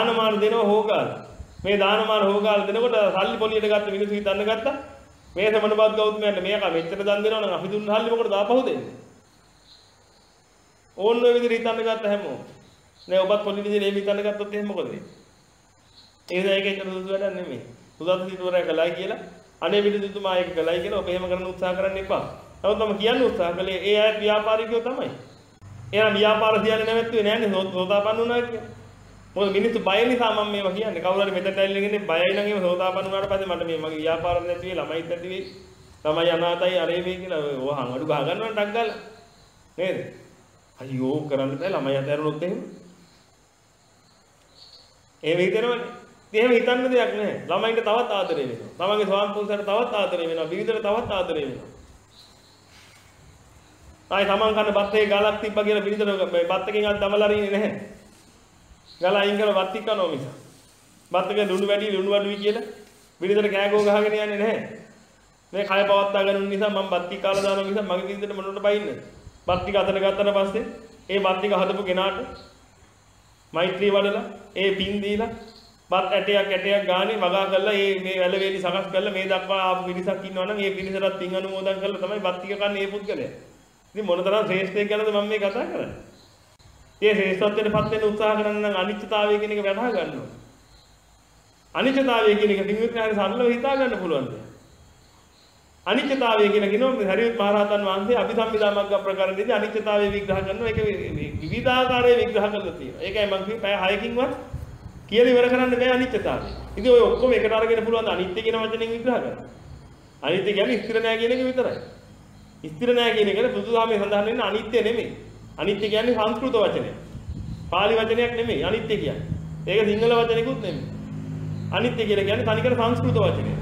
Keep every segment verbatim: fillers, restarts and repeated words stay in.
දානමාන දෙනවා හොගාල. මේ දානමාන හොගාල දෙනකොට සල්ලි පොලියට ගත්ත මිනිස්සු හිතන්න ගත්තා. මේ සමනපත් ගෞතමයන්ට මේක මෙච්චර දන් දෙනවා නම් අපි දුන්න සල්ලි මොකටද ආපහු දෙන්නේ? ඕන්න ඔය විදිහට හිතන්න ගත්ත හැමෝම. නේ ඔබත් පොඩි විදිහට එහෙම හිතන්න ගත්තොත් එහෙම මොකද වෙන්නේ? ඒ දෙයකින් කරන සුදු වැඩක් නෙමෙයි. සුදත් සිටුවරය කළයි කියලා අනේ විදුතුමා ඒක කළයි කියලා ඔබ එහෙම කරන්න උත්සාහ කරන්න එපා. නමුත් මම කියන්න උත්සාහ කළේ ඒ අය ව්‍යාපාරිකයෝ තමයි. එහෙනම් ව්‍යාපාර කියන්නේ නැවැත්තුවේ නෑනේ සෝතාපන්න වුණා කියලා. මොකද මිනිස්සු බය නිසා මම මේවා කියන්නේ. කවුරු හරි මෙතනට ඇවිල්ලා ඉන්නේ බයයි නම් එහෙම සෝතාපන්න වුණාට පස්සේ මට මේ මගේ ව්‍යාපාර නැති වෙයි ළමයිත් නැති වෙයි. ළමයි අනාතයි අරේ වෙයි කියලා ඔය හං අඩු ගහ ගන්නවා ටක් ගාලා. නේද? අයියෝ කරන්න බෑ ළමයි අතහැරුණොත් එහෙම. එහෙම හිතනවනේ. එහෙම හිතන්න දෙයක් නැහැ. ළමයින්ට තවත් ආදරේ වෙනවා. තමන්ගේ ස්වාමි පුරුෂයාට තවත් ආදරේ වෙනවා. බිරිඳට තවත් ආදරේ වෙනවා. ආයි තමන් කන බත් එකේ ගාලක් තිබ්බා කියලා බිරිඳට බත් එකෙන් අත් දමලා අරින්නේ නැහැ. ගාල අයින් කරලා බත් ටික කනවා මිස. බත් එකේ ලුණු වැඩි ලුණු අඩුයි කියලා බිරිඳට කෑගෝ ගහගෙන යන්නේ නැහැ. මේ කය පවත්වා ගන්න නිසා මම බත් ටික කාලා දානවා නිසා මගේ බිරිඳට මොනකට බයින්නේ. බත් ටික අතට ගත්තට පස්සේ ඒ බත් ටික හදපු කෙනාට මෛත්‍රී වඩලා ඒ පින් දීලා බත් ඇටයක් ඇටයක් ගානේ වගා කරලා මේ මේ වැල වේලි සකස් කරලා මේ දක්වා ආපු පිරිසක් ඉන්නවා නම් ඒ පිරිසට පින් අනුමෝදන් කරලා තමයි බත් ටික කන්නේ ඒ පුද්ගලයා. ඉතින් මොනතරම් ශ්‍රේෂ්ඨයෙක් ගැනද මම මේ කතා කරන්නේ. මේ ශ්‍රේෂ්ඨත්වයටපත් වෙන්න උත්සාහ කරන නම් අනිත්‍යතාවය කියන එක වටහා ගන්න ඕනේ. අනිත්‍යතාවය කියන එක පින්විතයන් සරලව හිතා ගන්න පුළුවන් දෙයක්. අනිත්‍යතාවය කියන කිනෝ මේ හරියත් මහරහතන් වහන්සේ අභිසම්පදා මග්ග ප්‍රකරණයේදී අනිත්‍යතාවය විග්‍රහ කරනවා. ඒක විවිධාකාරයේ විග්‍රහ කරලා තියෙනවා. ඒකයි මම කිව්වේ පැය හයකින්වත් කියලා ඉවර කරන්න බෑ අනිත්‍යතාවය. ඉතින් ඔය ඔක්කොම එකට අරගෙන පුළුවන් ද අනිත්‍ය කියන වචනෙන් විග්‍රහ කරන්න. අනිත්‍ය කියන්නේ ස්ථිර නෑ කියන එක විතරයි. ස්ථිර නෑ කියන එක බුදුදහමේ සඳහන් වෙන්නේ අනිත්‍ය නෙමෙයි. අනිත්‍ය කියන්නේ සංස්කෘත වචනයක්. පාලි වචනයක් නෙමෙයි අනිත්‍ය කියන්නේ. ඒක සිංහල වචනයකුත් නෙමෙයි. අනිත්‍ය කියලා කියන්නේ තනිකර සංස්කෘත වචනයක්.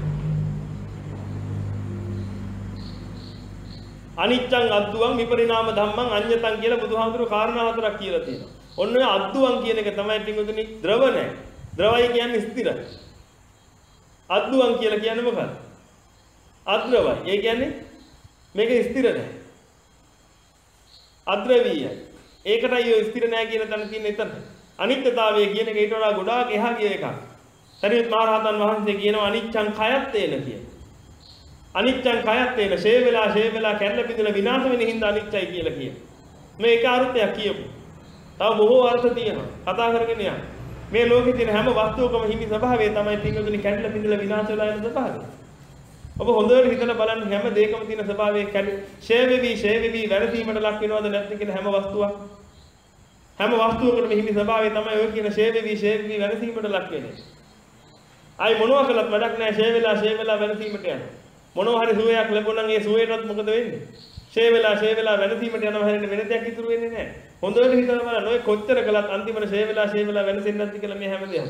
අනිච්චං අද්දුවං විපරිණාම ධම්මං අඤ්ඤතං කියලා බුදුහාමුදුරුවෝ කාරණා හතරක් කියලා තියෙනවා. ඔන්න ඔය අද්දුවං කියන එක තමයි පිටුදුනි ද්‍රව නැහැ. ද්‍රවයි කියන්නේ ස්ථිරයි. අද්දුවං කියලා කියන්නේ මොකක්ද? අද්‍රවයි. ඒ කියන්නේ මේක ස්ථිර නැහැ. අද්‍රවීයයි. ඒකටයි ඔය ස්ථිර නැහැ කියන තැන තියෙන එතන. අනිත්‍යතාවය කියන එක ඊට වඩා ගොඩාක් එහා ගිය එකක්. සරියුත් මහ රහතන් වහන්සේ කියනවා අනිච්චං කයත්තේන කියලා. අනිච්චං කයත්තේන ෂේ වෙලා ෂේ වෙලා කැඩලා පිටලා විනාශ වෙන හින්දා අනිච්චයි කියලා කියනවා. මේ එක අර්ථයක් කියමු. තව බොහෝ අර්ථ තියෙනවා. කතා කරගෙන යන්න. මේ ලෝකේ තියෙන හැම වස්තුවකම හිමි ස්වභාවය තමයි පිටුදුනි කැඩලා පිටලා විනාශ වෙලා යන ස්වභාවය. ඔබ හොඳට හිතලා බලන්න හැම දෙයකම තියෙන ස්වභාවය කැඩි ෂේ වෙවි ෂේ වෙවි වැරදීමට ලක් වෙනවද නැත්නම් කියන හැම වස්තුවක් හැම වස්තුවකටම හිමි ස්වභාවය තමයි ඔය කියන ෂේ වෙවි ෂේ වෙවි වැරදීමට ලක් වෙන්නේ. ආයි මොනවා කළත් වැඩක් නැහැ ෂේ වෙලා ෂේ වෙලා වැරදීමට යනවා. මොනවා හරි සුවයක් ලැබුණා නම් ඒ සුවයටත් මොකද වෙන්නේ? ෂේ වෙලා ෂේ වෙලා වැරදීමට යනවා හැරෙන්න වෙන දෙයක් ඉතුරු වෙන්නේ නැහැ. හොඳට හිතලා බලන්න ඔය කොච්චර කළත් අන්තිමට ෂේ වෙලා ෂේ වෙලා වෙනසෙන්නේ නැද්ද කියලා මේ හැමදේම.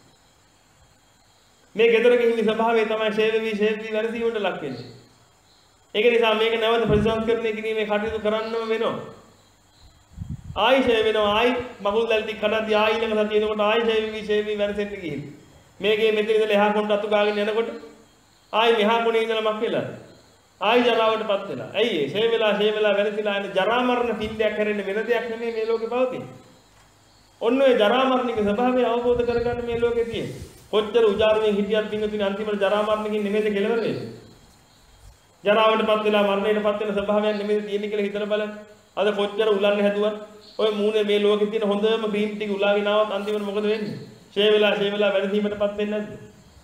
මේ gedara කිහිලි ස්වභාවය තමයි ෂේ වෙවි ෂේ වෙවි වැරදීමට ලක් වෙන්නේ. ඒක නිසා මේක නැවත ප්‍රතිසංස්කරණය කිරීමේ කටයුතු කරන්නම වෙනවා. ආයි ෂේ වෙනවා ආයි මගුල් දැල්ටි කඩද්දී ආයි ළඟ සතිය එනකොට ආයි ෂේ වෙවි ෂේ වෙවි වෙනසෙන්න ගිහින්. මේකේ මෙතන ඉඳලා එහා කොන්ට අතු ගාගෙන යනකොට ආයි මෙහා කොනේ ඉඳලා මක් වෙලාද? ආයි ජරාවටපත් වෙලා. ඇයි ඒ ෂේ වෙලා ෂේ වෙලා වෙනසිලා යන ජරා මරණ පින්ඩයක් හැරෙන්න වෙන දෙයක් නෙමෙයි මේ ලෝකේ පවතින. ඔන්න ඔය ජරා මරණික ස්වභාවය අවබෝධ කරගන්න මේ ලෝකේ තියෙන්නේ. කොච්චර උජාරුවෙන් හිටියත් පින්තුනි අන්තිමට ජරා මරණකින් නෙමෙයිද කෙලවර වෙන්නේ. ජරාවටපත් වෙලා මරණයටපත් වෙන ස්වභාවයක් නෙමෙයිද තියෙන්නේ කියලා හිතලා බලන්න. අද කොච්චර උලන්න හැදුවත් ඔය මූණේ මේ ලෝකේ තියෙන හොඳම ක්‍රීම් ටික උලාගෙන ආවත් අන්තිමට මොකද වෙන්නේ? ෂේ වෙලා ෂේ වෙලා වෙනසීමටපත් වෙන්නේ නැද්ද?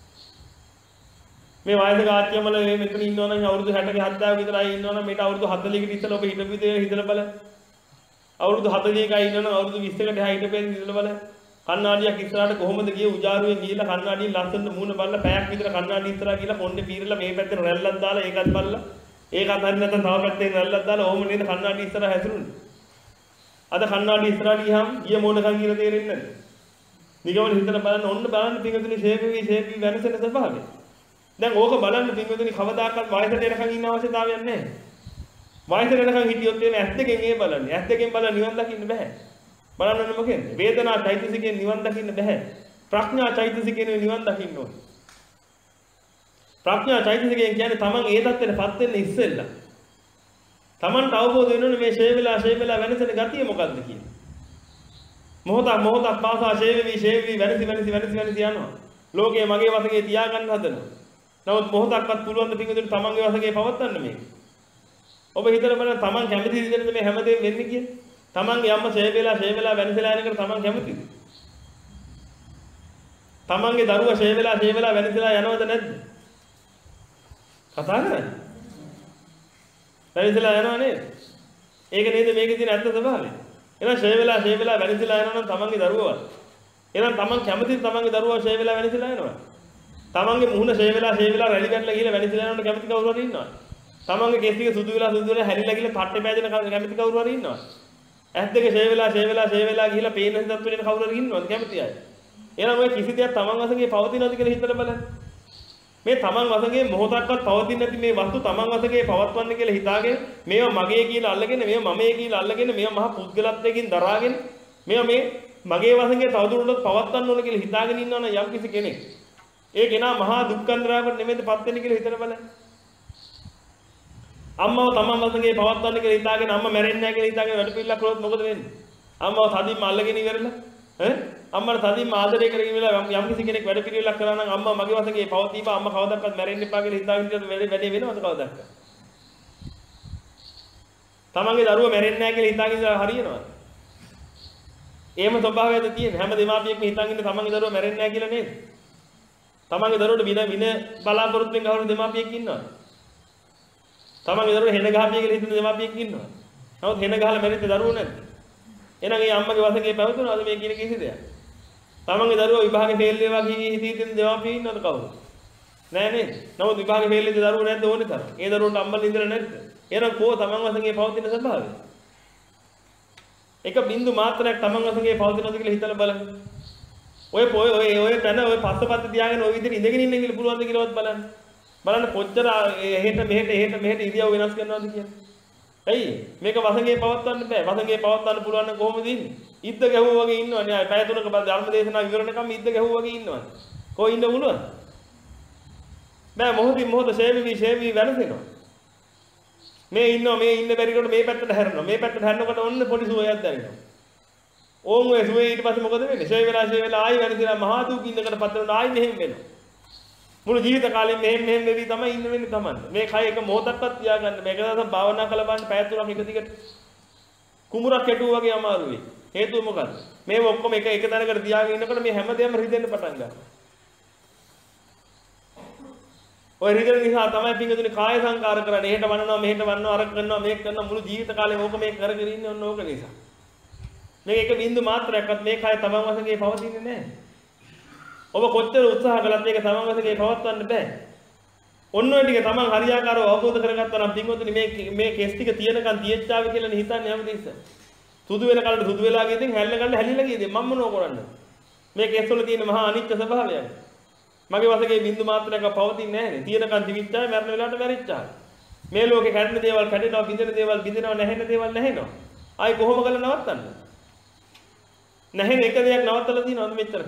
මේ වයසක ආච්චියමල මේ මෙතන ඉන්නවනම් අවුරුදු හැටක හත්දාක විතරයි ඉන්නවනම් මේට අවුරුදු හතළිහකට ඉස්සෙල්ලා ඔබ හිටපු විදිහ හිතලා බලන්න. අවුරුදු හතළිහකයි ඉන්නවනම් අවුරුදු විස්සකට එහා හිටපෙන් ඉඳලා බලන්න. කන්නාඩියක් ඉස්සරහට කොහොමද ගියේ උජාරුවෙන් ගිහලා කන්නාඩියෙන් ලස්සන මූණ බලලා පැයක් විතර කන්නාඩි ඉස්සරහා ගිහලා කොණ්ඩේ පීරලා මේ පැත්තේ රැල්ලක් දාලා ඒකත් බලලා ඒකත් හරි නැත්නම් තව පැත්තේ රැල්ලක් දාලා ඕම නේද කන්නාඩි ඉස්සරහා හැසිරුනේ. අද කන්නාඩි ඉස්සරහට ගියාම ගිය මොනකන් කියලා තේරෙන්නේ නැහැ. නිගමන හිතලා බලන්න ඔන්න බලන්න පිටුතුනේ ෂේප් වී ෂේප් වී වෙනසෙන ස්වභාවය. දැන් ඕක බලන්න පින්වතුනි කවදාකවත් වයසට එනකන් ඉන්න අවශ්‍යතාවයක් නැහැ. වයසට එනකන් හිටියොත් එimhe ඇස් දෙකෙන් ඒ බලන්නේ. ඇස් දෙකෙන් බලලා නිවන් දකින්න බෑ. බලන්න ඕනේ මොකෙන්ද? වේදනා චෛතසිකයෙන් නිවන් දකින්න බෑ. ප්‍රඥා චෛතසිකයෙන් නිවන් දකින්න ඕනේ. ප්‍රඥා චෛතසිකයෙන් කියන්නේ තමන් ඒ தත්ත්වෙටපත් වෙන්න ඉස්සෙල්ලා. තමන්ට අවබෝධ වෙන්න ඕනේ මේ ෂේ වෙලා ෂේ වෙලා වෙනසෙන ගතිය මොකක්ද කියන්නේ. මොහොතක් මොහොතක් පාසා ෂේවි ෂේවි වෙනසි වෙනසි වෙනසි වෙනසි යනවා. ලෝකයේ මගේ වශයෙන් තියාගන්න හදනවා. නමුත් මොහොතක්වත් පුළුවන් ද පිටුදුන තමන්ගේ වශයෙන් පවත්වන්න මේක. ඔබ හිතන බලන්න තමන් කැමති විදිහට මේ හැමදේම වෙන්නේ කියලා. තමන්ගේ අම්මා ෂේ වෙලා ෂේ වෙලා වෙනසලා යනකට තමන් කැමතිද? තමන්ගේ දරුවා ෂේ වෙලා ෂේ වෙලා වෙනසලා යනවද නැද්ද? කතා කරන්නේ. වෙනසලා යනව නේද? ඒක නේද මේකේ තියෙන ඇත්ත ස්වභාවය. එහෙනම් ෂේ වෙලා ෂේ වෙලා වෙනසලා යනවා නම් තමන්ගේ දරුවවත්. එහෙනම් තමන් කැමතිද තමන්ගේ දරුවා ෂේ වෙලා වෙනසලා යනවා? තමන්ගේ මුහුණ ෂේ වෙලා ෂේ වෙලා රැලි වැටලා ගිහලා වෙනසලා යනවට කැමති කවුරු හරි ඉන්නවද? තමන්ගේ කෙස් ටික සුදු වෙලා සුදු වෙලා හැලිලා ගිහලා තට්ටේ පෑදෙන කැමති කවුරු හරි ඉන්නවද? ඇස් දෙක ෂේ වෙලා ෂේ වෙලා ෂේ වෙලා ගිහලා පේන හිතත් වෙන කවුරු හරි ඉන්නවද කැමති අය? එහෙනම් ඔය කිසි දෙයක් තමන් වශයෙන් පවතිනවද කියලා හිතලා බලන්න. මේ තමන් වශයෙන් මොහොතක්වත් පවතින්නේ නැති මේ වස්තු තමන් වශයෙන් පවත්වන්න කියලා හිතාගෙන මේවා මගේ කියලා අල්ලගෙන මේවා මමේ කියලා අල්ලගෙන මේවා මහා පුද්ගලත්වයෙන් දරාගෙන මේවා මේ මගේ වශයෙන් තවදුරටත් පවත්වන්න ඕන කියලා හිතාගෙන ඉන්නවනම් යම් කිසි කෙනෙක් ඒ කෙනා මහා දුක්ඛන්දරාවට නෙමෙයිපත් වෙන්නේ කියලා හිතලා බලන්න. අම්මව තමන් වශයෙන් පවත්වන්න කියලා හිතාගෙන අම්මා මැරෙන්නේ නැහැ කියලා හිතාගෙන වැඩ පිළිලක් කරොත් මොකද වෙන්නේ? අම්මව තදින්ම අල්ලගෙන ඉවරලා ඈ අම්මට තදින්ම ආදරය කරගෙන ඉවරලා යම් කිසි කෙනෙක් වැඩ පිළිවෙලක් කරා නම් අම්මා මගේ වශයෙන් පවතිපා අම්මා කවදාවත් මැරෙන්න එපා කියලා හිතාගෙන ඉඳලා වැඩේ වැඩේ වෙනවද කවදාවත්? තමන්ගේ දරුවා මැරෙන්නේ නැහැ කියලා හිතාගෙන ඉඳලා හරියනවද? එහෙම ස්වභාවයද තියෙන හැම දෙමාපියෙක්ම හිතාගෙන ඉන්න තමන්ගේ දරුවා මැරෙන්නේ නැහැ කියලා නේද? තමන්ගේ දරුවට වින වින බලාපොරොත්තුෙන් ගහන දෙමාපියෙක් ඉන්නවද? තමන්ගේ දරුවට හෙන ගහපිය කියලා හිතන දෙමාපියෙක් ඉන්නවද? නමුත් හෙන ගහලා මැරිච්ච දරුවෝ නැද්ද? එහෙනම් ඒ අම්මගේ වශයෙන් පැවතුනාද මේ කියන කිසි දෙයක්? තමන්ගේ දරුවා විභාගේ ෆේල් වේවා කී හිතින් දෙමාපියෙක් ඉන්නවද කවුරු? නෑ නේද? නමුත් විභාගේ ෆේල් වෙච්ච දරුවෝ නැද්ද ඕනේ තරම්? ඒ දරුවන්ට අම්මලා ඉඳලා නැද්ද? එහෙනම් කෝ තමන් වශයෙන් පවතින ස්වභාවය? එක බින්දු මාත්‍රයක් තමන් වශයෙන් පවතිනවද කියලා හිතලා බලන්න. ඔය ඔය ඔය තැන ඔය පස්සපත්ති තියාගෙන ඔය විදිහට ඉඳගෙන ඉන්න කියලා පුළුවන්ද කියලාවත් බලන්න. බලන්න කොච්චර එහෙට මෙහෙට එහෙට මෙහෙට ඉරියව් වෙනස් කරනවද කියලා. ඇයි මේක වසඟේ පවත්වන්න බෑ. වසඟේ පවත්වන්න පුළුවන් නම් කොහොමද ඉන්නේ? ඉද්ද ගැහුවා වගේ ඉන්නවනේ. ආය පැය තුනක බල ධර්ම දේශනා විවරණකම් ඉද්ද ගැහුවා වගේ ඉන්නවනේ. කොහො ඉන්න පුළුවන්? බෑ මොහොතින් මොහොත ෂේවි ෂේවි වෙනසෙනවා. මේ ඉන්නවා මේ ඉන්න බැරිකොට මේ පැත්තට හැරෙනවා. මේ පැත්තට හැරෙනකොට ඔන්න පොඩි සුවයක් දැනෙනවා. ඕම් ඔය සුවේ ඊට පස්සේ මොකද වෙන්නේ? ෂේ වෙලා ෂේ වෙලා ආයි වෙනදිලා මහා දුකින්දකට පත් වෙනවා. ආයි මෙහෙම වෙනවා. මුළු ජීවිත කාලෙම මෙහෙම මෙහෙම වෙවි තමයි ඉන්න වෙන්නේ Taman. මේ කය එක මොහොතක්වත් තියාගන්න මේක දවසක් භාවනා කළ බලන්න පැය තුනක් එක දිගට කුමුරක් කෙටුවා වගේ අමාරුයි. හේතුව මොකද්ද? මේව ඔක්කොම එක එක තැනකට තියාගෙන ඉන්නකොට මේ හැමදේම රිදෙන්න පටන් ගන්නවා. ඔය රිදෙන නිසා තමයි පිංගුතුනේ කාය සංකාර කරන්නේ. එහෙට වන්නනවා මෙහෙට වන්නනවා අර කරනවා මේක කරනවා මුළු ජීවිත කාලෙම ඕක මේක කරගෙන ඉන්නේ ඔන්න ඕක නිසා. මේක එක බින්දු මාත්‍රයක්වත් මේ කය Taman වශයෙන් පවතින්නේ නැහැ. ඔබ කොච්චර උත්සාහ කළත් මේක තමන් වශයෙන් පවත්වන්න බෑ. ඔන්න ඔය ටික තමන් හරියාකාරව අවබෝධ කරගත්තා නම් පින්වතුනි මේ මේ කෙස් ටික තියෙනකන් තියෙච්චාවි කියලා හිතන්නේ හැමදෙස්සම. සුදු වෙන කලට සුදු වෙලා ගියදී හැල්ල ගන්න හැලිලා ගියදී මම මොනව කරන්නේ? මේ කෙස් වල තියෙන මහා අනිත්‍ය ස්වභාවයයි. මගේ වශයෙන් බින්දු මාත්‍රයක පවතින්නේ නැහැ නේ. තියෙනකන් තිබිච්චායි මරණ වෙලාවට මැරිච්චායි. මේ ලෝකේ කැඩෙන දේවල් කැඩෙනවා, බිඳෙන දේවල් බිඳෙනවා, නැහෙන දේවල් නැහෙනවා. ආයි කොහොම කරලා නවත්තන්නේ? නැහෙන එක දෙයක් නවත්තලා තියෙනවද මෙච්චරක?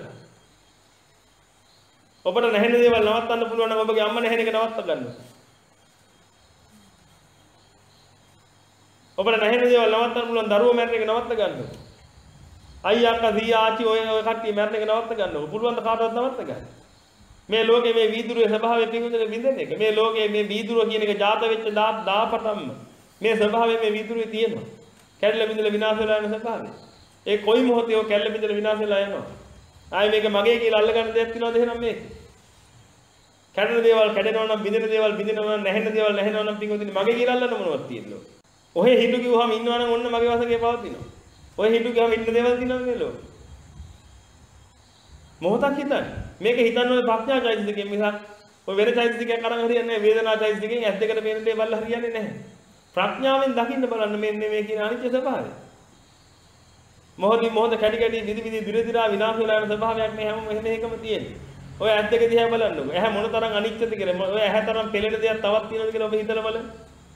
ඔබට නැහෙන දේවල් නවත්තන්න පුළුවන් නම් ඔබගේ අම්මා නැහෙන එක නවත්ත ගන්න. ඔබට නැහෙන දේවල් නවත්තන්න පුළුවන් දරුවෝ මැරෙන එක නවත්ත ගන්න. අයියා අක්කා සීයා ආච්චි ඔය ඔය කට්ටිය මැරෙන එක නවත්ත ගන්න. පුළුවන් ද කාටවත් නවත්ත ගන්න. මේ ලෝකේ මේ වීදුරුවේ ස්වභාවය පිඟුදේ බින්දෙන එක. මේ ලෝකේ මේ වීදුරුව කියන එක ජාත වෙච්ච දාපටම මේ ස්වභාවය මේ වීදුරුවේ තියෙනවා. කැඩලා බින්දලා විනාශ වෙලා යන ස්වභාවය. ඒ කොයි මොහොතේ ඔය කැඩලා බින්දලා විනාශ වෙලා යනවා. ආයි මේක මගේ කියලා අල්ලගන්න දෙයක් තියනවද එහෙනම් මේක? කැඩෙන දේවල් කැඩෙනවා නම් බිඳෙන දේවල් බිඳෙනවා නම් නැහෙන දේවල් නැහෙනවා නම් පින්වතුනි මගේ කියලා අල්ලන්න මොනවද තියෙන්නේ? ඔහෙ හිතු කිව්වහම ඉන්නවා නම් ඔන්න මගේ වශයෙන් පවතිනවා. ඔය හිතු කිව්වහම ඉන්න දේවල් තියෙනවද මේ ලෝකේ? මොහොතක් හිතන්න. මේක හිතන්න ඔය ප්‍රඥා චෛතසිකයෙන් මිසක් ඔය වෙන චෛතසිකයක් අරන් හරියන්නේ නැහැ. වේදනා චෛතසිකයෙන් ඇස් දෙකට පේන දේවල් හරියන්නේ නැහැ. ප්‍රඥාවෙන් දකින්න බලන්න මෙන්න මේ කියන අනිත්‍ය ස්වභාවය. මොහොතින් මොහොත කැඩි කැඩි විදි විදි දිර දිරා විනාශ වෙලා යන ස්වභාවයක් මේ හැම මෙහෙම එකම තියෙන්නේ. ඔය ඇස් දෙක දිහා බලන්නකො. ඇහැ මොන තරම් අනිත්‍යද කියලා. ඔය ඇහැ තරම් පෙළෙන දෙයක් තවත් තියෙනවද කියලා ඔබ හිතලා බලන්න.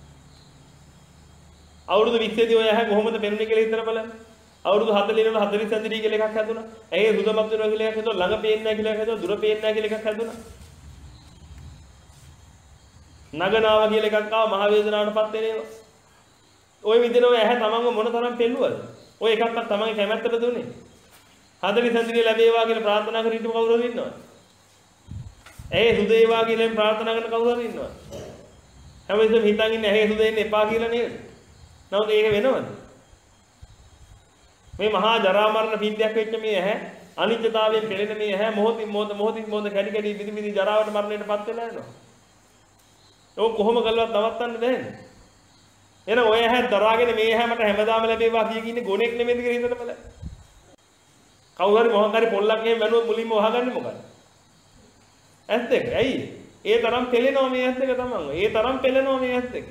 අවුරුදු විස්සේ දී ඔය ඇහැ කොහොමද පෙනුනේ කියලා හිතලා බලන්න. අවුරුදු හතළිස් වල හතළිස් සැඳිරි කියලා එකක් හැදුණා. ඇහි සුදමත් වෙනවා කියලා එකක් හැදුණා. ළඟ පේන්නේ නැහැ කියලා එකක් හැදුණා. දුර පේන්නේ නැහැ කියලා එකක් හැදුණා. නගනාව කියලා එකක් ආව මහ වේදනාවටපත් වෙන ඒවා. ওই විදිහට ඔය ඇහැ තමන්ව මොන තරම් පෙළුවද? ඔය එකක්වත් තමන්ගේ කැමැත්තට දුන්නේ. හදලි සඳිනේ ලැබේවා කියලා ප්‍රාර්ථනා කර හිටපු කවුරු හරි ඉන්නවද? ඇහි සුද වේවා කියලා ප්‍රාර්ථනා කරන කවුරු හරි ඉන්නවද? හැමදේම හිතන් ඉන්නේ ඇහි සුද එන්න එපා කියලා නේද? නමුත් ඒක වෙනවද? මේ මහා ජරා මරණ පින්ඩයක් වෙච්ච මේ ඇහැ අනිත්‍යතාවයෙන් පෙළෙන මේ ඇහැ මොහොතින් මොහොත මොහොතින් මොහොත කැඩි කැඩි විදි විදි ජරාවට මරණයටපත් වෙලා යනවා. ඒක කොහොම කළවත් නවත්තන්න බෑනේ. එහෙනම් ඔය ඇහැ දරාගෙන මේ ඇහැ මට හැමදාම ලැබේවා කිය කින්නේ ගොනෙක් නෙමෙයිද කියලා හිතන්න බලන්න. කවුරු හරි මොහොන් හරි පොල්ලක් එහෙම වැනුවොත් මුලින්ම වහගන්නේ මොකද? ඇස් දෙක. ඇයි? ඒ තරම් පෙළෙනවා මේ ඇස් දෙක තමන්ව. ඒ තරම් පෙළෙනවා මේ ඇස් දෙක.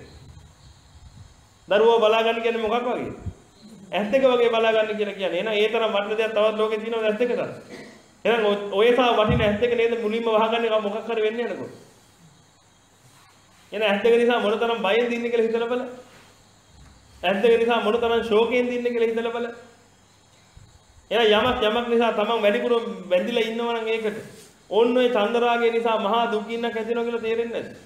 දරුවෝ බලා ගන්න කියන්නේ මොකක් වගේ? ඇස් දෙක වගේ බලා ගන්න කියලා කියන්නේ. එහෙනම් ඒ තරම් වටින දෙයක් තවත් ලෝකේ තියෙනවද ඇස් දෙක තරම්? එහෙනම් ඔය සා වටින ඇස් දෙක නේද මුලින්ම වහගන්නේ මොකක් හරි වෙන්නේ නැනකොට. එහෙනම් ඇස් දෙක නිසා මොන තරම් බයෙන් දින්නේ කියලා හිතලා බලන්න. ඇස් දෙක නිසා මොන තරම් ශෝකයෙන් දින්නේ කියලා හිතලා බලන්න. එහෙනම් යමක් යමක් නිසා තමන් වැඩිපුර බැඳිලා ඉන්නවා නම් ඒකට ඕන්න ඔය චන්දරාගය නිසා මහා දුකින්නක් ඇතිවෙනවා කියලා තේරෙන්නේ නැද්ද?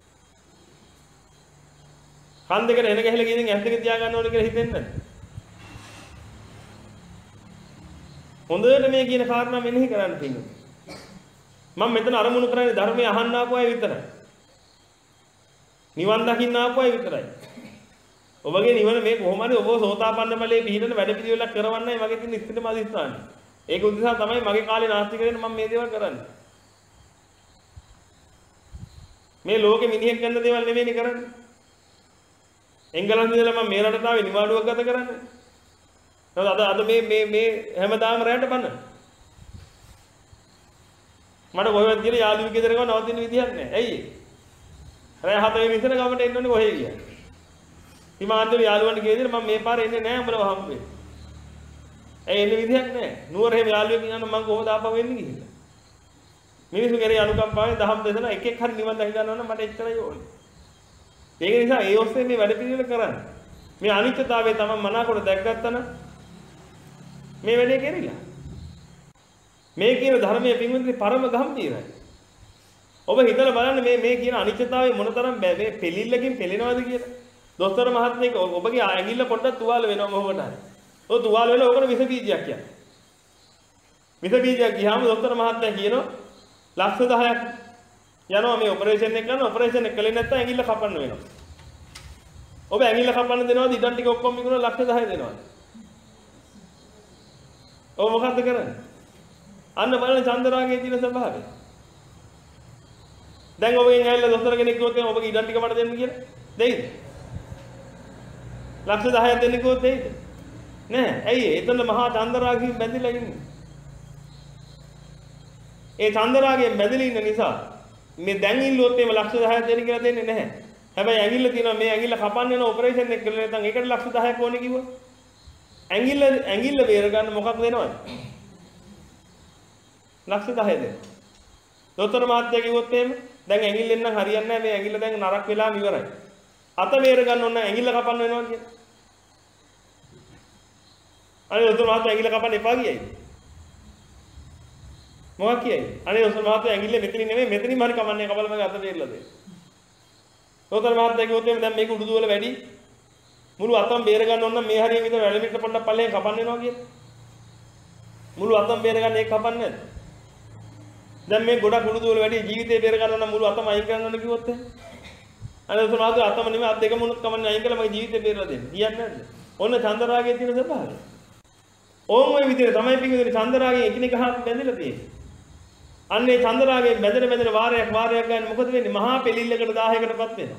කන් දෙකට එන ගහලා ගිහින් ඇස් දෙක තියා ගන්න ඕනේ කියලා හිතෙන්නේ නැද්ද? හොඳට මේ කියන කාරණා මෙනෙහි කරන්න තියෙනවා. මම මෙතන අරමුණු කරන්නේ ධර්මයේ අහන්න ආපු අය විතරයි. නිවන් දකින්න ආපු අය විතරයි. ඔබගේ නිවන මේ කොහොම හරි ඔබ සෝතාපන්න ඵලයේ පිහිටන වැඩ පිළිවෙලක් කරවන්නයි මගේ තියෙන ඉස්තිරම අධිස්ථානය. ඒක උදෙසා තමයි මගේ කාලේ නාස්ති කරගෙන මම මේ දේවල් කරන්නේ. මේ ලෝකෙ මිනිහෙක් කරන දේවල් නෙමෙයිනේ කරන්නේ. එංගලන්තේ ඉඳලා මම මේ රටට ආවේ නිවාඩුවක් ගත කරන්නේ. නේද? අද අද මේ මේ මේ හැමදාම රැට බන්න. මට කොහෙවත් ගිහලා යාළුවෙක් ගෙදර ගාව නවතින්න විදියක් නැහැ. ඇයි ඒ? රැ හත වෙනි ඉතන ගමට එන්න ඕනේ කොහෙ ගියා. හිමාන්තේ යාළුවන්ට ගෙදර මම මේ පාරේ එන්නේ නැහැ උඹලව හම්බෙන්නේ. ඒ එන්න විදියක් නැහැ. නුවර හැම යාළුවෙක් ඉන්නනම් මම කොහොමද ආපහු වෙන්නේ කියලා. මිනිස්සු කරේ අනුකම්පාවෙන් දහම් දෙසන එක එක හරි නිවන් දැක ගන්නවා නම් මට එච්චරයි ඕනේ. ඒක නිසා ඒ ඔස්සේ මේ වැඩ පිළිවෙල කරන්නේ. මේ අනිත්‍යතාවය තමයි මනාකොට දැක්ගත්තා නම් මේ වැඩේ කෙරිලා. මේ කියන ධර්මයේ පින්වන්තේ පරම ගම්භීරයි. ඔබ හිතලා බලන්න මේ මේ කියන අනිත්‍යතාවය මොනතරම් මේ පෙලිල්ලකින් පෙලෙනවද කියලා. දොස්තර මහත්මයෙක් ඔබගේ ඇඟිල්ල පොඩ්ඩක් තුවාල වෙනවා මොහොකට හරි. ඔය තුවාල වෙලා ඕකට විස බීජයක් කියන්නේ. විස බීජයක් ගියාම දොස්තර මහත්මයා කියනවා ලක්ෂ දහයක් යනවා මේ ඔපරේෂන් එක කරන ඔපරේෂන් එක කළේ නැත්නම් ඇඟිල්ල කපන්න වෙනවා. ඔබ ඇඟිල්ල කපන්න දෙනවද ඉඩම් ටික ඔක්කොම විකුණලා ලක්ෂ දහය දෙනවද? ඔබ මොකද්ද කරන්නේ? අන්න බලන්න චන්දරාගයේ තියෙන ස්වභාවය. දැන් ඔබගෙන් ඇවිල්ලා දොස්තර කෙනෙක් කිව්වොත් එහෙනම් ඔබගේ ඉඩම් ටික මට දෙන්න කියලා දෙයිද? ලක්ෂ දහයක් දෙන්න කිව්වොත් දෙයිද? නෑ. ඇයි ඒ? එතන මහා චන්දරාගයෙන් බැඳිලා ඉන්නේ. ඒ චන්දරාගයෙන් බැඳිලා ඉන්න නිසා මේ දැන් ඉල්ලුවොත් එහෙම ලක්ෂ දහයක් දෙන්න කියලා දෙන්නේ නැහැ. හැබැයි ඇඟිල්ල තියෙනවා මේ ඇඟිල්ල කපන්න වෙන ඔපරේෂන් එක කරලා නැත්නම් ඒකට ලක්ෂ දහයක් ඕනේ කිව්වා. ඇඟිල්ල ඇඟිල්ල බේර ගන්න මොකක් දෙනවද? ලක්ෂ දහය දෙන්න. දොස්තර මහත්තයා කිව්වොත් එහෙම දැන් ඇඟිල්ලෙන් නම් හරියන්නේ නැහැ මේ ඇඟිල්ල දැන් නරක් වෙලාම ඉවරයි. අත බේර ගන්න ඕන ඇඟිල්ල කපන්න වෙනවා කියන්නේ. අනේ දොස්තර මහත්තයා ඇඟිල්ල කපන්න එපා කියයි. මොකක් කියයි? අනේ දොස්තර මහත්තයා ඇඟිල්ල මෙතනින් නෙමෙයි මෙතනින්ම හරි කමන්නේ කපල මගේ අත බේරලා දෙන්න. දොස්තර මහත්තයා කිව්වොත් එහෙම දැන් මේක උඩු දුවල වැඩි මුළු අතම බේර ගන්න ඕන නම් මේ හරිය විතර වැඩ මිට පොඩ්ඩක් පල්ලෙන් කපන්න වෙනවා කියන්නේ. මුළු අතම බේර ගන්න ඒක කපන්නේ නැද්ද? දැන් මේ ගොඩක් උඩු දුවල වැඩි ජීවිතේ බේර ගන්න නම් මුළු අතම අයින් කරන්න ඕන කිව්වොත් එහෙම. අනේ දොස්තර මහත්තයා අතම නෙමෙයි අත් දෙකම උනොත් කමන්නේ අයින් කළා මගේ ජීවිතේ බේරලා දෙන්න. කියන්නේ නැද්ද? ඔන්න චන්දරාගයේ තියෙන ස්වභාවය. ඕම් ওই විදිහට තමයි පිටින් චන්දරාගයෙන් එකිනෙක හා බැඳිලා තියෙන්නේ. අන්නේ චන්දරාගයෙන් බැඳෙන බැඳෙන වාරයක් වාරයක් ගන්න මොකද වෙන්නේ? මහා පෙලිල්ලකට දාහයකටපත් වෙනවා.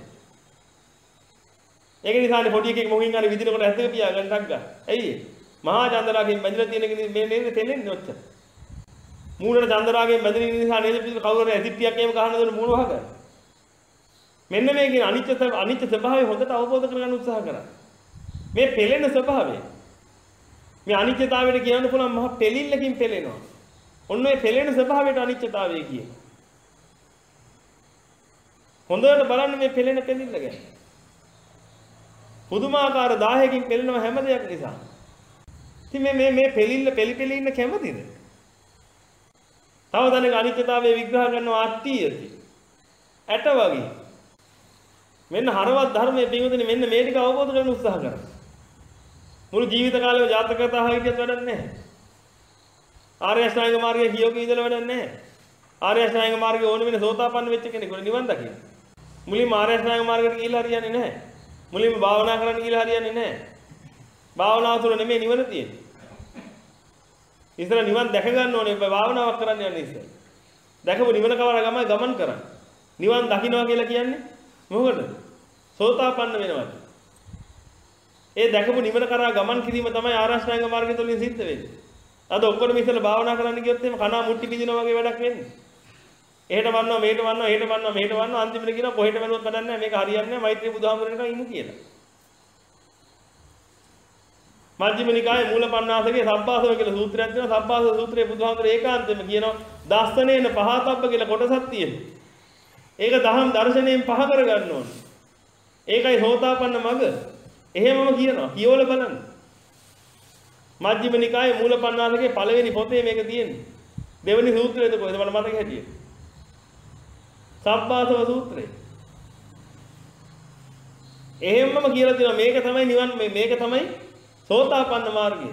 ඒක නිසානේ පොඩි එකෙක් මොකින් හරි විදිනකොට ඇස් දෙක පියාගෙන ටක් ගන්න. ඇයි ඒ? මහා චන්දරාගයෙන් බැඳිලා තියෙන මේ නේද තෙලෙන්නේ ඔච්චර. මූණට චන්දරාගයෙන් බැඳෙන නිසා නේද පිටු කවුරු හරි ඇසිඩ්ටියක් එහෙම ගහන දොන මූණ වහගන්න. මෙන්න මේ කියන අනිත්‍ය අනිත්‍ය ස්වභාවය හොඳට අවබෝධ කරගන්න උත්සාහ කරන්න. මේ පෙලෙන ස්වභාවය මේ අනිත්‍යතාවයට කියන්න පුළුවන් මහා පෙලිල්ලකින් පෙලෙනවා. ඔන්න ඔය පෙලෙන ස්වභාවයට අනිත්‍යතාවය කියන්නේ. හොඳට බලන්න මේ පෙලෙන පෙලිල්ල ගැන. පුදුමාකාර දාහයකින් පෙලෙනවා හැම දෙයක් නිසා. ඉතින් මේ මේ මේ පෙලිල්ල පෙලි පෙලි ඉන්න කැමතිද? තව දැනක අනිත්‍යතාවය විග්‍රහ කරනවා අට්ටියති. ඇට වගේ. මෙන්න හරවත් ධර්මයේ පිටුදින මෙන්න මේ ටික අවබෝධ කරගන්න උත්සාහ කරන්න. මුළු ජීවිත කාලෙම ජාතක කතා හිටියත් වැඩක් නැහැ. ආර්ය අෂ්ටාංග මාර්ගය කියෝක ඉඳලා වැඩක් නැහැ. ආර්ය අෂ්ටාංග මාර්ගය ඕන වෙන සෝතාපන්න වෙච්ච කෙනෙකුට නිවන් දකින්න. මුලින්ම ආර්ය අෂ්ටාංග මාර්ගයට ගිහිල්ලා හරියන්නේ නැහැ. මුලින්ම භාවනා කරන්න ගිහිල්ලා හරියන්නේ නැහැ. භාවනාව තුළ නෙමෙයි නිවන තියෙන්නේ. ඉතින් නිවන් දැක ගන්න ඕනේ භාවනාවක් කරන්න යන්නේ ඉතින්. දැකපු නිවන කවර ගමයි ගමන් කරන්නේ. නිවන් දකින්නවා කියලා කියන්නේ මොකද? සෝතාපන්න වෙනවා. ඒ දැකපු නිවන කරා ගමන් කිරීම තමයි ආර්ය අෂ්ටාංග මාර්ගය තුළින් සිද්ධ වෙන්නේ. අද ඔක්කොම ඉස්සෙල්ලා භාවනා කරන්න ගියොත් එහෙම කනා මුට්ටි පිදිනවා වගේ වැඩක් වෙන්නේ. එහෙට වන්නවා මෙහෙට වන්නවා එහෙට වන්නවා මෙහෙට වන්නවා අන්තිමට කියනවා කොහෙට වැළුවත් වැඩක් නැහැ මේක හරියන්නේ නැහැ මෛත්‍රී බුදුහාමුදුරනේ ඉන්න කියලා. මජ්ක්‍ධිම නිකායේ මූලපණ්ණාසකේ සබ්බාසව කියලා සූත්‍රයක් තියෙනවා. සබ්බාසව සූත්‍රයේ බුදුහාමුදුරේ ඒකාන්තයෙන්ම කියනවා දස්සනේන පහතබ්බ කියලා කොටසක් තියෙනවා. ඒක දහම් දර්ශනයෙන් පහ කරගන්න ඕනේ. ඒකයි සෝතාපන්න මඟ. එහෙමම කියනවා. කියවල බලන්න. මජ්ක්‍ධිම නිකායේ මූලපණ්ණාසකේ පළවෙනි පොතේ මේක තියෙන්නේ. දෙවෙනි සූත්‍රයේද කොහෙද මට මතක හැටියට. සබ්බාසව සූත්‍රය. එහෙමම කියලා තියෙනවා මේක තමයි නිවන් මේක තමයි සෝතාපන්න මාර්ගය.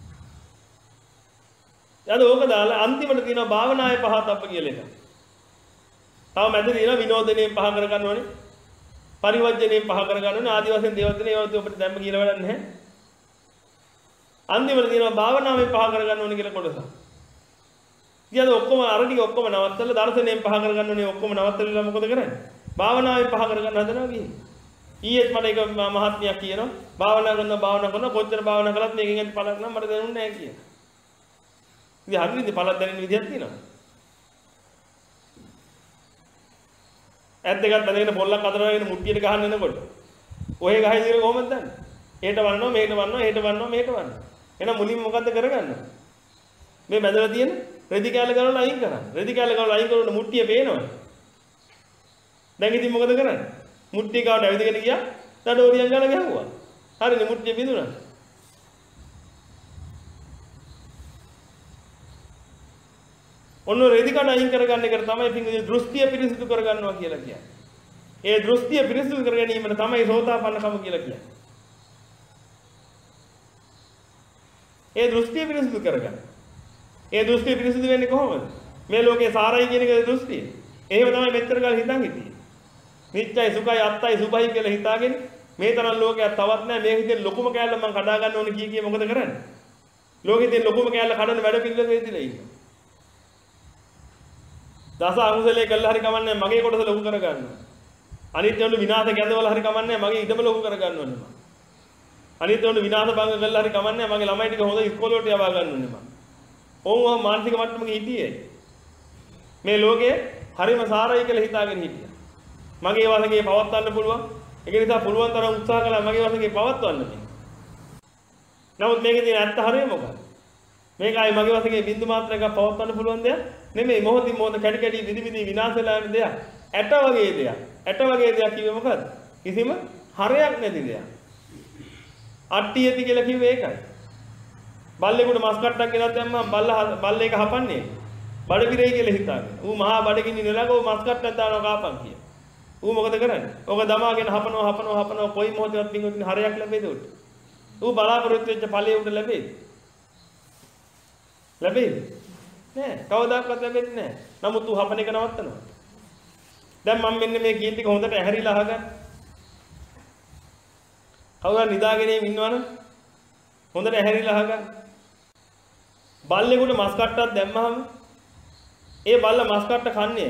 ඊට ඕක දාලා අන්තිමට තියෙනවා භාවනාවේ පහතබ්බ කියලා එක. තව මැද තියෙනවා විනෝදනයෙන් පහ කර ගන්න ඕනේ. පරිවර්ජණයෙන් පහ කර ගන්න ඕනේ. ආදි වශයෙන් දේවල් තියෙන ඒවා ඔබට දැම්ම කියලා වැඩක් නැහැ. අන්තිමට තියෙනවා භාවනාවෙන් පහ කර ගන්න ඕනේ කියලා කොටස. ඊට ඔක්කොම අර ටික ඔක්කොම නවත්තලා දර්ශනයෙන් පහ කර ගන්න ඕනේ ඔක්කොම නවත්තලා මොකද කරන්නේ? භාවනාවෙන් පහ කර ගන්න හදනවා ගිහින්. ඊයේත් මට එක මහත්මියක් කියනවා භාවනා කරනවා භාවනා කරනවා කොච්චර භාවනා කළත් මේකෙන් ඇති පළක් නම් මට දැනුන්නේ නැහැ කියලා. ඉතින් හරියද පළක් දැනෙන විදියක් තියෙනවා. ඇත් දෙකක් බැඳගෙන පොල්ලක් අතරගෙන මුට්ටියට ගහන්න එනකොට ඔය ගහේ ඉතින් කොහොමද දන්නේ? එහෙට වන්නෝ මෙහෙට වන්නෝ එහෙට වන්නෝ මෙහෙට වන්නෝ. එහෙනම් මුලින්ම මොකද්ද කරගන්නේ? මේ බැඳලා තියෙන රෙදි කැල්ල ගලවලා අයින් කරන්න. රෙදි කැල්ල ගලවලා අයින් කරනකොට මුට්ටිය පේනවනේ. දැන් ඉතින් මොකද කරන්නේ? මුට්ටිය ගාවට ඇවිදගෙන ගියා. දඩෝරියන් ගාලා ගැහුවා. හරිනේ මුට්ටිය බිඳුණා. ඔන්න රෙදි කඩ අයින් කරගන්න එක තමයි පින්විත දෘෂ්ටිය පිරිසිදු කරගන්නවා කියලා කියන්නේ. ඒ දෘෂ්ටිය පිරිසිදු කර ගැනීමට තමයි සෝතාපන්නකම කියලා කියන්නේ. ඒ දෘෂ්ටිය පිරිසිදු කරගන්න. ඒ දෘෂ්ටිය පිරිසිදු වෙන්නේ කොහොමද? මේ ලෝකේ සාරයි කියන එක දෘෂ්ටිය. එහෙම තමයි මෙච්චර කාලෙ හිතන් හිටියේ. නිත්‍යයි සුඛයි අත්තයි සුභයි කියලා හිතාගෙන මේ තරම් ලෝකයක් තවත් නැහැ. මේක ඉතින් ලොකුම කෑල්ල මම කඩා ගන්න ඕනේ කිය කිය මොකද කරන්නේ? ලෝකෙ ඉතින් ලොකුම කෑල්ල කඩන වැඩ පිළිවෙල වෙදිලා ඉන්නවා. දස අකුසලයේ කළා හරි කමන්නේ මගේ කොටස ලොකු කර ගන්නවා. අනිත් උන්ට විනාශ ගැදවල හරි කමන්නේ මගේ ඉඩම ලොකු කර ගන්න ඕනේ මම. අනිත් උන්ට විනාශ භංග කළා හරි කමන්නේ මගේ ළමයි ටික හොඳ ඉස්කෝලේට යවා ගන්න ඕනේ මම. ඕම මානසික මට්ටමක හිටියේ. මේ ලෝකේ හරිම සාරයි කියලා හිතාගෙන හිටියා. මගේ වශයෙන් පවත්වන්න පුළුවන්. ඒක නිසා පුළුවන් තරම් උත්සාහ කළා මගේ වශයෙන් පවත්වන්න මේ. නමුත් මේකේ තියෙන ඇත්ත හරිය මොකක්ද? මේක ආයි මගේ වශයෙන් බින්දු මාත්‍රයක් පවත්වන්න පුළුවන් දෙයක් නෙමෙයි. මොහොතින් මොහොත කැටි කැටි විදි විදි විනාශ වෙලා යන දෙයක්. ඇට වගේ දෙයක්. ඇට වගේ දෙයක් කිව්වේ මොකද්ද? කිසිම හරයක් නැති දෙයක්. අට්ටියති කියලා කිව්වේ ඒකයි. බල්ලෙකුට මස් කට්ටක් ගෙනත් දැම්මම බල්ල බල්ල එක හපන්නේ. බඩගිරේ කියලා හිතාගෙන. ඌ මහා බඩගිනි නෙලග ඌ මස් කට්ටක් දානවා කාපන් කිය. ඌ මොකද කරන්නේ? ඕක දමාගෙන හපනවා හපනවා හපනවා කොයි මොහොතවත් පින්වතුනි හරයක් ලැබෙයිද උට? ඌ බලාපොරොත්තු වෙච්ච ඵලයේ උට ලැබෙයිද? ලැබෙයිද? නෑ. කවදාකවත් ලැබෙන්නේ නෑ. නමුත් ඌ හපන එක නවත්තනවා. දැන් මම මෙන්න මේ කීන් ටික හොඳට ඇහැරිලා අහගන්න. කවුරුහරි නිදාගෙන ඉන්නවනම් හොඳට ඇහැරිලා අහගන්න. බල්ලෙකුට මස් කට්ටක් දැම්මහම ඒ බල්ල මස් කට්ට කන්නේ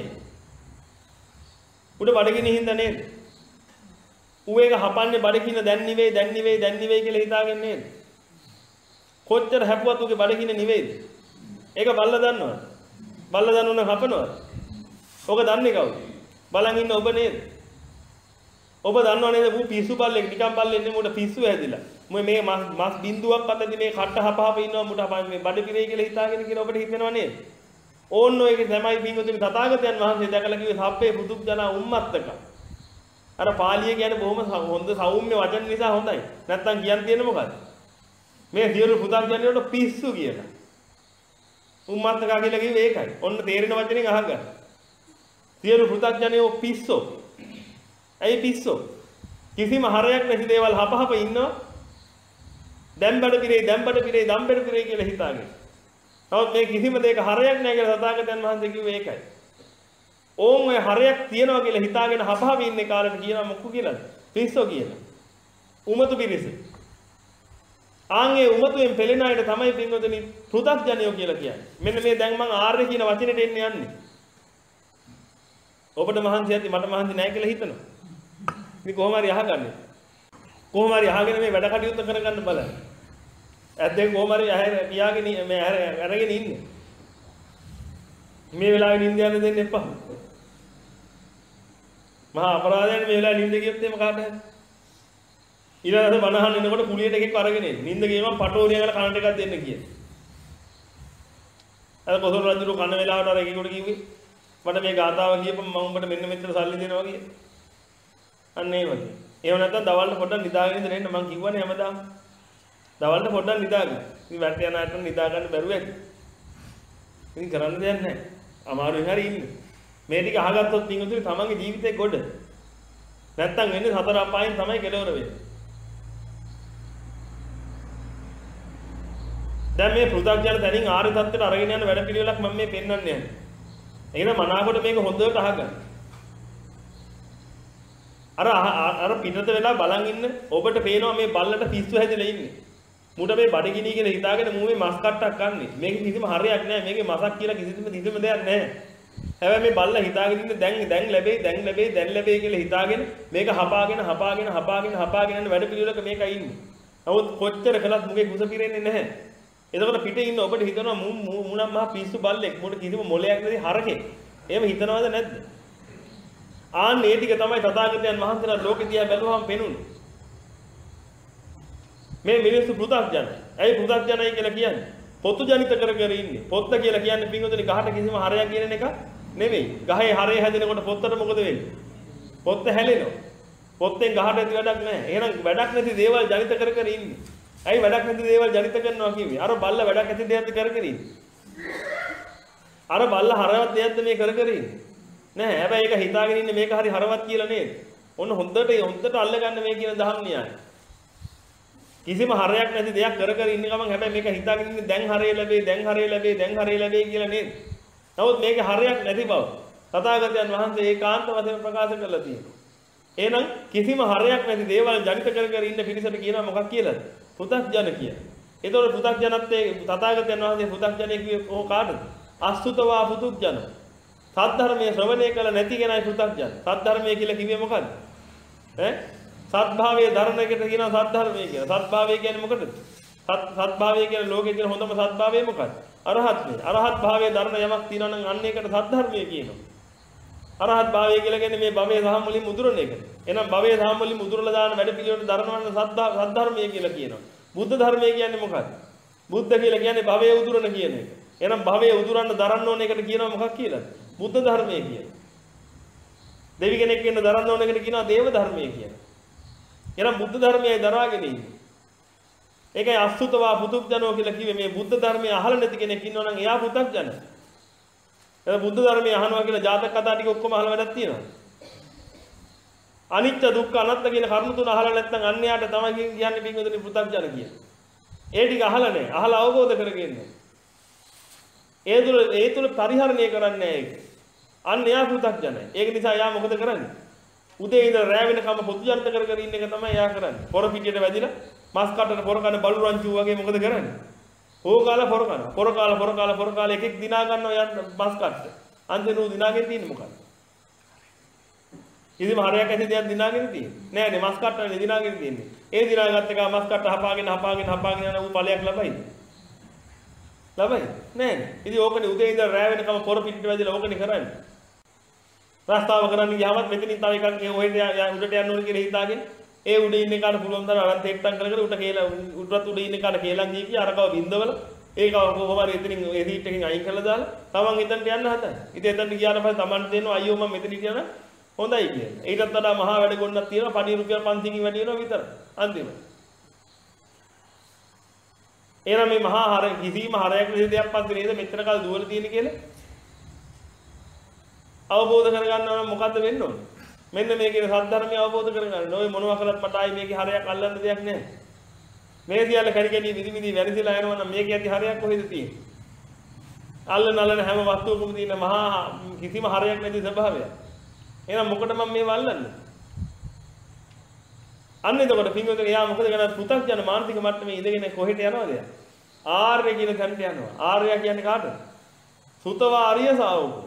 උඩ බඩගිනි හින්දා නේද? ඌ ඒක හපන්නේ බඩගින්න දැන් නිවෙයි දැන් නිවෙයි දැන් නිවෙයි කියලා හිතාගෙන නේද? කොච්චර හැපුවත් ඌගේ බඩගින්න නිවෙයිද? ඒක බල්ලා දන්නවද? බල්ලා දන්නවනම් හපනවද? ඔක දන්නේ කවුද? බලන් ඉන්න ඔබ නේද? ඔබ දන්නව නේද ඌ පිස්සු බල්ලෙක් නිකන් බල්ලෙක් නෙමෙයි උඩ පිස්සු හැදිලා. මේ මේ මස් බින්දුවක් අතදී මේ කට්ට හප හප ඉන්නවා මුට හප මේ බඩ පිරෙයි කියලා හිතාගෙන කියලා ඔබට හිතෙනව නේද? ඕන්න ඔයගේ තමයි පින්වතුනි තථාගතයන් වහන්සේ දැකලා කිව්වේ සබ්බේ පුදුක්ජනා උම්මත්තක. අර පාලිය කියන්නේ බොහොම හොඳ සෞම්‍ය වචන නිසා හොඳයි. නැත්තම් කියන් තියෙන්නේ මොකද්ද? මේ සියලු පුදුක්ජනයට පිස්සු කියලා. උම්මත්තක කියලා කිව්වේ ඒකයි. ඔන්න තේරෙන වචනෙන් අහගන්න. සියලු පුදුක්ජනයෝ පිස්සෝ. ඇයි පිස්සෝ? කිසිම හරයක් නැති දේවල් හපහප ඉන්නවා. දැන් බඩ පිරේ දැන් බඩ පිරේ දම් බඩ පිරේ කියලා හිතාගෙන. නමුත් මේ කිසිම දෙයක හරයක් නැහැ කියලා තථාගතයන් වහන්සේ කිව්වේ ඒකයි. ඕම් ඔය හරයක් තියනවා කියලා හිතාගෙන හපහම ඉන්නේ කාලෙට කියනවා මොකු කියලාද? පිස්සෝ කියලා. උමතු පිරිස. ආන්ගේ උමතුෙන් පෙළෙන අයට තමයි පින්වතුනි පෘථග්ජනයෝ කියලා කියන්නේ. මෙන්න මේ දැන් මම ආර්ය කියන වචනෙට එන්න යන්නේ. ඔබට මහන්සි ඇති මට මහන්සි නැහැ කියලා හිතනවා. ඉතින් කොහොම හරි අහගන්න. කොහොම හරි අහගෙන මේ වැඩ කටයුතු කරගන්න බලන්න. ඇත්තෙන් කොහොම හරි අහර පියාගෙන මේ අරගෙන ඉන්නේ. මේ වෙලාවේ නිින්ද යන්න දෙන්න එපා. මහා අපරාධයෙන් මේ වෙලාවේ නිින්ද ගියොත් එimhe කාට හරි. ඊළඟට බනහන් එනකොට කුලියට එකෙක් අරගෙන එන්නේ. නිින්ද ගියම පටෝනිය ගාලා කනට එකක් දෙන්න කියලා. අර කොසල් රජු කන වෙලාවට අර එකෙකුට කිව්වේ මට මේ ගාතාව කියපම මම උඹට මෙන්න මෙච්චර සල්ලි දෙනවා කියලා. අන්න ඒ වගේ. ඒව නැත්තම් දවල්ට පොඩ්ඩක් නිදාගෙන ඉඳලා එන්න මං කිව්වනේ හැමදාම. දවල්ට පොඩ්ඩක් නිදාගන්න. ඉතින් වැට යන අයට නිදා ගන්න බැරුව ඇති. ඉතින් කරන්න දෙයක් නැහැ. අමාරුවෙන් හරි ඉන්න. මේ ටික අහගත්තොත් පින්වතුනි තමන්ගේ ජීවිතේ ගොඩ. නැත්තම් වෙන්නේ හතර අපායන් තමයි කෙලවර වෙන්නේ. දැන් මේ පෘථග්ජන තැනින් ආර්ය தත්ත්වයට අරගෙන යන වැඩ පිළිවෙලක් මම මේ පෙන්වන්න යන්නේ. ඒක නම් මනාවකට මේක හොඳට අහගන්න. අර අර පිටත වෙලා බලන් ඉන්න ඔබට පේනවා මේ බල්ලට පිස්සු හැදලා ඉන්නේ. මුට මේ බඩගිනි කියලා හිතාගෙන මූ මේ මස් කට්ටක් කන්නේ. මේක කිසිම හරයක් නැහැ. මේකේ මසක් කියලා කිසිම කිසිම දෙයක් නැහැ. හැබැයි මේ බල්ලා හිතාගෙන ඉන්නේ දැන් දැන් ලැබෙයි දැන් ලැබෙයි දැන් ලැබෙයි කියලා හිතාගෙන මේක හපාගෙන හපාගෙන හපාගෙන හපාගෙන යන වැඩ පිළිවෙලක මේකයි ඉන්නේ. නමුත් කොච්චර කළත් මුගේ කුස පිරෙන්නේ නැහැ. එතකොට පිටේ ඉන්න ඔබට හිතනවා මූ මූණම් මහා පිස්සු බල්ලෙක් මුට කිසිම මොලයක් නැති හරකෙක්. එහෙම හිතනවද නැද්ද? ආන්න ඒ ටික තමයි තථාගතයන් වහන්සේලා ලෝකෙ දිහා බැලුවාම පෙනුනේ. මේ මිනිස්සු පෘථග්ජනයි. ඇයි පෘථග්ජනයි කියලා කියන්නේ? පොතු ජනිත කර කර ඉන්නේ. පොත්ත කියලා කියන්නේ පින්වතුනි ගහට කිසිම හරයක් කියන එක නෙමෙයි. ගහේ හරය හැදෙනකොට පොත්තට මොකද වෙන්නේ? පොත්ත හැලෙනවා. පොත්තෙන් ගහට ඇති වැඩක් නැහැ. එහෙනම් වැඩක් නැති දේවල් ජනිත කර කර ඉන්නේ. ඇයි වැඩක් නැති දේවල් ජනිත කරනවා කිව්වේ? අර බල්ල වැඩක් ඇති දෙයක්ද කර කර ඉන්නේ. අර බල්ල හරවත් දෙයක්ද මේ කර කර ඉන්නේ. නෑ. හැබැයි ඒක හිතාගෙන ඉන්නේ මේක හරි හරවත් කියලා නේද? ඔන්න හොඳට හොඳට අල්ලගන්න මේ කියන දහම් න්‍යාය. කිසිම හරයක් නැති දෙයක් කර කර ඉන්න ගමන් හැබැයි මේක හිතාගෙන ඉන්නේ දැන් හරය ලැබෙයි දැන් හරය ලැබෙයි දැන් හරය ලැබෙයි කියලා නේද? නමුත් මේක හරයක් නැති බව තථාගතයන් වහන්සේ ඒකාන්ත වශයෙන් ප්‍රකාශ කරලා තියෙනවා. එහෙනම් කිසිම හරයක් නැති දේවල් ජනිත කර කර ඉන්න පිරිසට කියනවා මොකක් කියලාද? පෘථග්ජන කියලා. ඒතකොට පෘථග්ජනත්වයේ තථාගතයන් වහන්සේ පෘථග්ජනේ කිව්වේ කොහො කාටද? අසුතවා පෘථග්ජන. සද්ධර්මයේ ශ්‍රවණය කළ නැති කෙනයි පෘථග්ජන. සද්ධර්මයේ කියලා කිව්වේ මොකද්ද? ඈ සත්භාවයේ ධර්ම එකට කියනවා සද්ධර්මයේ කියලා. සත්භාවය කියන්නේ මොකටද? සත් සත්භාවය කියන්නේ ලෝකේ තියෙන හොඳම සත්භාවය මොකක්ද? අරහත්නේ. අරහත් භාවයේ ධර්ම යමක් තියෙනවා නම් අන්න ඒකට සද්ධර්මය කියනවා. අරහත් භාවය කියලා කියන්නේ මේ භවයේ සහම් වලින් මුදුරන එක. එහෙනම් භවයේ සහම් වලින් මුදුරලා දාන වැඩ පිළිවෙලට ධර්මවන්න සද්ධර්මය කියලා කියනවා. බුද්ධ ධර්මය කියන්නේ මොකක්ද? බුද්ධ කියලා කියන්නේ භවයේ උදුරන කියන එක. එහෙනම් භවයේ උදුරන්න දරන්න ඕන එකට කියනවා මොකක් කියලාද? බුද්ධ ධර්මය කියලා. දෙවි කෙනෙක් වෙන්න දරන්න ඕන එකට කියනවා දේව ධර්මය කියලා. එහෙනම් බුද්ධ ධර්මයයි දරාගෙන ඉන්නේ. ඒකයි අසුතවා පුතුක්ජනෝ කියලා කිව්වේ මේ බුද්ධ ධර්මය අහලා නැති කෙනෙක් ඉන්නවා නම් එයා පුතක්ජන. එතන බුද්ධ ධර්මය අහනවා කියලා ජාතක කතා ටික ඔක්කොම අහලා වැඩක් තියෙනවා. අනිත්‍ය දුක්ඛ අනාත්ම කියන කරුණු තුන අහලා නැත්නම් අන්‍යයාට තමයි කියන්නේ පින්වතුනි පුතක්ජන කියලා. ඒ ටික අහලා නැහැ. අහලා අවබෝධ කරගෙන නැහැ. ඒ තුල ඒ තුල පරිහරණය කරන්නේ නැහැ ඒක. අන්න එයා පුතක්ජනයි. ඒක නිසා එයා මොකද කරන්නේ? උදේ ඉඳලා රැ වෙනකම් පොතු ජනිත කර කර ඉන්න එක තමයි එයා කරන්නේ. පොර පිටියට වැදිලා මස් කටට පොර කන බලු රංචු වගේ මොකද කරන්නේ? ඕ කාලා පොර කන. පොර කාලා පොර කාලා පොර කාලා එකෙක් දිනා ගන්නවා යන්න මස් කටට. අන්තිම උ දිනාගෙන තියෙන්නේ මොකක්ද? ඉතින් හරයක් ඇති දෙයක් දිනාගෙන තියෙන්නේ. නෑ නේ මස් කට්ටනේ දිනාගෙන තියෙන්නේ. ඒ දිනාගත්ත එක මස් කට්ට හපාගෙන හපාගෙන හපාගෙන යන ඌ ඵලයක් ලබයිද? ලබයි. නෑ නේ. ඉතින් ඕකනේ උදේ ඉඳලා රැ වෙනකම් පොර පිටියට වැදිලා ඕකනේ කරන්නේ. රස්තාව කරන්න ගියාමත් මෙතනින් තව එකක් ඔහෙට උඩට යන්න ඕනේ කියලා හිතාගෙන ඒ උඩ ඉන්න කාට පුළුවන් තරම් අරන් තෙක්ටම් කර කර උඩ කියලා උඩට උඩ ඉන්න කාට කේලම් ගිය කිය අරකව බින්දවල ඒක කොහොම හරි එතනින් ඒ සීට් එකෙන් අයින් කරලා දාලා තමන් එතනට යන්න හදන. ඉතින් එතනට ගියාට පස්සේ තමන්ට දෙනවා අයියෝ මම මෙතන හිටියා නම් හොඳයි කියලා. ඊටත් වඩා මහා වැඩ ගොන්නක් තියෙනවා පඩි රුපියල් පන්සියකින් වැඩි වෙනවා විතර. අන්තිම. එහෙනම් මේ මහා හර කිසිම හරයක් නැති දෙයක් පස්සේ නේද මෙච්චර කාල දුවලා තියෙන්නේ කියලා අවබෝධ කරගන්නවා නම් මොකද්ද වෙන්න ඕනේ? මෙන්න මේ කියන සද්ධර්මය අවබෝධ කරගන්න. ඔය මොනවා කළත් මට ආයි මේකේ හරයක් අල්ලන්න දෙයක් නැහැ. මේ සියල්ල කරි කරි විදි විදි වැරදිලා යනවා නම් මේකේ ඇති හරයක් කොහෙද තියෙන්නේ? අල්ලන අල්ලන හැම වස්තුවකම තියෙන මහා කිසිම හරයක් නැති ස්වභාවය. එහෙනම් මොකට මම මේව අල්ලන්නේ? අන්න එතකොට පින්වතුනි යා මොකද කරන්නේ? පු탁ජන මානසික මට්ටමේ ඉඳගෙන කොහෙට යනවද? ආර්ය කියන තැනට යනවා. ආර්ය කියන්නේ කාටද? සුතව ආර්ය ශාවකෝ.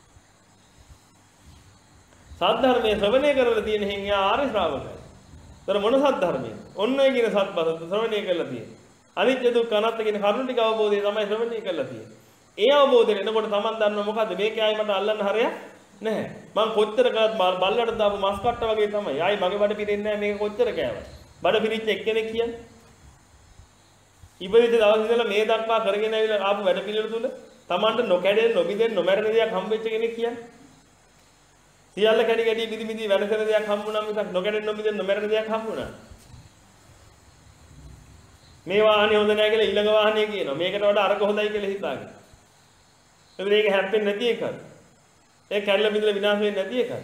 සද්ධර්මයේ ශ්‍රවණය කරලා තියෙන හින් යා ආර්ය ශ්‍රාවකයි. ඒතර මොන සද්ධර්මයේ? ඔන්න ඔය කියන සත්පත් ශ්‍රවණය කරලා තියෙන්නේ. අනිත්‍ය දුක්ඛ අනාත්ම කියන කරුණු ටික අවබෝධය තමයි ශ්‍රවණය කරලා තියෙන්නේ. ඒ අවබෝධයෙන් එනකොට තමන් දන්නවා මොකද්ද මේකේ ආයි මට අල්ලන්න හරයක් නැහැ. මං කොච්චර කරත් බල්ලට දාපු මස් කට්ට වගේ තමයි. ආයි මගේ බඩ පිරෙන්නේ නැහැ මේක කොච්චර කෑවත්. බඩ පිරිච්ච එක්කෙනෙක් කියන්නේ. ඉබදිට දවස් ඉඳලා මේ දක්වා කරගෙන ආවිලා ආපු වැඩ පිළිවෙල තුල තමන්ට නොකැඩෙන නොබිදෙන නොමැරෙන දෙයක් හම්බෙච්ච කෙනෙක් කියන්නේ. සියල්ල කැඩි කැඩි බිදි බිදි වෙනසෙන දෙයක් හම්බුණා මිසක් නොකැඩෙන නොබිදෙන නොමැරෙන දෙයක් හම්බුණා. මේ වාහනේ හොඳ නැහැ කියලා ඊළඟ වාහනේ කියනවා. මේකට වඩා අරක හොඳයි කියලා හිතාගෙන. එතකොට ඒක හැප්පෙන්නේ නැති එකක්. ඒක කැඩලා බිඳලා විනාශ වෙන්නේ නැති එකක්.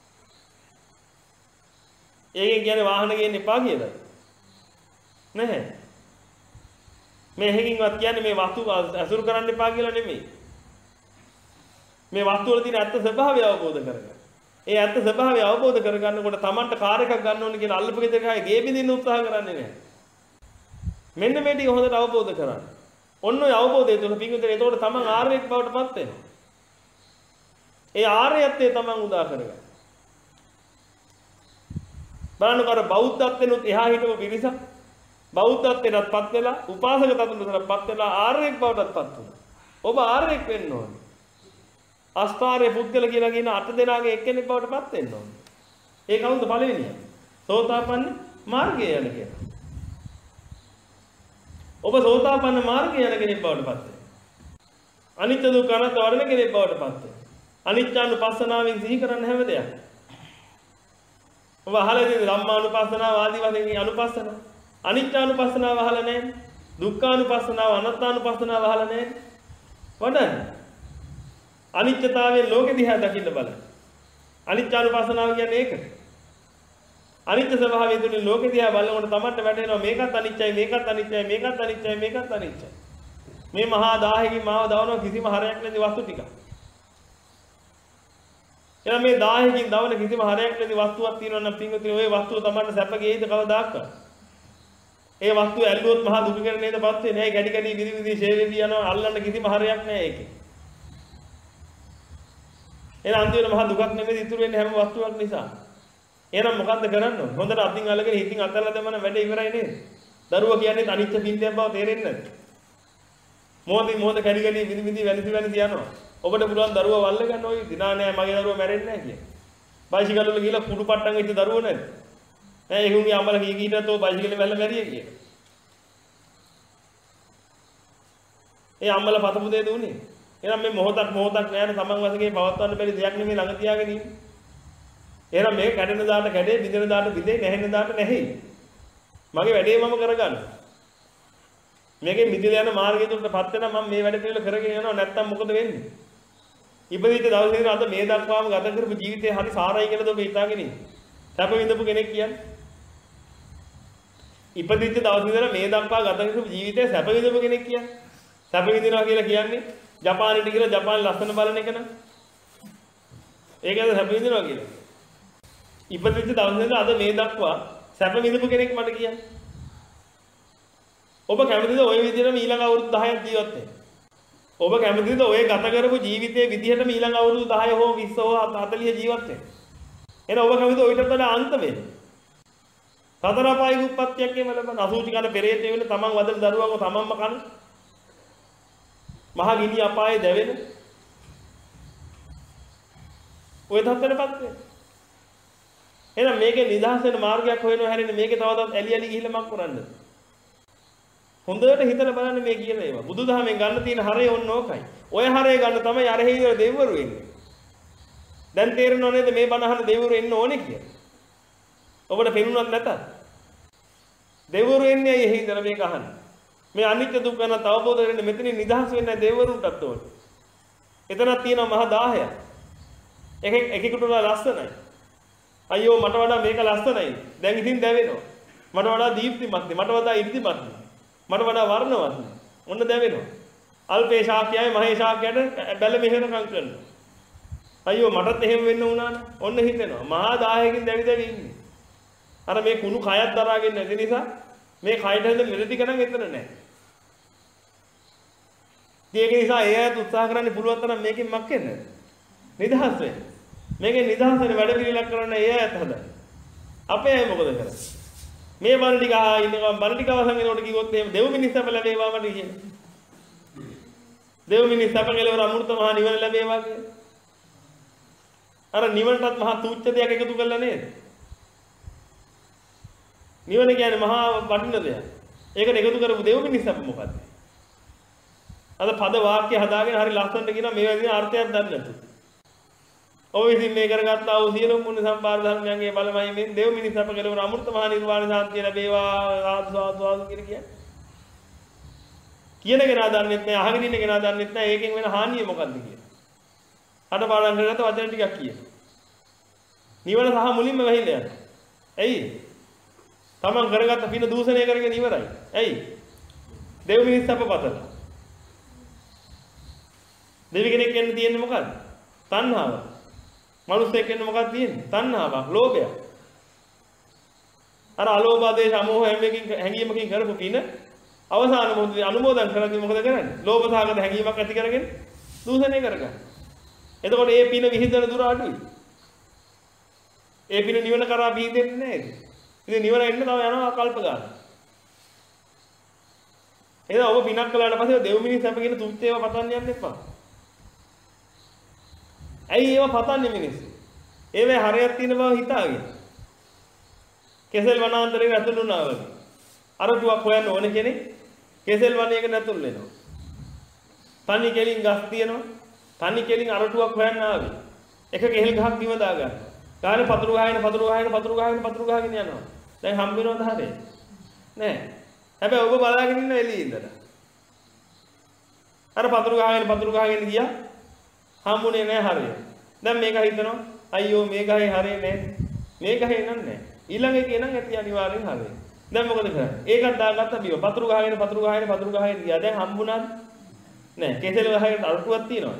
ඒකෙන් කියන්නේ වාහන ගේන්න එපා කියලා. නැහැ. මේ හැකින්වත් කියන්නේ මේ වස්තු අසුරු කරන්න එපා කියලා නෙමෙයි. මේ වස්තු වල තියෙන ඇත්ත ස්වභාවය අවබෝධ කරගන්න. ඒ ඇත්ත ස්වභාවය අවබෝධ කරගන්නකොට Tamanට කාර් එකක් ගන්න ඕනේ කියලා අල්ලපු ගෙදර ගහේ ගේ බින්දින්න උත්සාහ කරන්නේ නැහැ. මෙන්න මේ ටික හොඳට අවබෝධ කරගන්න. ඔන්න ඔය අවබෝධය තුළ පිංගුතේ එතකොට Taman ආර්යෙක් බවට පත් වෙනවා. ඒ ආර්යත්වයේ Taman උදා කරගන්න. බලන්නකර බෞද්ධත්වෙනුත් එහා හිටපු පිරිසක් බෞද්ධත්වයටත් පත් වෙලා උපාසක තතුන්ටත් පත් වෙලා ආර්යෙක් බවටත් පත් වුණා. ඔබ ආර්යෙක් වෙන්න ඕනේ. අස්ථාරේ පුද්ගල කියලා කියන අට දෙනාගේ එක්කෙනෙක් බවට පත් වෙන්න ඕනේ. ඒ කවුද පළවෙනිය? සෝතාපන්න මාර්ගයේ යන කෙනා. ඔබ සෝතාපන්න මාර්ගයේ යන කෙනෙක් බවට පත් වෙනවා. අනිත්‍ය දුක්ඛ අනාත්ම වර්ණ කෙනෙක් බවට පත් වෙනවා. අනිත්‍යානුපස්සනාවෙන් සිහි කරන්න හැම දෙයක්. ඔබ අහලා තියෙන ධම්මානුපස්සනාව ආදී වශයෙන් අනුපස්සන. අනිත්‍යානුපස්සනාව අහලා නැහැ. දුක්ඛානුපස්සනාව අනාත්මානුපස්සනාව අහලා නැහැ. වඩන්න. අනිත්‍යතාවයෙන් ලෝකෙ දිහා දකින්න බලන්න. අනිත්‍යානුපස්සනාව කියන්නේ ඒක. අනිත්‍ය ස්වභාවය තුලින් ලෝකෙ දිහා බලනකොට තමන්ට වැටෙනවා මේකත් අනිත්‍යයි මේකත් අනිත්‍යයි මේකත් අනිත්‍යයි මේකත් අනිත්‍යයි. මේ මහා දාහකින් මාව දවනවා කිසිම හරයක් නැති වස්තු ටික. එහෙනම් මේ දාහකින් දවන කිසිම හරයක් නැති වස්තුවක් තියෙනවා නම් පින්වතුනි ওই වස්තුව තමන්ට සැප ගේයිද කවදාවත්? ඒ වස්තුව ඇල්ලුවොත් මහා දුකකට නේදපත් වෙන්නේ. නෑ ගැටි ගැටි විදි විදි ෂේවෙදී යනවා අල්ලන්න කිසිම හරයක් නෑ ඒකේ. එහෙනම් අන්තිමට මහා දුකක් නෙමෙයි ඉතුරු වෙන්නේ හැම වස්තුවක් නිසා. එහෙනම් මොකද්ද කරන්න ඕනේ? හොඳට අතින් අල්ලගෙන හිතින් අතල්ලා දැම්මම වැඩේ ඉවරයි නේද? දරුවා කියන්නේ අනිත්‍ය පින්දයක් බව තේරෙන්නේ නැද්ද? මොහොතින් මොහොත කැඩි කැඩි විදි විදි වැලිසි වැලිසි යනවා. ඔබට පුළුවන් දරුවා වල්ල ගන්න ඔය දිනා නෑ මගේ දරුවා මැරෙන්නේ නෑ කියලා. බයිසිකල් වල ගිහලා කුඩු පට්ටම් වෙච්ච දරුවෝ නැද්ද? නෑ ඒකුන්ගේ අම්මලා කී කීටත් ඔය බයිසිකලෙන් වැල්ල මැරියේ කියලා. ඒ අම්මලා පතපු දෙය දුන්නේ. එහෙනම් මේ මොහොතක් මොහොතක් නෑනේ තමන් වශයෙන් පවත්වන්න බැරි දෙයක් නෙමෙයි ළඟ තියාගෙන ඉන්නේ. එහෙනම් මේක කැඩෙන දාට කැඩේ බිඳෙන දාට බිඳේ නැහෙන දාට නැහෙයි. මගේ වැඩේ මම කරගන්න. මේකේ මිදිලා යන මාර්ගය තුලටපත් වෙනා මම මේ වැඩ පිළිවෙල කරගෙන යනවා නැත්තම් මොකද වෙන්නේ? ඉපදිච්ච දවසේ ඉඳන් අද මේ දක්වාම ගත කරපු ජීවිතේ හරි සාරයි කියලාද ඔබ හිතාගෙන ඉන්නේ? සැප විඳපු කෙනෙක් කියන්නේ. ඉපදිච්ච දවසේ ඉඳන් මේ දක්වා ගත කරපු ජීවිතේ සැප විඳපු කෙනෙක් කියන්නේ. සැප විඳිනවා කියලා කියන්නේ ජපානයට ගිහලා ජපාන් ලස්සන බලන එක න ะ. ඒකද සැප විඳිනවා කියන්නේ. ඉපදිච්ච දවසේ ඉඳන් අද මේ දක්වා සැප විඳපු කෙනෙක් මට කියන්නේ. ඔබ කැමතිද ওই විදිහටම ඊළඟ අවුරුදු දහයක් ජීවත් වෙන්න? ඔබ කැමතිද ඔය ගත කරපු ජීවිතයේ විදිහටම ඊළඟ අවුරුදු දහය හෝ විස්ස හෝ හතළිහ ජීවත් වෙන්න? එහෙනම් ඔබ කැමතිද ඔයිට වඩා අන්ත වෙන්න? සතර අපායක උප්පත්තියක් එහෙම ලබන අසුචි කන පෙරේතය වෙන තමන් වදන දරුවව තමන්ම කන මහා ගිනි අපායේ දැවෙන ඔය තත්ත්වෙටපත් වෙන්න. එහෙනම් මේකේ නිදහස් වෙන මාර්ගයක් හොයනවා හැරෙන්නේ මේකේ තවදත් ඇලි ඇලි ගිහිල්ලා මක් කරන්නද? හොඳට හිතලා බලන්න මේ කියන ඒවා. බුදුදහමෙන් ගන්න තියෙන හරය ඔන්න ඕකයි. ඔය හරය ගන්න තමයි අරහේ ඉඳලා දෙවිවරු එන්නේ. දැන් තේරෙනව නේද මේ බණ අහන දෙවිවරු එන්න ඕනේ කියලා? ඔබට පෙනුනත් නැතත්. දෙවිවරු එන්නේ ඇයි එහි ඉඳලා මේක අහන්න? මේ අනිත්‍ය දුක්ඛ ගැන අවබෝධ කරගෙන මෙතනින් නිදහස් වෙන්න දෙවිවරුන්ටත් ඕනේ. එතනක් තියෙනවා මහා දාහයක්. එක එකෙකුට ලස්සනයි. අයියෝ මට වඩා මේක ලස්සනයි. දැන් ඉතින් දැවෙනවා. මට වඩා දීප්තිමත් නේ. මට වඩා ඉර්ධිමත් නේ. මට වඩා වර්ණවත් නේ. ඔන්න දැවෙනවා. අල්පේ ශාක්‍යයයි මහේ ශාක්‍යයට බැල මෙහෙරකම් කරනවා. අයියෝ මටත් එහෙම වෙන්න වුණානේ. ඔන්න හිතෙනවා. මහා දාහයකින් දැවි දැවි ඉන්නේ. අර මේ කුණු කයක් දරාගෙන නැති නිසා මේ කයට හැදෙන ලෙඩ ටික නම් එතන නැහැ. ඒක නිසා ඒ අයත් උත්සාහ කරන්න පුළුවන් තරම් මේකෙන් මක්කෙන්න. නිදහස් වෙන්න. මේකෙන් නිදහස් වෙන වැඩ පිළිලක් කරන්න ඒ අයත් හදන්න. අපේ අය මොකද කරන්නේ? මේ බණ ටික අහා ඉන්නවා බණ ටික අවසන් වෙනකොට කිව්වොත් එහෙම දෙව් මිනිස් අප ලැබේවා මට කියන්නේ. දෙව් මිනිස් අප කෙලවර අමෘත මහා නිවන ලැබේවා කියන්නේ. අර නිවනටත් මහා තුච්ඡ දෙයක් එකතු කරලා නේද? නිවන කියන්නේ මහා වටින දෙයක්. ඒකට එකතු කරපු දෙව් මිනිස් අප මොකද්ද? අද පද වාක්‍ය හදාගෙන හරි ලස්සනට කියනවා මේ වගේ අර්ථයක් දන්නේ නැතු. ඔය විසින් මේ කරගත්තා වූ සියලුම පුණ්‍ය සම්පාද ධර්මයන්ගේ බලමයි මේ දෙව් මිනිස් අප කෙලවර අමෘත මහා නිර්වාණ ශාන්තිය ලැබේවා ආදු සාදු ආදු කියන්නේ. කියන කෙනා දන්නෙත් නැහැ අහගෙන ඉන්න කෙනා දන්නෙත් නැහැ ඒකෙන් වෙන හානිය මොකද්ද කියලා. අට පාඩම් කරගත්ත වචන ටිකක් කියන. නිවන සහ මුලින්ම වැහිලා යනවා. ඇයි? තමන් කරගත්ත පින දූෂණය කරගෙන ඉවරයි. ඇයි? දෙව් මිනිස් අප පතලා. දෙවි කෙනෙක් වෙන්න තියෙන්නේ මොකද්ද? තණ්හාව. මනුස්සයෙක් වෙන්න මොකක්ද තියෙන්නේ? තණ්හාවක්, ලෝභයක්. අර අලෝභ ආදේශ අමෝහ හැමකින් හැඟීමකින් කරපු පින අවසාන මොහොතේ අනුමෝදන් කරද්දී මොකද කරන්නේ? ලෝභ සහගත හැඟීමක් ඇති කරගෙන දූෂණය කරගන්න. එතකොට ඒ පින විහිදෙන දුර අඩුයි. ඒ පින නිවන කරා බීදෙන්නේ නැහැ. ඉතින් නිවන එන්න තව යනවා කල්ප ගන්න. එහෙනම් ඔබ පිනක් කළාට පස්සේ දෙව් මිනිස් අප කියන තුච්ච ඒවා පතන්න යන්න එපා. ඇයි ඒවා පතන්නේ මිනිස්සු? ඒවේ හරයක් තියෙන බව හිතාගෙන. කෙසෙල් වනාන්තරේ ඇතුළු වුණා වගේ. අරටුවක් හොයන්න ඕන කෙනෙක් කෙසෙල් වනයේක ඇතුළු වෙනවා. තනි කෙලින් ගස් තියෙනවා. තනි කෙලින් අරටුවක් හොයන්න ආවේ. එක කෙහෙල් ගහක් බිම දා ගන්න. ගානේ පතුරු ගහගෙන පතුරු ගහගෙන පතුරු ගහගෙන පතුරු ගහගෙන යනවා. දැන් හම්බ වෙනවද හරිය? නෑ. හැබැයි ඔබ බලාගෙන ඉන්න එළියේ ඉඳලා. අර පතුරු ගහගෙන පතුරු ගහගෙන ගියා. හම්බුනේ නෑ හරිය. දැන් මේක හිතනවා අයියෝ මේ ගහේ හරිය නෑ. මේ ගහේ නෑ. ඊළඟ එකේ නම් ඇති අනිවාර්යෙන් හරිය. දැන් මොකද කරන්නේ? ඒකත් දාගත්ත බිම. පතුරු ගහගෙන පතුරු ගහගෙන පතුරු ගහගෙන ගියා. දැන් හම්බුණාද? නෑ. කෙසෙල් ගහකට අරටුවක් තියෙනවා.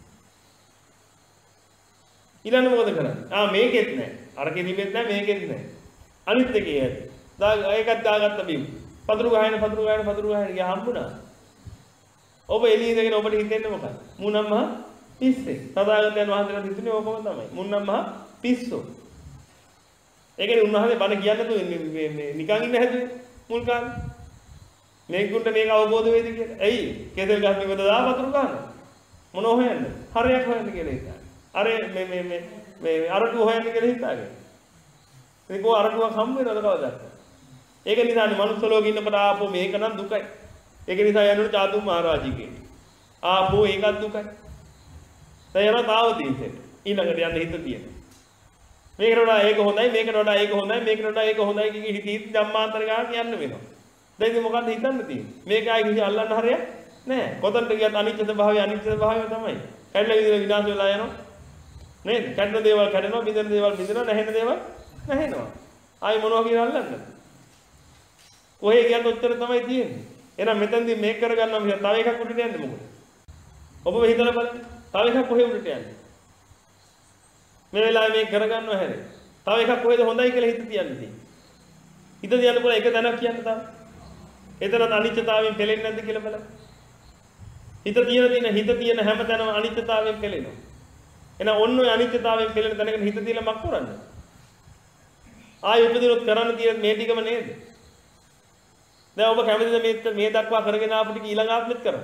ඊළඟ මොකද කරන්නේ? ආ මේකෙත් නෑ. අරකේ තිබෙත් නෑ මේකෙත් නෑ. අනිත් එකේ ඇති. දා ඒකත් දාගත්ත බිම. පතුරු ගහගෙන පතුරු ගහගෙන පතුරු ගහගෙන ගියා හම්බුණා. ඔබ එළියේ ඉඳගෙන ඔබට හිතෙන්නේ මොකක්ද? මූණම් මහ පිස්සේ. සදාගතයන් වහන්සේලා හිතුනේ ඕකම තමයි. මුන්නම් මහ පිස්සෝ. ඒ කියන්නේ උන්වහන්සේ බණ කියන්නේ නැතුව මේ මේ නිකන් ඉන්න හැදුවේ මුල් කාලේ. මේකුන්ට මේක අවබෝධ වෙයිද කියලා. ඇයි? කෙසෙල් ගස් නිවද දා වතුර ගන්න. මොන හොයන්නේ? හරයක් හොයන්න කියලා හිතන්නේ. අර මේ මේ මේ මේ අරටුව හොයන්න කියලා හිතාගෙන. මේක අරටුවක් හම්බ වෙනවද කවදාද? ඒක නිසානේ මනුස්ස ලෝකෙ ඉන්නකොට ආපෝ මේක නම් දුකයි. ඒක නිසා යනුනේ චාතුම් මහරජිගේ. ආපෝ ඒකත් දුකයි. දැන් යනවා තාවදීසෙට. ඊළඟට යන්න හිත තියෙනවා. මේකට වඩා ඒක හොඳයි මේකට වඩා ඒක හොඳයි මේකට වඩා ඒක හොඳයි කිය හිත හිත ධම්මාන්තර ගාන යන්න වෙනවා. දැන් ඉතින් මොකද්ද හිතන්න තියෙන්නේ? මේක ආයි කිසි අල්ලන්න හරියක් නැහැ. කොතනට ගියත් අනිත්‍ය ස්වභාවය අනිත්‍ය ස්වභාවය තමයි. කැඩලා විදිහට විනාශ වෙලා යනවා. නේද? කැඩෙන දේවල් කැඩෙනවා, බිඳෙන දේවල් බිඳෙනවා, නැහෙන දේවල් නැහෙනවා. ආයි මොනවා කියන අල්ලන්නද? කොහේ ගියත් ඔච්චර තමයි තියෙන්නේ. එහෙනම් මෙතනදී මේක කරගන්නවා මිස තව එකක් උඩට යන්නේ මොකද? ඔබ හිතලා බලන්න. තව එකක් කොහේ උඩට යන්නේ? මේ වෙලාවේ මේක කරගන්නව හැරේ. තව එකක් කොහෙද හොඳයි කියලා හිත තියන්නේ තියෙන්නේ. හිත තියන්න පුළුවන් එක තැනක් කියන්න තාම. එතනත් අනිත්‍යතාවයෙන් පෙලෙන්නේ නැද්ද කියලා බලන්න. හිත තියෙන තියෙන හිත තියෙන හැම තැනම අනිත්‍යතාවයෙන් පෙලෙනවා. එහෙනම් ඔන්න ඔය අනිත්‍යතාවයෙන් පෙලෙන තැනකට හිත තියලා මක් කරන්නේ? ආයෙ උපදිනොත් කරන්න තියෙන මේ ටිකම නේද? දැන් ඔබ කැමතිද මේ මේ දක්වා කරගෙන ආපු ටික ඊළඟ ආත්මෙත් කරන්න?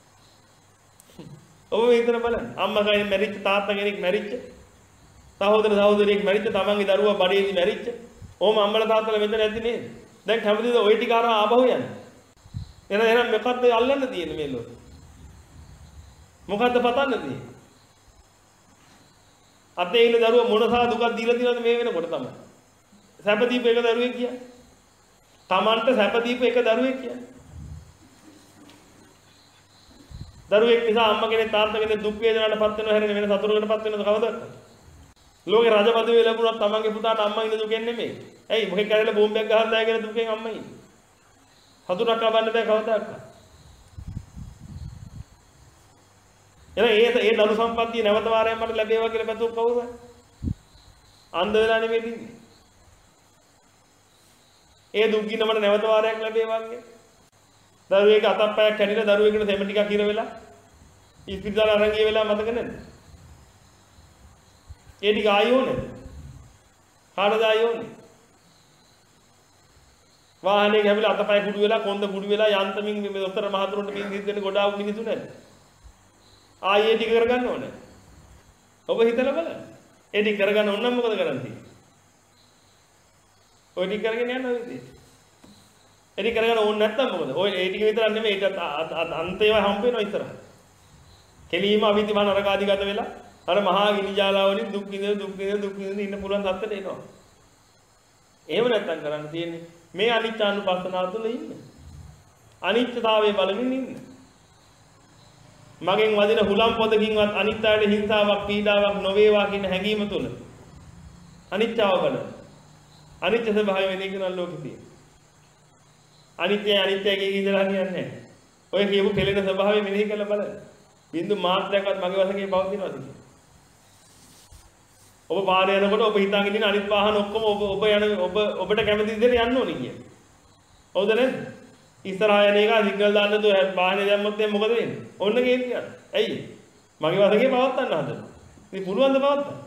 ඔබ හිතන බලන්න. අම්මා කෙනෙක් මැරිච්ච තාත්තා කෙනෙක් මැරිච්ච සහෝදර සහෝදරියෙක් මැරිච්ච තමන්ගේ දරුවා බඩේදී මැරිච්ච ඕම අම්මලා තාත්තලා මෙතන නැති නේද? දැන් කැමතිද ওই ටික අරන් ආපහු යන්න? එහෙනම් එහෙනම් මොකද්ද අල්ලන්න තියෙන්නේ මේ ලෝකෙ? මොකද්ද පතන්න තියෙන්නේ? අතේ ඉන්න දරුවා මොනසා දුකක් දීලා තියෙනවද මේ වෙනකොට තමයි? සැප දීප එක දරුවෙක් කියන්නේ. Tamanට සැප දීප එක දරුවෙක් කියන්නේ. දරුවෙක් නිසා අම්මා කෙනෙක් තාත්තා කෙනෙක් දුක් වේදනාවට පත් වෙනවා හැරෙන වෙන සතුටකට පත් වෙනවද කවදාද? ලෝකේ රජ පදවිය ලැබුණත් තමන්ගේ පුතාට අම්මා ඉන්න දුකෙන් නෙමෙයි. ඇයි මොකෙක් කරලා බෝම්බයක් ගහලා දාගෙන දුකෙන් අම්මා ඉන්නේ. සතුටක් ලබන්න බෑ කවදාවත්. එහෙනම් ඒ ඒ දරු සම්පත්තිය නැවත වාරයක් මට ලැබේවා කියලා පැතුව කවුද? අන්ධ වෙලා නෙමෙයි ඉන්නේ. ඒ දුක් ගින්න මට නැවත වාරයක් ලැබේවා කියලා. දරුවෙක් අතප්පයක් කැඩිලා දරුවෙකුට තෙම ටිකක් හිර වෙලා ඉස්පිරිතාල අරන් ගිය වෙලාව මතක නැද්ද? ඒ ටික ආයෝ නැද්ද? කාටද ආයෝනේ? වාහනේ ගැවිලා අතපය කුඩු වෙලා කොන්ද කුඩු වෙලා යන්තමින් මේ උත්තර මහතුරුන්ට මින් දිද්දෙන ගොඩාක් මිනිසු නැද්ද? ආයේ ටික කරගන්න ඕනේ. ඔබ හිතලා බලන්න. ඒ ටික කරගන්න ඕන නම් මොකද කරන්නේ? ඔය ටික කරගෙන යන්න ඔය විදිහට. ඒ ටික කරගන්න ඕන නැත්නම් මොකද? ඔය ඒ ටික විතරක් නෙමෙයි ඒකත් අන්තේව හම්බ වෙනවා ඉතරහ. කෙලීම අවිද්‍යාව නරකාදිගත වෙලා අර මහා ගිනි ජාලාවලින් දුක් විඳින දුක් විඳින දුක් විඳින ඉන්න පුළුවන් තත්ත්වයට එනවා. එහෙම නැත්නම් කරන්න තියෙන්නේ මේ අනිත්‍යානුපස්සනාව තුළ ඉන්න. අනිත්‍යතාවයේ බලමින් ඉන්න. මගෙන් වදින හුලම් පොදකින්වත් අනිත්‍යයට හිංසාවක් පීඩාවක් නොවේවා කියන හැඟීම තුළ අනිත්‍යව බලන්න. අනිත්‍ය ස්වභාවය වෙන්නේ කියන ලෝකෙ තියෙන. අනිත්‍යයි අනිත්‍යයි කියන ඉඳලා කියන්නේ නැහැ. ඔය කියපු පෙළෙන ස්වභාවය මෙනෙහි කරලා බලන්න. බින්දු මාත්‍රයක්වත් මගේ වශයෙන් පවතිනවද කියලා. ඔබ පාරේ යනකොට ඔබ හිතාගෙන ඉන්න අනිත් වාහන ඔක්කොම ඔබ ඔබ යන ඔබ ඔබට කැමති විදිහට යන්න ඕනේ කියන්නේ. හවුද නේද? ඉස්සරහා යන එක සිග්නල් දාන්න දෝ වාහනේ දැම්මොත් එහෙනම් මොකද වෙන්නේ? ඔන්න ගේන්න කියන්නේ. ඇයි? මගේ වශයෙන් පවත්තන්න හදන්න. ඉතින් පුළුවන් ද පවත්තන්න?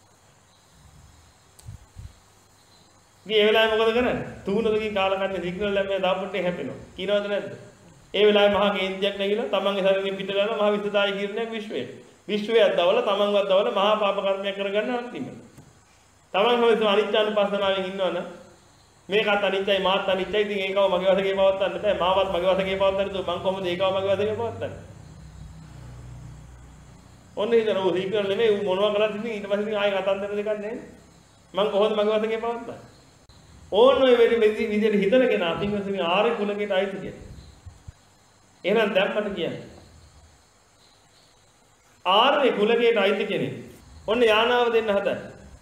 මේ ඒ වෙලාවේ මොකද කරන්නේ? තුනකකින් කාලකන්ණේ සිග්නල් ලැබෙන්නේ දාපොට්ටේ හැපෙනවා. කියනවද නැද්ද? ඒ වෙලාවේ මහා කේන්තියක් නැගිලා තමන්ගේ ශරීරයෙන් පිට කරන මහා විස්තදායි කිරණයක් විශ්වයේ. විශ්වයක් දවල තමන්වත් දවල මහා පාප කර්මයක් කරගන්න අන්තිමට. තමන් හොයස අනිත්‍යානුපස්සනාවෙන් ඉන්නවනම් මේකත් අනිත්‍යයි මාත් අනිත්‍යයි. ඉතින් ඒකව මගේ වශයෙන් පවත්තන්න බෑ. මාවත් මගේ වශයෙන් පවත්තන්න දෝ මං කොහොමද ඒකව මගේ වශයෙන් පවත්තන්නේ? ඔන්න ඉතින් ඔය සිග්නල් නෙමෙයි මොනවා කරත් ඉතින් ඊට පස්සේ ඉතින් ආයෙ කතන්දර දෙකක් නැහැ. මං කොහොමද මගේ වශයෙන් පවත්තන්නේ? ඕන ඔය වෙලෙ මෙදි විදිහට හිතනගෙන අතිංගසින් ආරේ කුලකේට ආයිත් කියන්නේ. එහෙනම් දැන් මට කියන්න. ආර්ය කුලකයට අයිති කෙනෙක්. ඔන්න යානාව දෙන්න හදන්න.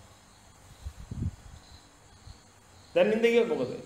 දැන් නින්ද ගියොත් මොකද වෙන්නේ?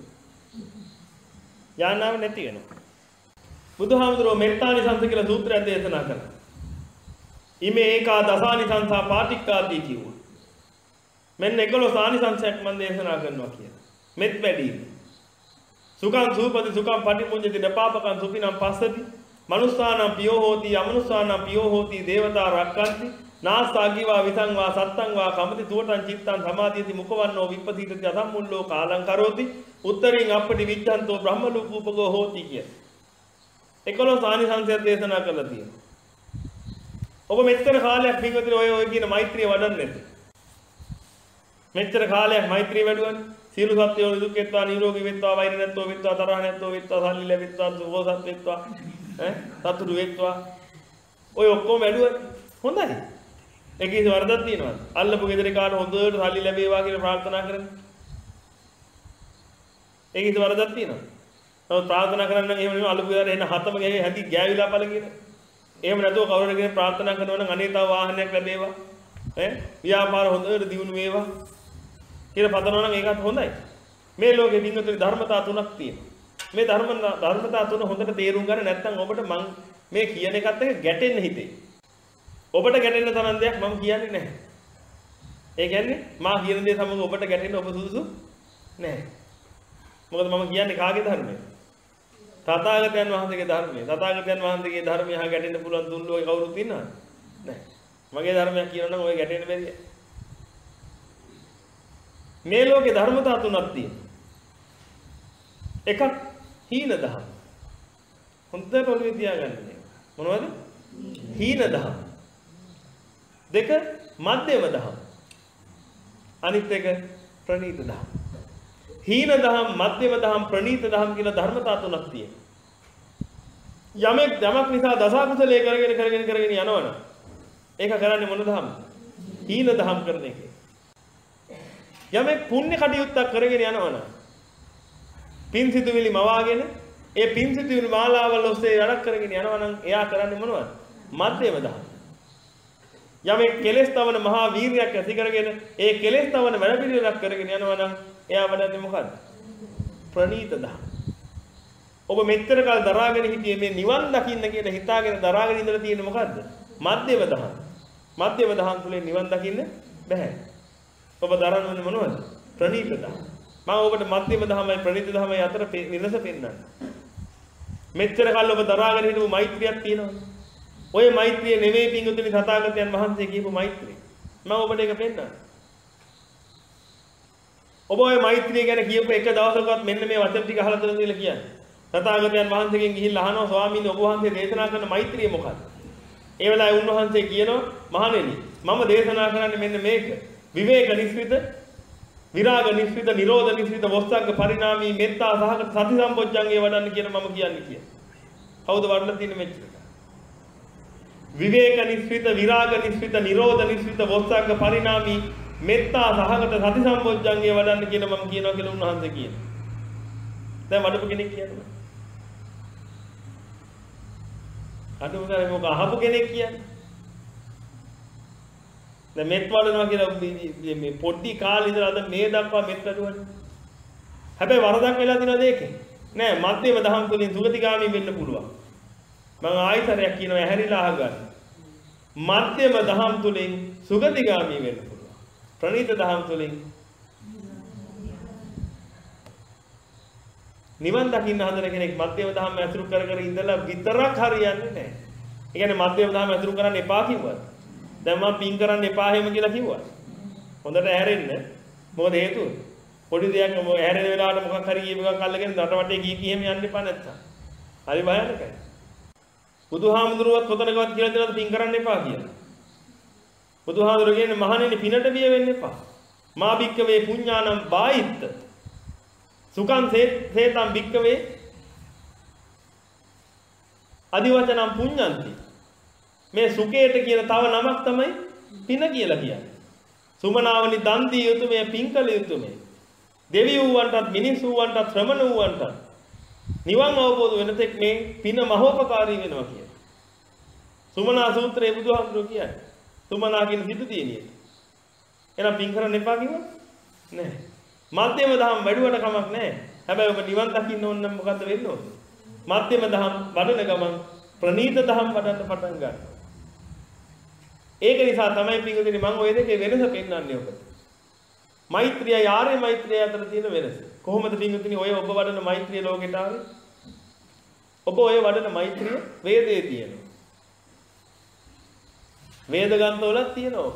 යානාව නැති වෙනවා. බුදුහාමුදුරුවෝ මෙත්තානිසංස කියලා සූත්‍රයක් දේශනා කළා. ඉමේ ඒකා දසානිසංසා පාටික්කාදී කිව්වා. මෙන්න එකොළොස් ආනිසංසයක් මම දේශනා කරනවා කියලා. මෙත් වැඩි. සුඛං සූපති සුඛං පටිමුඤ්ඤති නපාපකං සුඛිනම් පස්සති මනුස්සානම් පියෝ හෝති අමනුස්සානම් පියෝ හෝති දේවතා රක්칸ති නාස්සාගීවා විසං වා සත්තං වා කමති තුවටං චිත්තං සමාධියති මුඛවන්නෝ විප්පතිතති අසම්මුල්ලෝ කාලං කරෝති උත්තරින් අපටි විච්ඡන්තෝ බ්‍රහ්ම ලෝකූපකෝ හෝති කිය. එකොළොස් ආනිසංසය දේශනා කළා තියෙනවා. ඔබ මෙච්චර කාලයක් පින්වතුනි ඔය ඔය කියන මෛත්‍රිය වඩන්නේ නැද්ද? මෙච්චර කාලයක් මෛත්‍රිය වැඩුවනේ. සියලු සත්වයෝ නිදුක්කේත්වා නිරෝගී වෙත්වා වෛර නැත්ෝ වෙත්වා තරහ නැත්ෝ වෙත්වා සල්ලි ලැබෙත්වා සුඛෝසත් වෙත්වා ඈ සතුටු වෙත්වා ඔය ඔක්කොම වැඩුවා හොඳයි. ඒකේ වරදක් තියෙනවද? අල්ලපු ගෙදර කාට හොඳට සල්ලි ලැබේවා කියලා ප්‍රාර්ථනා කරන්නේ. ඒකේ වරදක් තියෙනවද? නමුත් ප්‍රාර්ථනා කරන්න නම් එහෙම නෙමෙයි අල්ලපු ගෙදර එන හතම ගේ හැදි ගෑවිලා පළ කියන. එහෙම නැතුව කවුරුරගෙන ප්‍රාර්ථනා කරනවා නම් අනේ තව වාහනයක් ලැබේවා ඈ ව්‍යාපාර හොඳට දියුණු වේවා කියලා පතනවා නම් ඒකත් හොඳයි. මේ ලෝකේ වින්තුනි ධර්මතා තුනක් තියෙනවා. මේ ධර්ම ධර්මතා තුන හොඳට තේරුම් ගන්න නැත්නම් ඔබට මං මේ කියන එකත් එක්ක ගැටෙන්න හිතේ. ඔබට ගැටෙන්න තරම් දෙයක් මම කියන්නේ නැහැ. ඒ කියන්නේ මා කියන දේ සමග ඔබට ගැටෙන්න ඔබ සුදුසු නැහැ. මොකද මම කියන්නේ කාගේ ධර්මයද? තථාගතයන් වහන්සේගේ ධර්මය. තථාගතයන් වහන්සේගේ ධර්මය අහ ගැටෙන්න පුළුවන් දුන් ලෝකේ කවුරුත් ඉන්නවද? නැහැ. මගේ ධර්මයක් කියනවා නම් ඔය ගැටෙන්න බැරිය. මේ ලෝකේ ධර්මතා තුනක් තියෙනවා. එකක් හීන දහම්. හොඳට ඔළුවේ තියාගන්න ඕනේ. මොනවද? හීන දහම්. දෙක මධ්‍යම දහම්. අනිත් එක ප්‍රණීත දහම්. හීන දහම්, මධ්‍යම දහම්, ප්‍රණීත දහම් කියලා ධර්මතා තුනක් තියෙනවා. යමෙක් යමක් නිසා දසකුසලයේ කරගෙන කරගෙන කරගෙන යනවනම් ඒක කරන්නේ මොන දහම්ද? හීන දහම් කරන එක. යමෙක් පුණ්‍ය කටයුත්තක් කරගෙන යනවනම් පින් සිතුවිලි මවාගෙන ඒ පින් සිතුවිලි මාලාවල් ඔස්සේ වැඩක් කරගෙන යනවනම් එයා කරන්නේ මොනවද? මධ්‍යම දහම්. යමෙක් කෙලෙස් තවන මහා වීරියක් ඇති කරගෙන ඒ කෙලෙස් තවන වැඩ පිළිවෙලක් කරගෙන යනවනම් එයා වඩන්නේ මොකද්ද? ප්‍රණීත දහම්. ඔබ මෙච්චර කල් දරාගෙන හිටියේ මේ නිවන් දකින්න කියලා හිතාගෙන දරාගෙන ඉඳලා තියෙන්නේ මොකද්ද? මධ්‍යම දහම්. මධ්‍යම දහම් තුලින් නිවන් දකින්න බෑ. ඔබ දරන්නේ මොනවද? ප්‍රණීත දහම්. මම ඔබට මධ්‍යම දහමයි ප්‍රණීත දහමයි අතර වෙනස පෙන්නන්න. මෙච්චර කල් ඔබ දරාගෙන හිටපු මෛත්‍රියක් තියෙනවා. ඔය මෛත්‍රිය නෙවෙයි පිංගුතුනි තථාගතයන් වහන්සේ කියපු මෛත්‍රිය. මම ඔබට ඒක පෙන්නන්න. ඔබ ඔය මෛත්‍රිය ගැන කියපු එක දවසකවත් මෙන්න මේ වචන ටික අහලා තියෙනවද කියලා කියන්නේ. තථාගතයන් වහන්සේගෙන් ගිහිල්ලා අහනවා ස්වාමීනි ඔබ වහන්සේ දේශනා කරන මෛත්‍රිය මොකක්ද? ඒ වෙලාවේ උන්වහන්සේ කියනවා මහණෙනි මම දේශනා කරන්නේ මෙන්න මේක. විවේක නිස්සිත, විරාග නිස්සිත, නිරෝධ නිස්සිත, වොස්සග්ග පරිණාමී මෙත්තා සහගත සති සම්පොච්චංගේ වඩන්න කියන මම කියන්නේ කියලා. කවුද වඩලා තියෙන්නේ මෙච්චර? විවේක නිස්සිත, විරාග නිස්සිත, නිරෝධ නිස්සිත, වොස්සග්ග පරිණාමී මෙත්තා සහගත සති සම්පොච්චංගේ වඩන්න කියන මම කියනවා කියලා උන්වහන්සේ කියනවා. දැන් වඩපු කෙනෙක් කියනවා. අදුමතරේ මොක අහපු කෙනෙක් කියන්නේ. දැන් මෙත් වඩනවා කියලා මේ පොඩි කාලේ ඉඳලා අද මේ දක්වා මෙත් වඩුවනේ. හැබැයි වරදක් වෙලා තියෙනවද ඒකේ? නෑ මධ්‍යම දහම් තුලින් සුගතිගාමී වෙන්න පුළුවන්. මම ආයතරයක් කියනවා ඇහැරිලා අහගන්න. මධ්‍යම දහම් තුලින් සුගතිගාමී වෙන්න පුළුවන්. ප්‍රණීත දහම් තුලින් නිවන් දකින්න හදන කෙනෙක් මධ්‍යම දහම් ඇසුරු කර කර ඉඳලා විතරක් හරියන්නේ නැහැ. ඒ කියන්නේ මධ්‍යම දහම් ඇසුරු කරන්න එපා කිව්වා. දැන් මම පින් කරන්න එපා එහෙම කියලා කිව්වා. හොඳට ඇහැරෙන්න. මොකද හේතුව? පොඩි දෙයක් මො ඇහැරෙන වෙලාවට මොකක් හරි කියප එකක් අල්ලගෙන නටවටේ කී කී එහෙම යන්න එපා නැත්තම්. හරි භයානකයි. බුදුහාමුදුරුවෝ කොතනකවත් කියලා දෙනවද පින් කරන්න එපා කියලා. බුදුහාමුදුරුවෝ කියන්නේ මහණෙනි පිනට බිය වෙන්න එපා. මා භික්කවේ පුඤ්ඤානම් බායිත්ත. සුඛං සේතම් භික්කවේ අදිවචනම් පුඤ්ඤන්ති. මේ සුඛයට කියන තව නමක් තමයි පින කියලා කියන්නේ. සුමනාවනි දන් දී යුතුය පින්කල යුතුය. දෙවි වූවන්ටත් මිනිස් වූවන්ටත් ශ්‍රමණ වූවන්ටත් නිවන් අවබෝධ වෙන තෙක් මේ පින මහෝපකාරී වෙනවා කියන්නේ. සුමනා සූත්‍රයේ බුදුහාමුදුරුවෝ කියන්නේ. සුමනා කියන සිටු තියෙනිය. එහෙනම් පින් කරන්න එපා කිව්වා? නෑ. මධ්‍යම දහම් වැඩුවට කමක් නැහැ. හැබැයි ඔබ නිවන් දකින්න ඕන නම් මොකද්ද වෙන්න ඕන? මධ්‍යම දහම් වඩන ගමන් ප්‍රණීත දහම් වඩන්න පටන් ගන්න. ඒක නිසා තමයි පිටුදිනේ මම ওই දෙකේ වෙනස පෙන්වන්නේ ඔබට. මෛත්‍රියයි ආර්ය මෛත්‍රිය අතර තියෙන වෙනස. කොහොමද පිටුදිනේ ඔය ඔබ වඩන මෛත්‍රිය ලෝකෙට ආවේ? ඔබ ඔය වඩන මෛත්‍රිය වේදේ තියෙනවා. වේද ග්‍රන්ථවලත් තියෙනවා.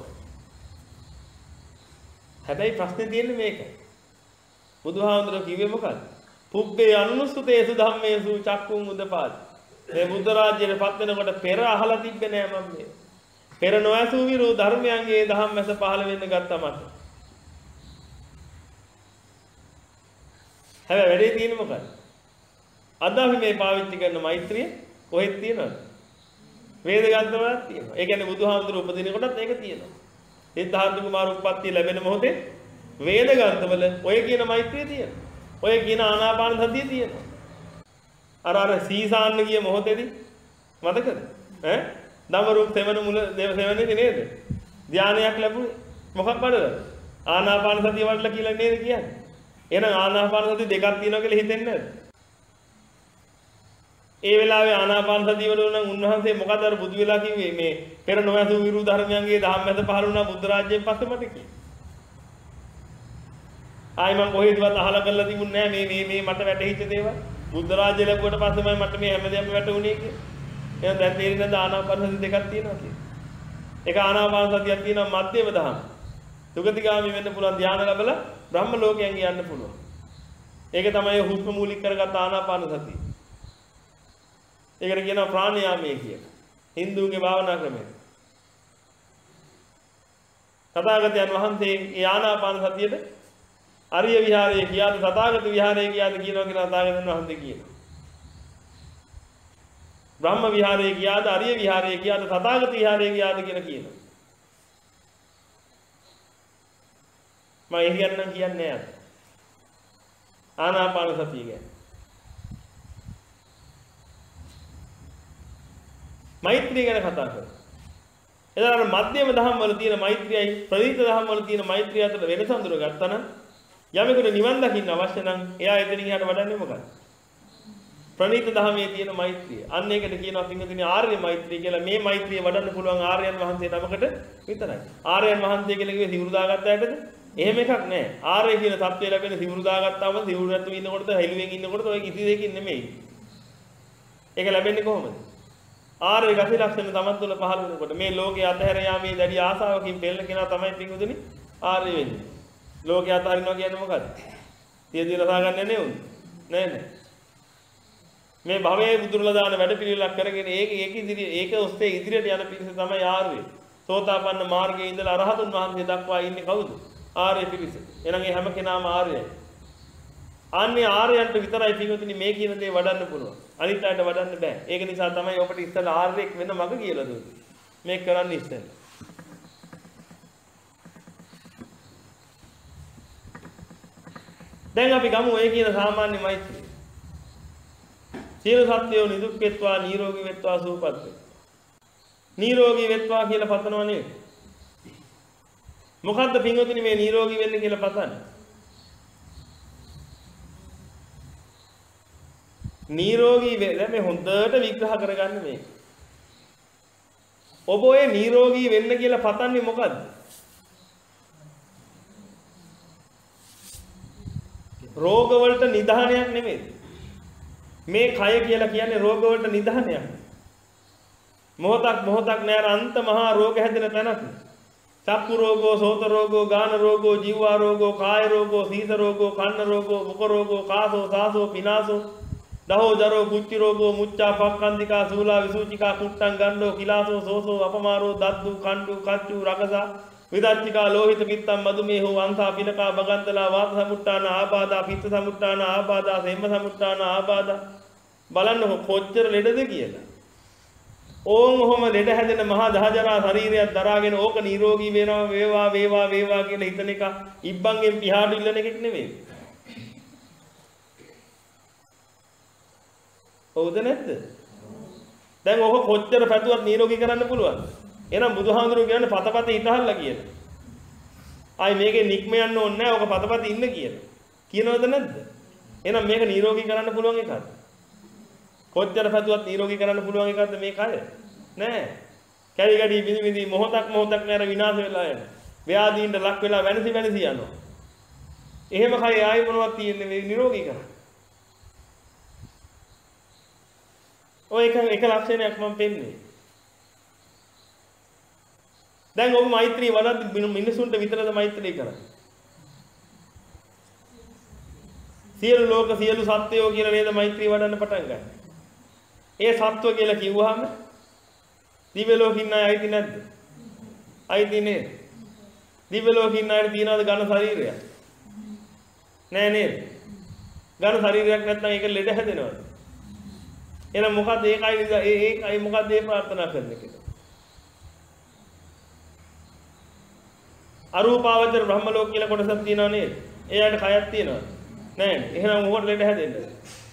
හැබැයි ප්‍රශ්නේ තියෙන්නේ මේකයි. බුදුහාමුදුරුවෝ කිව්වේ මොකක්ද? පුබ්බේ අනුස්සතේසු ධම්මේසු චක්කුම් උදපාද. මේ බුද්ධ රාජ්‍යයට පත් වෙනකොට පෙර අහලා තිබ්බේ නෑ මම මේ. පෙර නොඇසු විරු ධර්මයන්ගේ දහම් මැස පහළ වෙන්න ගත්තා මට. හැබැයි වැඩේ තියෙන්නේ මොකක්ද? අද අපි මේ පාවිච්චි කරන මෛත්‍රිය කොහෙද තියෙනවද? වේද ග්‍රන්ථවලත් තියෙනවා. ඒ කියන්නේ බුදුහාමුදුරුවෝ උපදින කොටත් ඒක තියෙනවා. සිද්ධාර්ථ කුමාර උප්පත්තිය ලැබෙන මොහොතේ වේද ග්‍රන්ථවල ඔය කියන මෛත්‍රිය තියෙනවා. ඔය කියන ආනාපාන සතිය තියෙනවා. අර අර සීසාන්න ගිය මොහොතේදී මතකද? ඈ දමරුක් සෙවන මුල දේව සෙවන්නේ නේද? ධානයක් ලැබුණේ. මොකක් වඩලාද? ආනාපාන සතිය වඩලා කියලා නේද කියන්නේ? එහෙනම් ආනාපාන සතිය දෙකක් තියෙනවා කියලා හිතෙන්නේ නැද්ද? ඒ වෙලාවේ ආනාපාන සතිය වල නම් උන්වහන්සේ මොකද අර බුදු වෙලා කිව්වේ මේ පෙර නොඇසු විරු ධර්මයන්ගේ දහම් මැද පහළ වුණා බුද්ධ රාජ්‍යයෙන් පස්සේ මට කිව්වේ. ආයි මම කොහෙදවත් අහලා කරලා තිබුණේ නැහැ මේ මේ මේ මට වැටහිච්ච දේවල්. බුද්ධ රාජ්‍ය ලැබුවට පස්සේමයි මට මේ හැමදේම වැටුනේ කියලා. එහෙනම් දැන් තේරෙන්නේ නැද්ද ආනාපාන සතිය දෙකක් තියෙනවා කියලා. එක ආනාපාන සතියක් තියෙනවා මධ්‍යම දහම්. සුගතිගාමී වෙන්න පුළුවන් ධානය ලැබලා බ්‍රහ්ම ලෝකයෙන් යන්න පුළුවන්. ඒක තමයි හුස්ම මූලික කරගත් ආනාපාන සතිය. ඒකට කියනවා ප්‍රාණයාමයේ කියලා. හින්දුන්ගේ භාවනා ක්‍රමය. තථාගතයන් වහන්සේ ඒ ආනාපාන සතියේද ආර්ය විහාරයේ කියාද තථාගත විහාරයේ කියාද කියනවා කියලා තථාගතයන් වහන්සේ කියනවා. බ්‍රහ්ම විහාරයේ කියාද ආර්ය විහාරයේ කියාද තථාගත විහාරයේ කියාද කියලා කියනවා. මම එහෙයන්නම් කියන්නේ නැහැ. ආනාපාන සතිය ගැන. මෛත්‍රිය ගැන කතා කරමු. එදාට මධ්‍යම දහම් වල තියෙන මෛත්‍රියයි ප්‍රණීත දහම් වල තියෙන මෛත්‍රිය අතර වෙනස අඳුරගත්තා නම් යමෙකුට නිවන් දකින්න අවශ්‍ය නම් එයා එතනින් එහාට වඩන්නේ මොකක්ද? ප්‍රණීත ධර්මයේ තියෙන මෛත්‍රිය. අන්න ඒකට කියනවා පින්වතුනි ආර්ය මෛත්‍රිය කියලා. මේ මෛත්‍රිය වඩන්න පුළුවන් ආර්යයන් වහන්සේ නමකට විතරයි. ආර්යයන් වහන්සේ කියලා කිව්වේ සිවුරු දාගත්ත ඇයිද? එහෙම එකක් නෑ. ආර්ය කියන தත්ත්වය ලැබෙන සිවුරු දාගත්තාම සිවුරු නැතුව ඉන්නකොටද හෙළුවෙන් ඉන්නකොටද ඔය කිසි දෙයකින් නෙමෙයි. ඒක ලැබෙන්නේ කොහොමද? ආර්ය ගති ලක්ෂණ තමන් තුළ පහළ වෙනකොට මේ ලෝකයේ අතහැර යාමේ දැඩි ආසාවකින් පෙළෙන කෙනා තමයි පින්වතුනි ආර්ය වෙන්නේ. ලෝකයේ අතහරිනවා කියන්නේ මොකද්ද? සියදිවි රසා ගන්න නේ උන්. නෑ නෑ. මේ භවයේ බුදුරලදාන වැඩ පිළිවෙලක් කරගෙන ඒක ඒක ඉදිරිය ඒක ඔස්සේ ඉදිරියට යන පිරිස තමයි ආර්ය. සෝතාපන්න මාර්ගයේ ඉඳලා අරහතුන් වහන්සේ දක්වා ඉන්නේ කවුද? ආර්ය පිරිස. එහෙනම් ඒ හැම කෙනාම ආර්යයි. අන්නේ ආර්යයන්ට විතරයි පින්වතුනි මේ කියන දේ වඩන්න පුළුවන්. අනිත් අයට වඩන්න බෑ. ඒක නිසා තමයි ඔබට ඉස්සෙල්ලා ආර්යෙක් වෙන්න මඟ කියලා දුන්නේ. මේක කරන්න ඉස්සෙල්ලා. දැන් අපි ගමු ඔය කියන සාමාන්‍ය මෛත්‍රිය. සියලු සත්වයෝ නිදුක් වෙත්වා නිරෝගී වෙත්වා සුවපත් වෙත්වා. නිරෝගී වෙත්වා කියලා පතනවා නේද? මොකද්ද පින්වතුනි මේ නිරෝගී වෙන්න කියලා පතන්නේ? නිරෝගී වෙන්න මේ හොඳට විග්‍රහ කරගන්න මේක. ඔබ ඔය නිරෝගී වෙන්න කියලා පතන්නේ මොකද්ද? රෝග වලට නිදානයක් නෙමෙයි. මේ කය කියලා කියන්නේ රෝග වලට නිදානයක්. මොහොතක් මොහොතක් නෑර අන්ත මහා රෝග හැදෙන තැනක්. චක්කු රෝගෝ, සෝත රෝගෝ, ගාන රෝගෝ, ජීවා රෝගෝ, කාය රෝගෝ, සීස රෝගෝ, කන්න රෝගෝ, මුඛ රෝගෝ, කාසෝ, සාසෝ, පිනාසෝ, දහෝ ජරෝ, කුච්චි රෝගෝ, මුච්චා, පක්ඛන්දිකා, සූලා, විසූචිකා, කුට්ටං, ගණ්ඩෝ, කිලාසෝ, සෝසෝ, අපමාරෝ, දද්දු, කණ්ඩු, කච්චු, රකසා, විදච්චිකා, ලෝහිත, පිත්තම්, මදුමේහෝ, වංසා, පිනකා, බගන්තලා, වාත සමුට්ඨාන ආබාධා, පිත්ත සමුට්ඨාන ආබාධා, සෙම්ම සමුට්ඨාන ආබාධා. බලන්න කොච්චර ලෙඩද කියලා. ඕන් ඔහොම ලෙඩ හැදෙන මහා දහජරා ශරීරයක් දරාගෙන ඕක නිරෝගී වෙනවා වේවා වේවා වේවා කියලා හිතන එක ඉබ්බන්ගෙන් පිහාට ඉල්ලන එකක් නෙමෙයි. හවුද නැද්ද? දැන් ඔක කොච්චර පැතුවත් නිරෝගී කරන්න පුළුවන්. එහෙනම් බුදුහාමුදුරුවෝ කියන්නේ පතපත හිතහල්ලා කියලා. ආයි මේකේ නික්ම යන්න ඕනේ නැහැ. ඔක පතපත ඉන්න කියලා. කියනවද නැද්ද? එහෙනම් මේක නිරෝගී කරන්න පුළුවන් එකක්ද? කොච්චර පැතුවත් නිරෝගී කරන්න පුළුවන් එකක්ද මේ කය? නෑ. කැරි ගැඩි විදි විදි මොහොතක් මොහොතක් නෑර විනාශ වෙලා යනවා. ව්‍යාධීන්ට ලක් වෙලා වෙනසි වෙනසි යනවා. එහෙම කය ආයි මොනවද තියෙන්නේ මේ නිරෝගී කරන්න? ඔය එක එක ලක්ෂණයක් මම පෙන්නේ. දැන් ඔබ මෛත්‍රී වඩද්දි මිනිසුන්ට විතරද මෛත්‍රී කරන්නේ? සියලු ලෝක සියලු සත්වයෝ කියලා නේද මෛත්‍රී වඩන්න පටන් ගන්න. ඒ සත්ව කියලා කිව්වහම දිව්‍ය ලෝකෙ ඉන්න අය අයිති නැද්ද? අයිති නේද? දිව්‍ය ලෝකෙ ඉන්න අයට තියනවාද ඝන ශරීරයක්? නෑ නේද? ඝන ශරීරයක් නැත්නම් ඒක ලෙඩ හැදෙනවද? එහෙනම් මොකද්ද ඒකයි ඒ ඒකයි මොකද්ද ඒ ප්‍රාර්ථනා කරන්නේ කියලා? අරූපාවචර බ්‍රහ්ම ලෝක කියලා කොටසක් තියෙනව නේද? ඒ අයට කයක් තියෙනවද? නෑ. එහෙනම් මොකට ලෙඩ හැදෙන්නේ?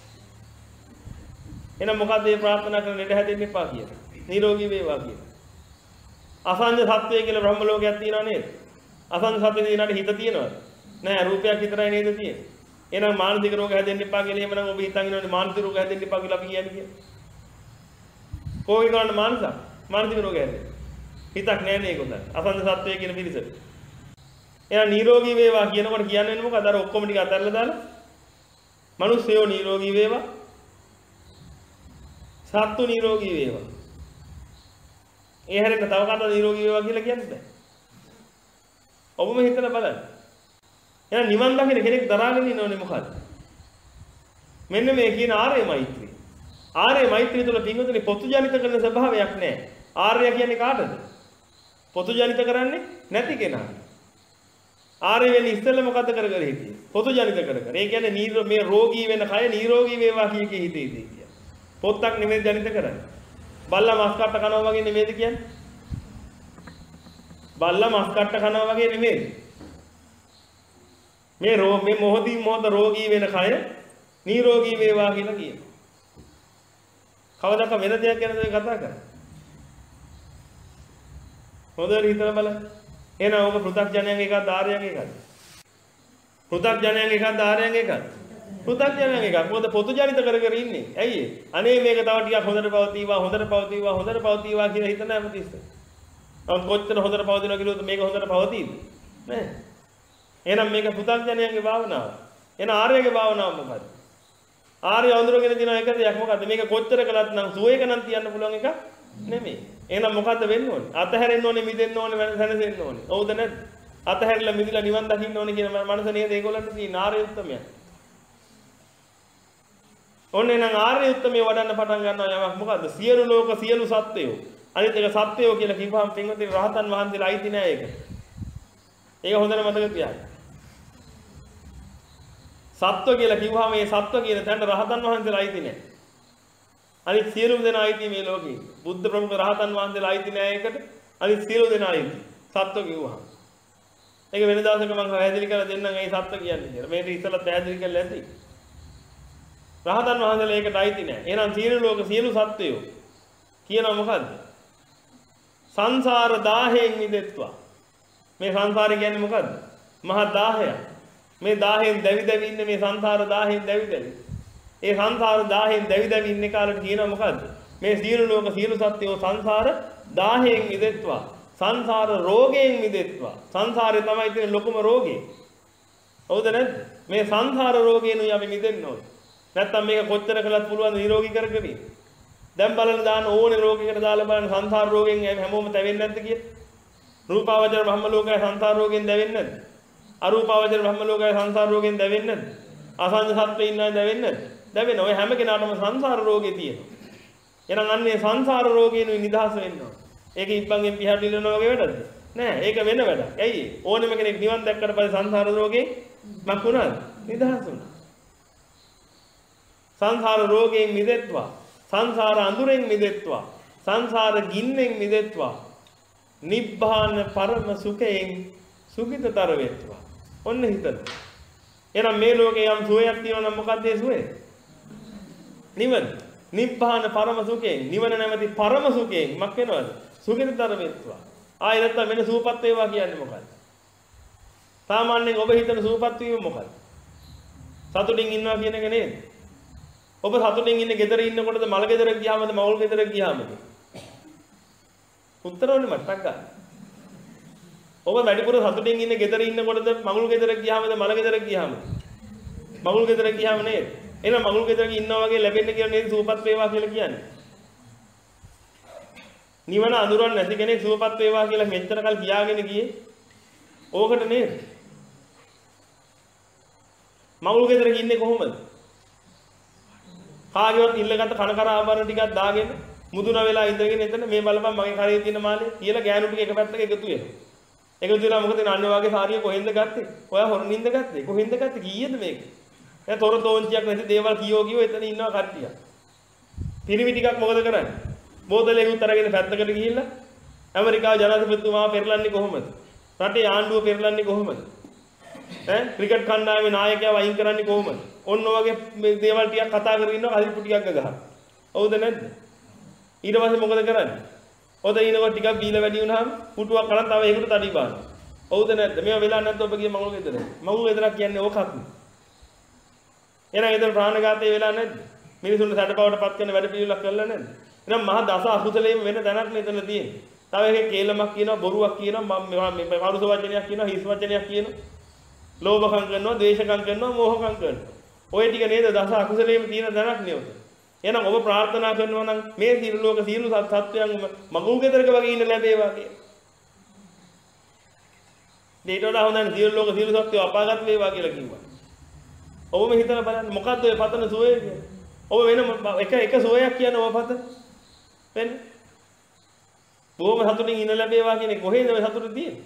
එහෙනම් මොකද්ද මේ ප්‍රාර්ථනා කරන ලෙඩ හැදෙන්න එපා කියලා? නිරෝගී වේවා කියලා. අසංජ සත්වය කියලා බ්‍රහ්ම ලෝකයක් තියෙනව නේද? අසංජ සත්වයේ දිනකට හිත තියෙනවද? නෑ රූපයක් විතරයි නේද තියෙන්නේ. එහෙනම් මානසික රෝග හැදෙන්න එපා කියලා එහෙමනම් ඔබ හිතන් ඉන්නවනේ මානසික රෝග හැදෙන්න එපා කියලා අපි කියන්නේ කියලා. කොහේ කරන්න මානසික? මානසික රෝග හැදෙන්නේ. හිතක් නෑ නේ ඒගොල්ලන්. අසංජ සත්වය කියන පිළිසෙට. එහෙනම් නිරෝගී වේවා කියනකොට කියන්නේ මොකද? අර ඔක්කොම ටික අතහැරලා දාලා මිනිස්සුયો නිරෝගී වේවා. සත්තු නිරෝගී වේවා. ඒ හැරෙන්න තව කාටද නිරෝගී වේවා කියලා කියන්නේ බෑ. ඔබම හිතලා බලන්න. එහෙනම් නිවන් දකින්න කෙනෙක් දරාගෙන ඉන්නෝනේ මොකද්ද? මෙන්න මේ කියන ආර්ය මෛත්‍රිය. ආර්ය මෛත්‍රිය තුළ පින්වතුනි පොතුජනිත කරන ස්වභාවයක් නැහැ. ආර්ය කියන්නේ කාටද? පොතුජනිත කරන්නේ නැති කෙනා. ආර්ය වෙන්නේ ඉස්සෙල්ලා මොකද්ද කර කර හිටියේ? පොතුජනිත කර කර. ඒ කියන්නේ මේ රෝගී වෙන කය නිරෝගී වේවා කිය කී හිතේ ඉඳී. පොත්තක් නෙමෙයි ජනිත කරන්නේ. බල්ලා මස් කට්ට කනවා වගේ නෙමෙයිද කියන්නේ? බල්ලා මස් කට්ට කනවා වගේ නෙමෙයි. මේ රෝග මේ මොහොතින් මොහොත රෝගී වෙන කය නිරෝගී වේවා කියලා කියනවා. කවදාක වෙන දෙයක් ගැනද මේ කතා කරන්නේ? හොඳට හිතලා බලන්න. එහෙනම් ඔක පෘථග්ජනයන්ගේ එකක්ද ආර්යයන්ගේ එකක්ද? පෘථග්ජනයන්ගේ එකක්ද ආර්යයන්ගේ එකක්ද? පුතග්ජනයන් එකක්. මොකද පොදු ජනිත කර කර ඉන්නේ. ඇයි ඒ? අනේ මේක තව ටිකක් හොඳට පවතිවා හොඳට පවතිවා හොඳට පවතිවා කියලා හිතන හැමතිස්සෙම. නමුත් කොච්චර හොඳට පවතිනවා කිව්වොත් මේක හොඳට පවතීද? නෑ. එහෙනම් මේක පුතග්ජනයන්ගේ භාවනාව. එන ආර්යගේ භාවනාව මොකද්ද? ආර්ය අඳුරගෙන දින එක දෙයක් මොකද්ද? මේක කොච්චර කළත් නම් සුවේක නම් තියන්න පුළුවන් එක නෙමෙයි. එහෙනම් මොකද්ද වෙන්න ඕනේ? අතහැරෙන්න ඕනේ, මිදෙන්න ඕනේ, වෙනසෙන්න ඕනේ. හවුද නැද්ද? අතහැරලා මිදලා නිවන් දකින්න ඕනේ කියන මනස නේද ඒගොල්ලන්ට තියෙන ආර්ය උත්තමයන්. ඔන්න එහෙනම් ආර්ය උත්තමයේ වඩන්න පටන් ගන්නවා යමක් මොකද්ද? සියලු ලෝක සියලු සත්වයෝ. අනිත් එක සත්වයෝ කියලා කිව්වහම පින්වතුනි රහතන් වහන්සේලා අයිති නෑ ඒක. ඒක හොඳට මතක තියාගන්න. සත්ව කියලා කිව්වහම මේ සත්ව කියන තැනට රහතන් වහන්සේලා අයිති නෑ. අනිත් සියලුම දෙනා අයිති මේ ලෝකේ. බුද්ධ ප්‍රමුඛ රහතන් වහන්සේලා අයිති නෑ ඒකට. අනිත් සියලු දෙනා අයිති. සත්ව කිව්වහම. ඒක වෙන දවසක මම පැහැදිලි කරලා දෙන්නම් ඒ සත්ව කියන්නේ කියලා. මේක ඉස්සෙල්ලා පැහැදිලි කරලා ඇති. රහතන් වහන්සේලා ඒකට අයිති නෑ. එහෙනම් සියලු ලෝක සියලු සත්වයෝ කියනවා මොකද්ද? සංසාර දාහයෙන් මිදෙත්වා. මේ සංසාරය කියන්නේ මොකද්ද? මහා දාහයක්. මේ දාහයෙන් දැවි දැවි ඉන්නේ මේ සංසාර දාහයෙන් දැවි දැවි. ඒ සංසාර දාහයෙන් දැවි දැවි ඉන්නේ කාලෙට කියනවා මොකද්ද? මේ සියලු ලෝක සියලු සත්වයෝ සංසාර දාහයෙන් මිදෙත්වා. සංසාර රෝගයෙන් මිදෙත්වා. සංසාරේ තමයි තියෙන ලොකුම රෝගේ. හවුද නැද්ද? මේ සංසාර රෝගයෙන් අපි මිදෙන්න ඕනේ. නැත්තම් මේක කොච්චර කළත් පුළුවන් නිරෝගී කරගන්න. දැන් බලන්න දාන ඕනේ රෝගයකට දාලා බලන්න සංසාර රෝගයෙන් හැමෝම තැවෙන්නේ නැද්ද කියලා. රූපාවචර බ්‍රහ්ම ලෝකයේ සංසාර රෝගයෙන් දැවෙන්නේ නැද්ද? අරූපාවචර බ්‍රහ්ම ලෝකයේ සංසාර රෝගයෙන් දැවෙන්නේ නැද්ද? අසංජ සත්ත්වේ ඉන්නයි දැවෙන්නේ නැද්ද? දැවෙන ඔය හැම කෙනාටම සංසාර රෝගේ තියෙනවා. එහෙනම් අන්නේ සංසාර රෝගයෙන් නිදහස් වෙන්න ඕනේ. ඒක ඉබ්බන්ගෙන් පිහට ඉල්ලනවා වගේ වැඩද? නෑ ඒක වෙන වැඩක්. ඇයි? ඕනෙම කෙනෙක් නිවන් දැක්කට පස්සේ සංසාර රෝගේ මක් වුණාද? නිදහස් වුණා. සංසාර රෝගයෙන් මිදෙත්වා. සංසාර අඳුරෙන් මිදෙත්වා. සංසාර ගින්නෙන් මිදෙත්වා. නිබ්බාන පරම සුඛයෙන් සුඛිතතර වෙත්වා. ඔන්න හිතන්න. එහෙනම් මේ ලෝකේ යම් සුවයක් තියෙනවා නම් මොකක්ද ඒ සුවය? නිවන. නිබ්බාන පරම සුඛයෙන් නිවන නැමැති පරම සුඛයෙන් මක් වෙනවද? සුඛිතතර වෙත්වා. ආයෙ නැත්තම් වෙන සූපත් වේවා කියන්නේ මොකක්ද? සාමාන්‍යයෙන් ඔබ හිතන සූපත් වීම මොකක්ද? සතුටින් ඉන්නවා කියන එක නේද? ඔබ සතුටින් ඉන්නේ ගෙදර ඉන්නකොටද මල ගෙදර ගියාමද මවුල් ගෙදර ගියාමද? උත්තරෝනේ මට්ටක් ගන්න. ඔබ වැඩිපුර සතුටින් ඉන්නේ ගෙදර ඉන්නකොටද මගුල් ගෙදර ගියාමද මල ගෙදර ගියාමද? මගුල් ගෙදර ගියාම නේද? එහෙනම් මගුල් ගෙදර ඉන්නවා වගේ ලැබෙන්න කියලා නේද සූපත් වේවා කියලා කියන්නේ? නිවන අඳුරන්නේ නැති කෙනෙක් සූපත් වේවා කියලා මෙච්චර කල් කියාගෙන ගියේ ඕකට නේද? මගුල් ගෙදර ඉන්නේ කොහොමද? කාගේවත් ඉල්ලගත්ත කන කර ආවරණ ටිකක් දාගෙන මුදුන වෙලා ඉඳගෙන එතන මේ බලපන් මගේ කරේ තියෙන මාළේ කියලා ගෑනු ටික එක පැත්තක එකතු වෙනවා. එකතු වෙලා මොකද අන්න වාගේ සාරිය කොහෙන්ද ගත්තේ? ඔයා හොරනින්ද ගත්තේ? කොහෙන්ද ගත්තේ? කීයද මේක? දැන් තොර තෝංචියක් නැති දේවල් කියෝ කියෝ එතන ඉන්නවා කට්ටිය. පිරිමි ටිකක් මොකද කරන්නේ? බෝතලේ උත්තරගෙන පැත්තකට ගිහිල්ලා ඇමරිකාව ජනාධිපතිතුමා පෙරලන්නේ කොහොමද? රටේ ආණ්ඩුව පෙරලන්නේ කොහොමද? ඈ ක්‍රිකට් කණ්ඩායමේ නායකයා වයින් කරන්නේ කොහොමද? ඔන්න වගේ මේ දේවල් ටිකක් කතා කරගෙන ඉන්නවා හදිපු ටිකක් ගහලා. හවුද නැද්ද? ඊට පස්සේ මොකද කරන්නේ? ඔද ඊනකොට ටිකක් බීලා වැඩි වුණාම පුටුවක් කලන් තව ඒකට තඩි බානවා. හවුද නැද්ද? මේවා වෙලා නැද්ද ඔබ ගිය මගුල් ගෙදර? මගුල් ගෙදරක් කියන්නේ ඕකක්. එහෙනම් ඒතර ප්‍රාණඝාතය වෙලා නැද්ද? මිනිසුන්ට සැඩබවට පත් කරන වැඩ පිළිවෙලක් කළා නැද්ද? එහෙනම් මහා දස අකුසලයෙන් වෙන තැනක් නේ එතන තියෙන්නේ. තව එකේ කේලමක් කියනවා, බොරුවක් කියනවා, මම මේ පරුස වචනයක් කියනවා, හිස් වචනයක් කියනවා. ලෝභකම් කරනවා, ද්වේෂකම් කරනවා, මෝහකම් කරනවා. ඔය ටික නේද දස අකුසලයෙන් තියෙන තැනක් නේ උත. එහෙනම් ඔබ ප්‍රාර්ථනා කරනවා නම් මේ සියලු ලෝක සියලු සත්‍යයන් මගුල් ගෙදරක වගේ ඉන්න ලැබේවා කියලා. දෙයට වඩා හොඳයි සියලු ලෝක සියලු සත්‍යය අපාගත වේවා කියලා කිව්වා. ඔබම හිතලා බලන්න මොකද්ද ඔය පතන සුවය කියන්නේ? ඔබ වෙන එක එක සුවයක් කියන්නේ ඔබ පත වෙන්නේ. බොහොම සතුටින් ඉන්න ලැබේවා කියන්නේ කොහේද ඔය සතුට තියෙන්නේ?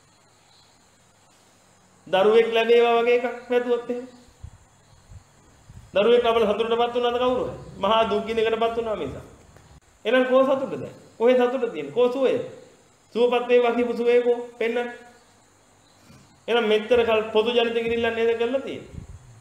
දරුවෙක් ලැබේවා වගේ එකක් නැතුවත් එහෙම. දරුවෙක් අපල සතුටටපත් වුණාද කවුරු හරි? මහා දුක් ගිනකටපත් වුණා මිස. එහෙනම් කෝ සතුටද? කොහේ සතුට තියෙන්නේ? කෝ සුවය? සුවපත් වේවා කියපු සුවය කෝ? පෙන්නන්න. එහෙනම් මෙච්චර කල් පොදු ජනිත කිරිල්ලක් නේද කරලා තියෙන්නේ?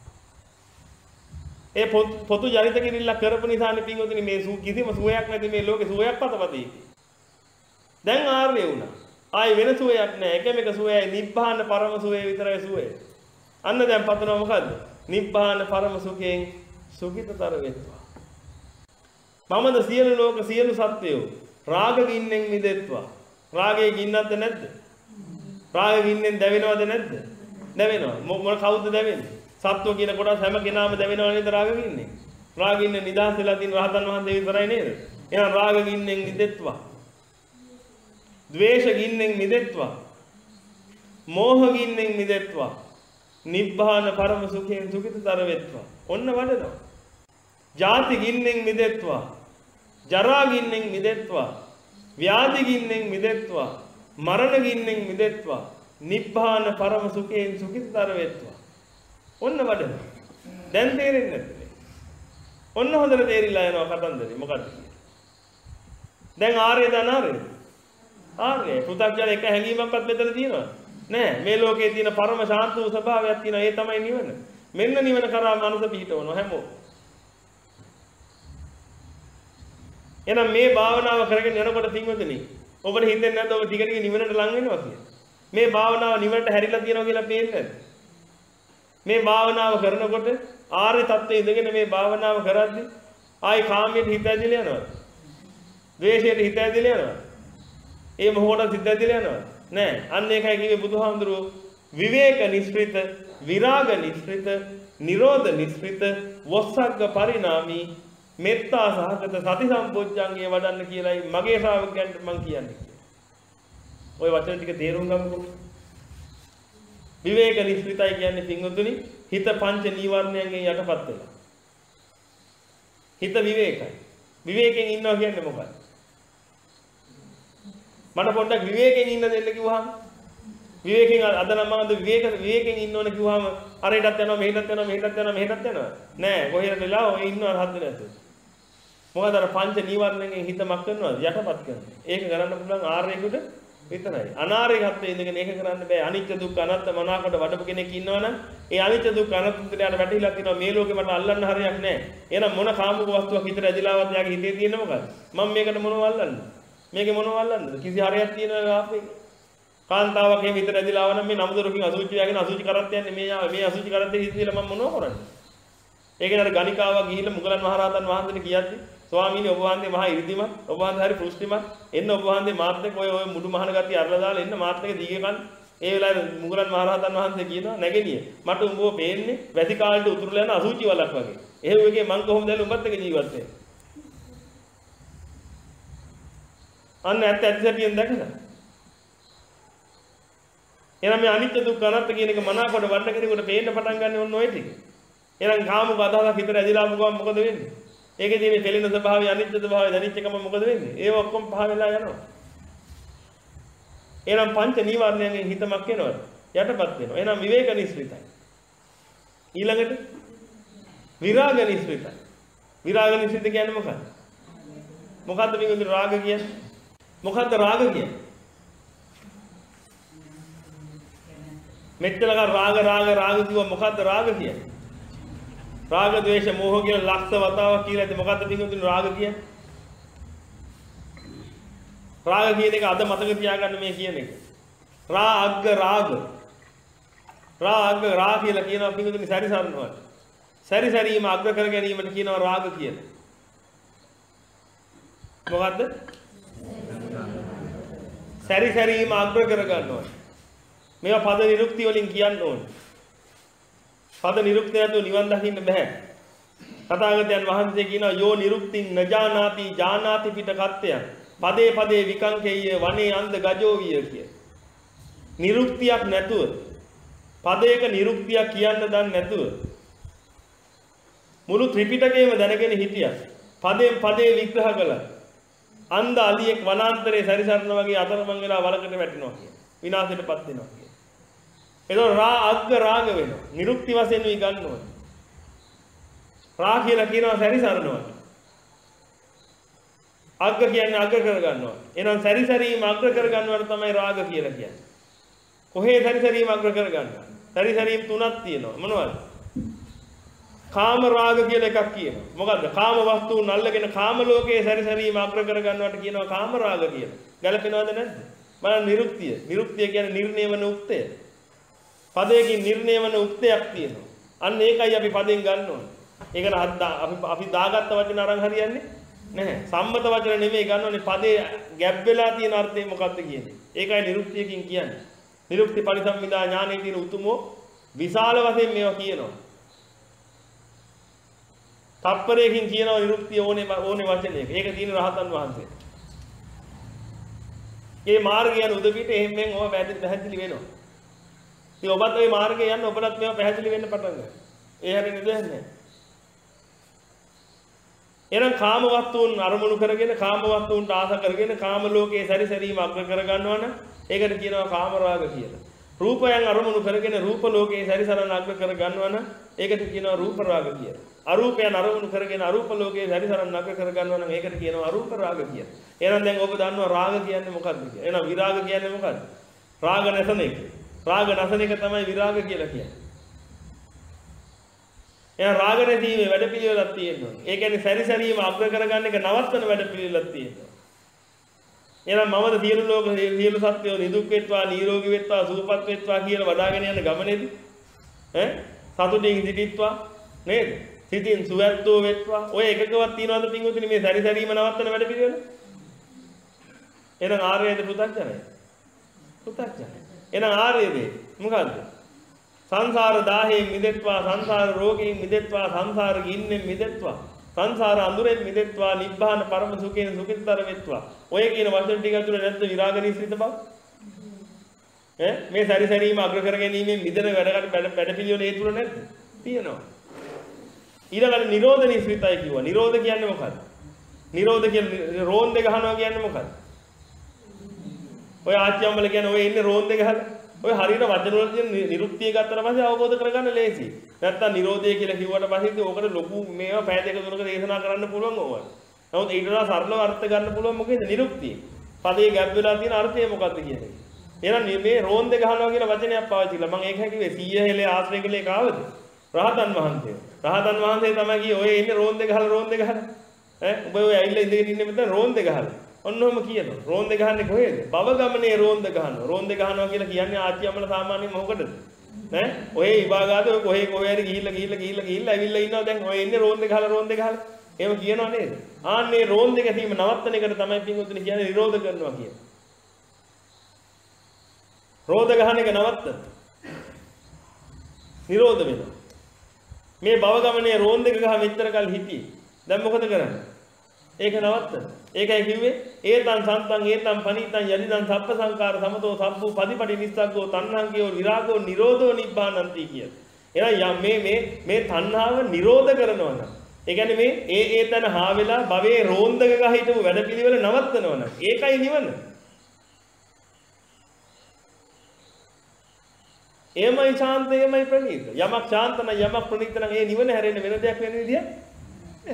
ඒ පොදු ජනිත කිරිල්ලක් කරපු නිසානේ පින්වතුනි මේ කිසිම සුවයක් නැති මේ ලෝකේ සුවයක් පතපතී. දැන් ආර්ය වුණා. ආයි වෙන සුවයක් නැහැ. එකම එක සුවයයි නිබ්බාන පරම සුවය විතරයි සුවය. අන්න දැන් පතනවා මොකද්ද? නිබ්බාන පරම සුඛයෙන් සුඛිතතර වෙත්වා. මමද සියලු ලෝක සියලු සත්වයෝ රාග ගින්නෙන් මිදෙත්වා. රාගයේ ගින්නක්ද නැද්ද? රාග ගින්නෙන් දැවෙනවද නැද්ද? දැවෙනවා. මොන කවුද දැවෙන්නේ? සත්ව කියන කොටස් හැම කෙනාම දැවෙනව නේද රාග ගින්නෙන්? රාග ගින්නෙන් නිදහස් වෙලා තියෙන රහතන් වහන්සේ විතරයි නේද? එහෙනම් රාග ගින්නෙන් මිදෙත්වා. ද්වේෂ ගින්නෙන් මිදෙත්වා. මෝහ ගින්නෙන් මිදෙත්වා. නිබ්බාන පරම සුඛයෙන් සුඛිතතර වෙත්වා. ඔන්න වඩනවා. ජාති ගින්නෙන් මිදෙත්වා. ජරා ගින්නෙන් මිදෙත්වා. ව්‍යාධි ගින්නෙන් මිදෙත්වා. මරණ ගින්නෙන් මිදෙත්වා. නිබ්බාන පරම සුඛයෙන් සුඛිතතර වෙත්වා. ඔන්න වඩනවා. දැන් තේරෙන්නේ නැද්ද? ඔන්න හොඳට තේරිලා යනවා කතන්දරේ. මොකද්ද කියන්නේ? දැන් ආර්යද අනාර්යද? ආර්යයි. පෘථග්ජන එක හැඟීමක්වත් මෙතන තියෙනවද? නෑ. මේ ලෝකයේ තියෙන පරම ශාන්ත වූ ස්වභාවයක් තියෙනවා. ඒ තමයි නිවන. මෙන්න නිවන කරා මනස පිහිටවනවා හැමෝම. එහෙනම් මේ භාවනාව කරගෙන යනකොට පින්වතුනි ඔබට හිතෙන්නේ නැද්ද ඔබ ටික ටික නිවනට ලං වෙනවා කියලා? මේ භාවනාව නිවනට හැරිලා තියෙනවා කියලා පේන්නේ නැද්ද? මේ භාවනාව කරනකොට ආර්ය තත්ත්වයේ ඉඳගෙන මේ භාවනාව කරද්දී ආයි කාමයට හිත ඇදලා යනවා. ද්වේෂයට හිත ඇදලා යනවා. ඒ මොහොතට හිත ඇදලා යනවා. නෑ. අන්න ඒකයි කිව්වේ බුදුහාමුදුරුවෝ විවේක නිස්ෘත, විරාග නිස්ෘත, නිරෝධ නිස්ෘත, වස්සග්ග පරිණාමී මෙත්තා සහගත සති සම්පෝඥංගය වඩන්න කියලායි මගේ ශ්‍රාවකයන්ට මම කියන්නේ. ওই වචන ටික තේරුම් ගමුකෝ. විවේක නිස්ෘතයි කියන්නේ පින්වතුනි හිත පංච නීවරණයන්ගෙන් යටපත් වෙලා. හිත විවේකයි. විවේකයෙන් ඉන්නවා කියන්නේ මොකක්ද? මට පොඩ්ඩක් විවේකයෙන් ඉන්න දෙන්න කිව්වහම විවේකයෙන් අද නම් මම විවේක විවේකයෙන් ඉන්න ඕන කිව්වහම අරයටත් යනවා මෙහෙටත් යනවා මෙහෙටත් යනවා මෙහෙටත් යනවා නෑ කොහෙද වෙලා ඔය ඉන්නවා හද්ද නැතුව. මොකද අර පංච නීවරණයෙන් හිත මක් කරනවද? යටපත් කරනවා. ඒක කරන්න පුළුවන් ආර්යයෙකුට විතරයි. අනාර්යගතේ ඉඳගෙන ඒක කරන්න බෑ. අනිත්‍ය දුක්ඛ අනාත්ම මනාකොට වඩපු කෙනෙක් ඉන්නවනම් ඒ අනිත්‍ය දුක්ඛ අනාත්මයට වැටිලා තියෙනවා මේ ලෝකේ මට අල්ලන්න හරියක් නෑ. එහෙනම් මොන කාමුක වස්තුවක් හිතට ඇදිලාවත් යාගේ හිතේ තියෙන මොකද්ද? මම මේකට මොනව අල්ලන්නේ? මේකේ මොනව අල්ලන්නද? කිසි හරියක් තියෙනවා ආපේ. කාන්තාවක් එහෙම හිතට ඇදිලා ආවනම් මේ නමුදොරකින් අසුචි වයාගෙන අසුචි කරත් යන්නේ මේ මේ අසුචි කරත්තේ හිතේලා මම මොනව කරන්නේ? ඒකේ අර ගණිකාවක් ගිහිල්ලා මුගලන් මහරහතන් වහන්සේට කියද්දි ස්වාමීනි ඔබ වහන්සේ මහා ඉරිදිමත් ඔබ වහන්සේ හරි පුෂ්ටිමත් එන්න ඔබ වහන්සේ මාත් එක්ක ඔය ඔය මුඩු මහන ගතිය අරලා දාලා එන්න මාත් එක්ක දීගේ කන්න. ඒ වෙලාවේ මුගලන් මහරහතන් වහන්සේ කියනවා නැගෙනිය මට උඹව පේන්නේ වැසි කාලේට උතුරුලා යන අසුචි වලක් වගේ. එහෙව් එකේ මං කොහොමද දැන් උඹත් එක්ක ජීවත් වෙන්නේ? අන්න ඇත්ත ඇත්ත සැටියෙන් දැකලා. එහෙනම් මේ අනිත්‍ය දුක්ඛ අනාත්ම කියන එක මනාකොට වඩන කෙනෙකුට පේන්න පටන් ගන්න ඕන ඔය ටික. එහෙනම් කාමුක අදහසක් හිතට ඇදිලා මුගම මොකද වෙන්නේ? ඒකේ තියෙන කෙලින ස්වභාවය අනිත්‍ය ස්වභාවය දැනෙච්ච එකම මොකද වෙන්නේ? ඒව ඔක්කොම පහ වෙලා යනවා. එහෙනම් පංච නීවරණයන්ගෙන් හිතමක් වෙනවද? යටපත් වෙනවා. එහෙනම් විවේක නිස්ෘතයි. ඊළඟට විරාග නිස්ෘතයි. විරාග නිස්ෘත කියන්නේ මොකක්ද? මොකද්ද මේකේ රාග කියන්නේ? මොකද්ද රාග කියන්නේ? මෙච්චර රාග රාග රාග කිව්ව මොකද්ද රාග කියන්නේ? රාග ද්වේෂ මෝහ කියලා ලක්ෂ වතාවක් කියලා ඉතින් මොකද්ද පිටුතුනේ රාග කියන්නේ? රාග කියන එක අද මතක තියාගන්න මේ කියන එක. රාග රාග. රාග රාග කියලා කියනවා පිටුතුනේ සැරිසරනවා. සැරිසරීම අග්‍ර කර ගැනීමට කියනවා රාග කියලා. මොකද්ද? සැරිසරීම අග්‍ර කර ගන්නවා. මේවා පද නිරුක්ති වලින් කියන්න ඕනේ. පද නිරුක්ති නැතුව නිවන් දකින්න බෑ. තථාගතයන් වහන්සේ කියනවා යෝ නිරුක්තින් නජානාති ජානාති පිටකත්යන්. පදේ පදේ විකංකේය වනේ අන්ධ ගජෝ විය කිය. නිරුක්තියක් නැතුව පදයක නිරුක්තියක් කියන්න දන්නේ නැතුව මුළු ත්‍රිපිටකයම දැනගෙන හිටියා. පදයෙන් පදේ විග්‍රහ කළා. අන්ධ අලියෙක් වනාන්තරයේ සැරිසරන වගේ අතරමං වෙලා වලකට වැටෙනවා කිය. විනාශයටපත් වෙනවා කිය. එතකොට රා අග්ග රාග වෙනවා. නිරුක්ති වශයෙන් වි ගන්න ඕනේ. රා කියලා කියනවා සැරිසරනවා. අග්ග කියන්නේ අග්ග කර ගන්නවා. එහෙනම් සැරිසරීම අග්ග කර ගන්නවට තමයි රාග කියලා කියන්නේ. කොහේ සැරිසරීම අග්ග කර ගන්නවා? සැරිසරීම තුනක් තියෙනවා. මොනවද? කාම රාග කියලා එකක් කියනවා. මොකද්ද? කාම වස්තුන් අල්ලගෙන කාම ලෝකයේ සැරිසරීම අග්‍ර කර ගන්නවට කියනවා කාම රාග කියලා. ගැලපෙනවද නැද්ද? බලන්න නිරුක්තිය. නිරුක්තිය කියන්නේ නිර්ණය වන උක්තය. පදයකින් නිර්ණය වන උක්තයක් තියෙනවා. අන්න ඒකයි අපි පදෙන් ගන්න ඕනේ. ඒක න අපි අපි දාගත්ත වචන අරන් හරියන්නේ නැහැ. සම්මත වචන නෙමෙයි ගන්න ඕනේ. පදේ ගැප් වෙලා තියෙන අර්ථය මොකක්ද කියන්නේ. ඒකයි නිරුක්තියකින් කියන්නේ. නිරුක්ති පරිසම්මිදා ඥානයේ තියෙන උතුමෝ විශාල වශයෙන් මේවා කියනවා. තප්පරයකින් කියනවා නිරුක්තිය ඕනේ ඕනේ වචනයක. ඒක තියෙන රහතන් වහන්සේ. මේ මාර්ගය යන උදවිට එහෙම මෙන් ඕවා පැහැදිලි වෙනවා. ඉතින් ඔබත් ওই මාර්ගයේ යන්න ඔබටත් මේවා පැහැදිලි වෙන්න පටන් ගන්නවා. ඒ හැරෙන්නේ නිදහන්නේ. එහෙනම් කාම වස්තුන් අරමුණු කරගෙන කාම වස්තුන්ට ආස කරගෙන කාම ලෝකයේ සැරිසැරීම අග්‍ර කර ගන්නවා නම් ඒකට කියනවා කාම රාග කියලා. රූපයන් අරමුණු කරගෙන රූප ලෝකයේ සැරිසරන අග්‍ර කර ගන්නවා නම් ඒකට කියනවා රූප රාග කියලා. අරූපයන් අරමුණු කරගෙන අරූප ලෝකයේ සැරිසරන අග්‍ර කර ගන්නවා නම් ඒකට කියනවා අරූප රාග කියලා. එහෙනම් දැන් ඔබ දන්නවා රාග කියන්නේ මොකක්ද කියලා. එහෙනම් විරාග කියන්නේ මොකක්ද? රාග නැසන එක. රාග නැසන එක තමයි විරාග කියලා කියන්නේ. එහෙනම් රාග නැතිීමේ වැඩපිළිවෙලක් තියෙනවා. ඒ කියන්නේ සැරිසැරීම අග්‍ර කරගන්න එක නවත්තන වැඩපිළිවෙලක් තියෙනවා. එහෙනම් මමද සියලු ලෝක සියලු සත්වයෝ නිදුක් වෙත්වා නිරෝගී වෙත්වා සුවපත් වෙත්වා කියලා වදාගෙන යන ගමනේදී ඈ සතුටින් සිටිත්වා නේද? සිතින් සුවැත්තෝ වෙත්වා. ඔය එකකවත් තියනවද පින්වතුනි මේ සැරිසැරීම නවත්තන වැඩපිළිවෙල? එහෙනම් ආර්යයද පුතඥයි? පුතඥයි. එහෙනම් ආර්යද මොකද්ද? සංසාර දාහයෙන් මිදෙත්වා සංසාර රෝගයෙන් මිදෙත්වා සංසාර ගින්නෙන් මිදෙත්වා සංසාර අඳුරෙන් මිදෙත්වා නිබ්බාන පරම සුඛයෙන් සුඛිතතර වෙත්වා. ඔය කියන වචන ටික ඇතුළේ නැද්ද විරාග නිස්සිත බව? ඈ මේ සැරිසැරීම අග්‍ර කර ගැනීමෙන් මිදෙන වැඩකට වැඩ පිළිවෙල ඒ තුල නැද්ද? තියෙනවා. ඊළඟට නිරෝධ නිස්සිතයි කිව්වා. නිරෝධ කියන්නේ මොකක්ද? නිරෝධ කියන්නේ රෝන්ද ගහනවා කියන්නේ මොකක්ද? ඔය ආච්චියම්මල කියන්නේ ඔය ඉන්නේ රෝන්ද ගහලා. ඔය හරියට වචන වල තියෙන නිරුක්තිය ගත්තට පස්සේ අවබෝධ කරගන්න ලේසි. නැත්තම් නිරෝධය කියලා කිව්වට පස්සේ ඕකට ලොකු මේවා පැය දෙක තුනක දේශනා කරන්න පුළුවන් ඕවා. නමුත් ඊට වඩා සරලව අර්ථ ගන්න පුළුවන් මොකේද? නිරුක්තිය. පදේ ගැප් වෙලා තියෙන අර්ථය මොකක්ද කියන්නේ. එහෙනම් මේ රෝන්ද ගහනවා කියලා වචනයක් පාවිච්චි කළා. මම ඒක කිව්වේ සීය හෙලේ ආශ්‍රය කළේ කාවද? රහතන් වහන්සේ. රහතන් වහන්සේ තමයි කියේ ඔය ඉන්නේ රෝන්ද ගහලා රෝන්ද ගහලා. ඈ ඔබ ඔය ඇවිල්ලා ඉඳගෙන ඉන්නේ මෙතන රෝන්ද ගහලා. ඔන්නෝම කියනවා. රෝන්ද ගහන්නේ කොහෙද? බව ගමනේ රෝන්ද ගහනවා. රෝන්ද ගහනවා කියලා කියන්නේ ආච්චියම්මල සාමාන්‍යයෙන් මොකටද? ඈ ඔය විභාගාත ඔය කොහේ කොහේ හරි ගිහිල්ලා ගිහිල්ලා ගිහිල්ලා ගිහිල්ලා ඇවිල්ලා ඉන්නවා. දැන් ඔය ඉන්නේ රෝන්ද ගහලා රෝන්ද ගහලා. එහෙම කියනවා නේද? ආන්නේ රෝන්ද ගැසීම නවත්තන එකට තමයි පින්වතුනි කියන්නේ නිරෝධ කරනවා කියන්නේ. රෝධ ගහන එක නවත්තන. නිරෝධ වෙනවා. මේ භව ගමනේ රෝන්ද එක ගහ මෙච්චර කල් හිටියේ. දැන් මොකද කරන්නේ? ඒක නවත්තන. ඒකයි කිව්වේ ඒතං සන්තං ඒතං පනිතං යදිදං සප්ප සංකාර සමතෝ සබ්බු පදිපටි නිස්සග්ගෝ තණ්හංගයෝ විරාගෝ නිරෝධෝ නිබ්බානන්ති කිය. එහෙනම් මේ මේ මේ තණ්හාව නිරෝධ කරනවා නම් ඒ කියන්නේ මේ ඒ ඒ තන හා වෙලා භවයේ රෝන්දක ගහ හිටපු වැඩපිළිවෙල නවත්තනවා නම් ඒකයි නිවන. එමයි ශාන්ත එමයි ප්‍රණීත. යමක් ශාන්ත නම් යමක් ප්‍රණීත නම් ඒ නිවන හැරෙන්න වෙන දෙයක් වෙන විදිය නෑ.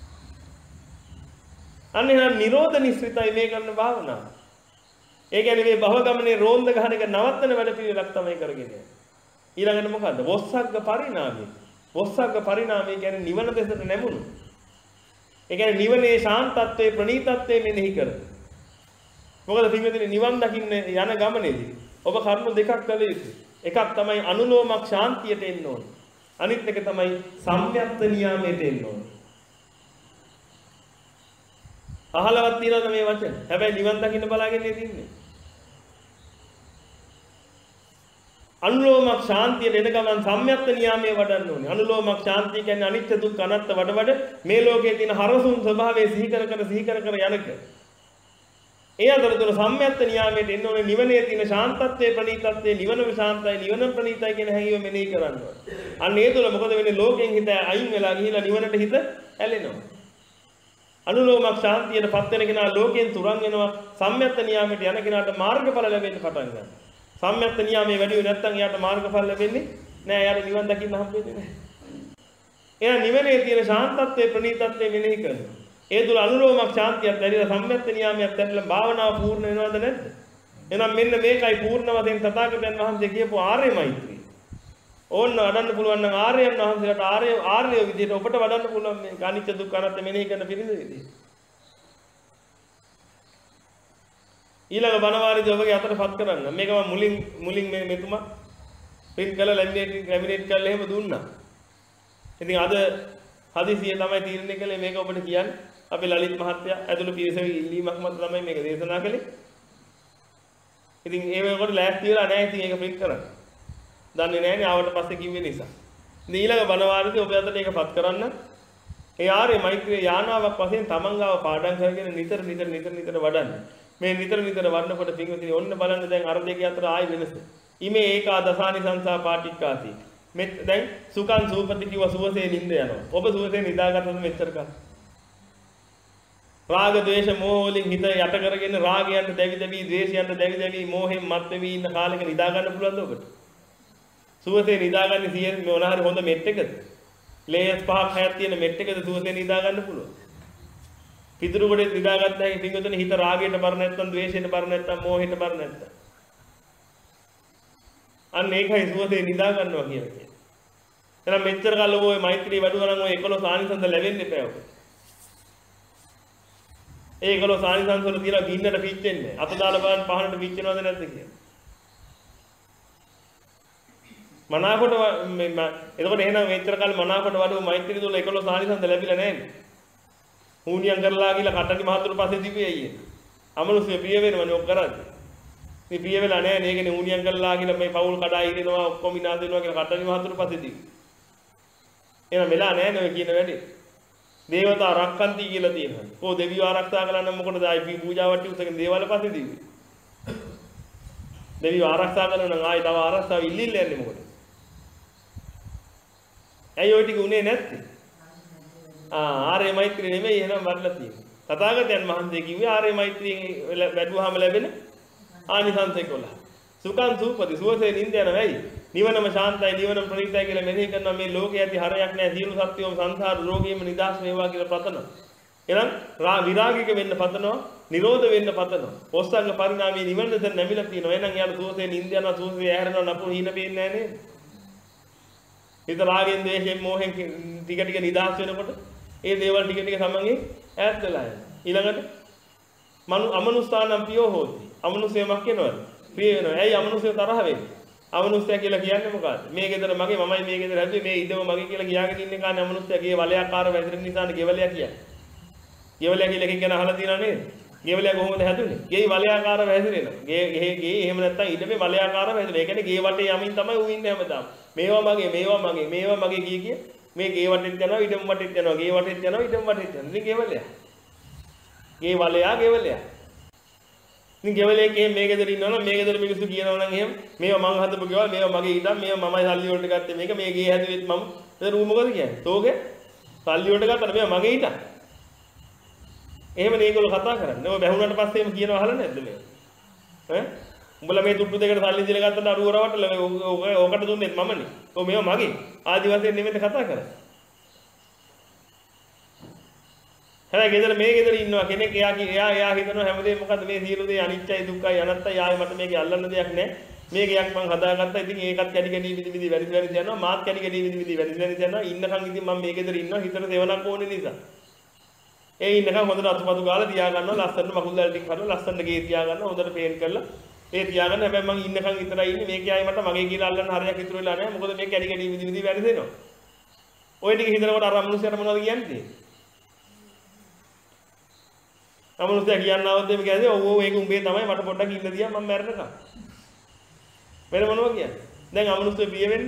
අන්නේ නම් නිරෝධ නිස්සිතයි මේ කරන භාවනාව. ඒ කියන්නේ මේ භව ගමනේ රෝන්ද ගහන එක නවත්තන වැඩ පිළිවෙලක් තමයි කරගෙන යන්නේ. ඊළඟට මොකද්ද? වොස්සග්ග පරිණාමය. වොස්සග්ග පරිණාමය කියන්නේ නිවන දෙසට නැමුණු. ඒ කියන්නේ නිවනේ ශාන්තත්වයේ ප්‍රණීතත්වයේ මෙනෙහි කර. මොකද පින්වතුනි නිවන් දකින්න යන ගමනේදී ඔබ කරුණු දෙකක් කළ යුතුයි. එකක් තමයි අනුලෝමක් ශාන්තියට එන්න ඕන. අනිත් එක තමයි සම්්‍යක්ත නියාමයට එන්න ඕන. අහලවත් තියනවද මේ වචන? හැබැයි නිවන් දකින්න බලාගෙන ඉන්නේ. අනුලෝමක් ශාන්තියට එන ගමන් සම්්‍යක්ත නියාමයේ වඩන්න ඕනේ. අනුලෝමක් ශාන්තිය කියන්නේ අනිත්‍ය දුක්ඛ අනාත්ම වඩ වඩ මේ ලෝකයේ තියෙන හරසුන් ස්වභාවය සිහි කර කර සිහි කර කර යනක. ඒ අතරතුර සම්්‍යක්ත නියාමයට එන්න ඕනේ නිවනේ තියෙන ශාන්තත්වයේ ප්‍රණීතත්වයේ නිවනම ශාන්තයි නිවන ප්‍රණීතයි කියන හැඟීම මෙනෙහි කරන්න ඕනේ. අන්න ඒ තුළ මොකද වෙන්නේ? ලෝකෙන් හිත අයින් වෙලා ගිහිලා නිවනට හිත ඇලෙනවා. අනුලෝමක් ශාන්තියට පත් වෙන කෙනා ලෝකයෙන් තුරන් වෙනවා. සම්්‍යක්ත නියාමයට යන කෙනාට මාර්ගඵල ලැබෙන්න පටන් ගන්නවා. සම්්‍යක්ත නියාමයේ වැඩි නැත්නම් එයාට මාර්ගඵල ලැබෙන්නේ නෑ. එයාට නිවන් දකින්න හම්බෙන්නේ නෑ. එයා නිවනේ තියෙන ශාන්තත්වයේ ප්‍රණීතත්වයේ මෙනෙහි කරනවා. ඒ තුල අනුලෝමක් ශාන්තියක් ලැබිලා සම්්‍යක්ත නියාමයක් ලැබිලා භාවනාව පූර්ණ වෙනවද නැද්ද? එහෙනම් මෙන්න මේකයි පූර්ණ වශයෙන් තථාගතයන් වහන්සේ කියපු ආර්ය මෛත්‍රිය. ඕන්න වඩන්න පුළුවන් නම් ආර්යයන් වහන්සේලාට ආර්ය ආර්ය විදිහට ඔබට වඩන්න පුළුවන් මේ අනිත්‍ය දුක්ඛ අනාත්ම මෙනෙහි කරන පිළිද විදිහ. ඊළඟ බණවාරිදී ඔබගේ අතටපත් කරන්න. මේක මම මුලින් මුලින් මේ මෙතුමා print කරලා ලැමිනේට් ලැමිනේට් කරලා එහෙම දුන්නා. ඉතින් අද හදිසියෙ තමයි තීරණය කළේ මේක ඔබට කියන්නේ. අපි ලලිත් මහත්තයා ඇතුළු පිරිසගේ ඉල්ලීමක් මත තමයි මේක දේශනා කළේ. ඉතින් ඒ වෙනකොට ලෑස්ති වෙලා නැහැ ඉතින් ඒක ප්‍රින්ට් කරන්න. දන්නේ නැහැනේ ආවට පස්සේ කිව්වේ නිසා. ඉතින් ඊළඟ බණ වාරදී ඔබ අතට ඒකපත් කරන්න. ඒ ආර්ය මෛත්‍රිය යානාවක් වශයෙන් තමන්ගාව පාඩම් කරගෙන නිතර නිතර නිතර නිතර වඩන්න. මේ නිතර නිතර වඩනකොට පින්විතනි ඔන්න බලන්න දැන් අර දෙකේ අතර ආයි වෙනස. ඉමේ ඒකා දසානි සංසා පාටික්කාති. මෙත් දැන් සුඛං සූපති කිව්ව සුවසේ නිින්ද යනවා. ඔබ සුවසේ නිදාගත්තොත් මෙච්චර කල්. රාග ද්වේෂ මෝහ වලින් හිත යට කරගෙන රාගයන්ට දැවි දැවි ද්වේෂයන්ට දැවි දැවි මෝහෙන් මත් වෙවි ඉන්න කාලෙක නිදා ගන්න පුළුවන්ද ඔබට? සුවසේ නිදාගන්නේ සියෙන් මොන හරි හොඳ මෙට් එකද? ලේයර්ස් පහක් හයක් තියෙන මෙට් එකද සුවසේ නිදා ගන්න පුළුවන්? පිටුරු කොටේ නිදාගත්ත හැකි පිංගුතුනේ හිත රාගයට බර නැත්නම් ද්වේෂයට බර නැත්නම් මෝහයට බර නැත්නම් අන්න ඒකයි සුවසේ නිදා ගන්නවා කියලා කියන්නේ. එහෙනම් මෙච්චර කල් ඔය මෛත්‍රී වැඩුවා නම් ඔය එකොළොස් ආනිසංස ලැබෙන්නේ නැහැ ඔබ. ඒ එකොළොස් ආනිසංස වල තියලා ගින්නට පිච්චෙන්නේ. අත දාලා බලන්න පහනට පිච්චෙනවද නැද්ද කියලා. මනාකොට මේ එතකොට එහෙනම් මෙච්චර කල් මනාකොට වඩුව මෛත්‍රී තුල එකොළොස් ආනිසංස ලැබිලා නැහැ. හුණියම් කරලා ගිහලා කට්ටි මහතුරු පස්සේ දිව්වේ අයියේ. අමනුෂ්‍ය ප්‍රිය වෙනවනේ ඔක් කරන්නේ. මේ ප්‍රිය වෙලා නැහැ නේ. ඒකනේ හුණියම් කරලා ගිහලා මේ පවුල් කඩා ඉරිනවා ඔක්කොම විනාශ වෙනවා කියලා කට්ටි මහතුරු පස්සේ දිව්වේ. එහෙනම් වෙලා නැහැ නේ ඔය කියන වැඩේ. දේවතා රක්කන්ති කියලා තියෙනවා. ඕ දෙවියෝ ආරක්ෂා කළා නම් මොකටද ආයි පූජාවට උසගෙන දේවාල පස්සේ දිව්වේ. දෙවියෝ ආරක්ෂා කරනවා නම් ආයි තව ආරක්ෂාව ඉල්ලිල්ල යන්නේ මොකටද? ඇයි ඔය ටික උනේ නැත්තේ? ආ ආර්ය මෛත්‍රිය නෙමෙයි එහෙනම් වඩලා තියෙන්නේ. තථාගතයන් වහන්සේ කිව්වේ ආර්ය මෛත්‍රියෙන් වැඩුවාම ලැබෙන ආනිසංස එකොළහ. සුඛං සූපති සුවසේ නිින්ද යන වෙයි. නිවනම ශාන්තයි නිවනම ප්‍රණීතයි කියලා මෙනෙහි කරනවා මේ ලෝකයේ ඇති හරයක් නැහැ සියලු සත්‍යෝම සංසාර රෝගීම නිදාස් වේවා කියලා පතනවා. එහෙනම් විරාගික වෙන්න පතනවා, නිරෝධ වෙන්න පතනවා. ඔස්සංග පරිණාමයේ නිවන දැන් නැමිලා තියෙනවා. එහෙනම් යාර සුවසේ නිින්ද යනවා සුවසේ ඇහැරෙනවා නපුරු හීන පේන්නේ නැහැ නේද? හිත රාගෙන් ද්වේෂයෙන් මෝහෙන් ටික ටික නිදාස් වෙනකොට ඒ දේවල් ටික ටික සමන්ගේ ඈත් වෙලා යනවා. ඊළඟට මනු අමනුස්ථානම් පියෝ හෝති. අමනුෂ්‍යමක් කියනවද? ප්‍රිය වෙනවා. ඇයි අමනුෂ්‍ය තරහ වෙන්නේ? අමනුෂ්‍ය කියලා කියන්නේ මොකක්ද? මේ ගෙදර මගේ මමයි මේ ගෙදර හැදුවේ මේ ඉඩම මගේ කියලා කියාගෙන ඉන්නේ කානේ අමනුෂ්‍යගේ වලයාකාර වැදිරෙන නිසානේ ගෙවලයා කියන්නේ. ගෙවලයා කියලා එකෙක් ගැන අහලා තියෙනව නේද? ගෙවලයා කොහොමද හැදුනේ? ගේ වලයාකාර වැදිරෙනවා. ගේ ගේ ගේ එහෙම නැත්තම් ඉඩමේ වලයාකාර වැදිරෙනවා. ඒ කියන්නේ ගේ වටේ යමින් තමයි ඌ ඉන්නේ හැමදාම. මේවා මගේ මේවා මගේ මේවා මගේ කිය කිය මේ ගේ වටේත් යනවා ඉඩම් වටේත් යනවා ගේ වටේත් යනවා ඉඩම් වටේත් යනවා. ඉතින් ගෙවලයා. ගේ වලයා ගෙවලයා. ඉතින් ගෙවලේ කේ මේ ගෙදර ඉන්නවනම් මේ ගෙදර මිනිස්සු කියනවා නම් එහෙම මේවා මං හදපු ගෙවල් මේවා මගේ ඉඩම් මේවා මමයි සල්ලි වලට ගත්තේ මේක මේ ගේ හැදුවෙත් මම එතන ඌ මොකද කියන්නේ? තෝගේ සල්ලි වලට ගත්තට මේවා මගේ ඉඩම්. එහෙම මේගොල්ලෝ කතා කරන්නේ. ඔය බැහුණාට පස්සේ එහෙම කියනවා අහලා නැද්ද මේ? ඈ උඹලා මේ තුට්ටු දෙකට සල්ලි දීලා ගත්තට අරුව රවට්ටලා ඕකට දුන්නෙත් මමනේ. ඔය මේවා මගේ. ආදි වශයෙන් නෙමෙයි කතා කරන්නේ. හැබැයි ගෙදර මේ ගෙදර ඉන්නවා කෙනෙක් එයා එයා එයා හිතනවා හැමදේම මොකද්ද මේ සියලු දේ අනිත්‍යයි දුක්ඛයි අනත්තයි ආයෙ මට මේකේ අල්ලන්න දෙයක් නැහැ. මේ ගයක් මං හදාගත්තා. ඉතින් ඒකත් කැඩි කැඩි විදි විදි වැඩි වැඩි යනවා. මාත් කැඩි කැඩි විදි විදි වැඩි වැඩි යනවා. ඉන්නකන් ඉතින් මම මේ ගෙදර ඉන්නවා. හිතට සෙවණක් ඕනේ නිසා. ඒ ඉන්නකන් හොඳට අතුපතු ගාලා තියා ගන්නවා. ලස්සනට මකුල් දැල් ටික හදලා ලස්සනට ගේ තියා ගන්නවා. හොඳට පේන් කරලා ඒ තියාගන්න. හැබැයි මං ඉන්නකන් විතරයි ඉන්නේ. මේකේ ආයෙ මට මගේ කියලා අල්ලන්න හරියක් ඉතුරු වෙලා නැහැ. මොකද මේ කැඩි කැඩි විදි විදි වැඩි දෙනවා. ඔය ටික හිතනකොට අර අමනුෂ්‍යයට මොනවද කියන්නේ? අමනුෂ්‍යයා කියන්නවද මේ කියන්නේ ඔව් ඔව් ඒක උඹේ තමයි මට පොඩ්ඩක් ඉන්න දියා මම මැරෙනකම්. වෙන මොනවද කියන්නේ? දැන් අමනුෂ්‍ය ප්‍රිය වෙන්නද?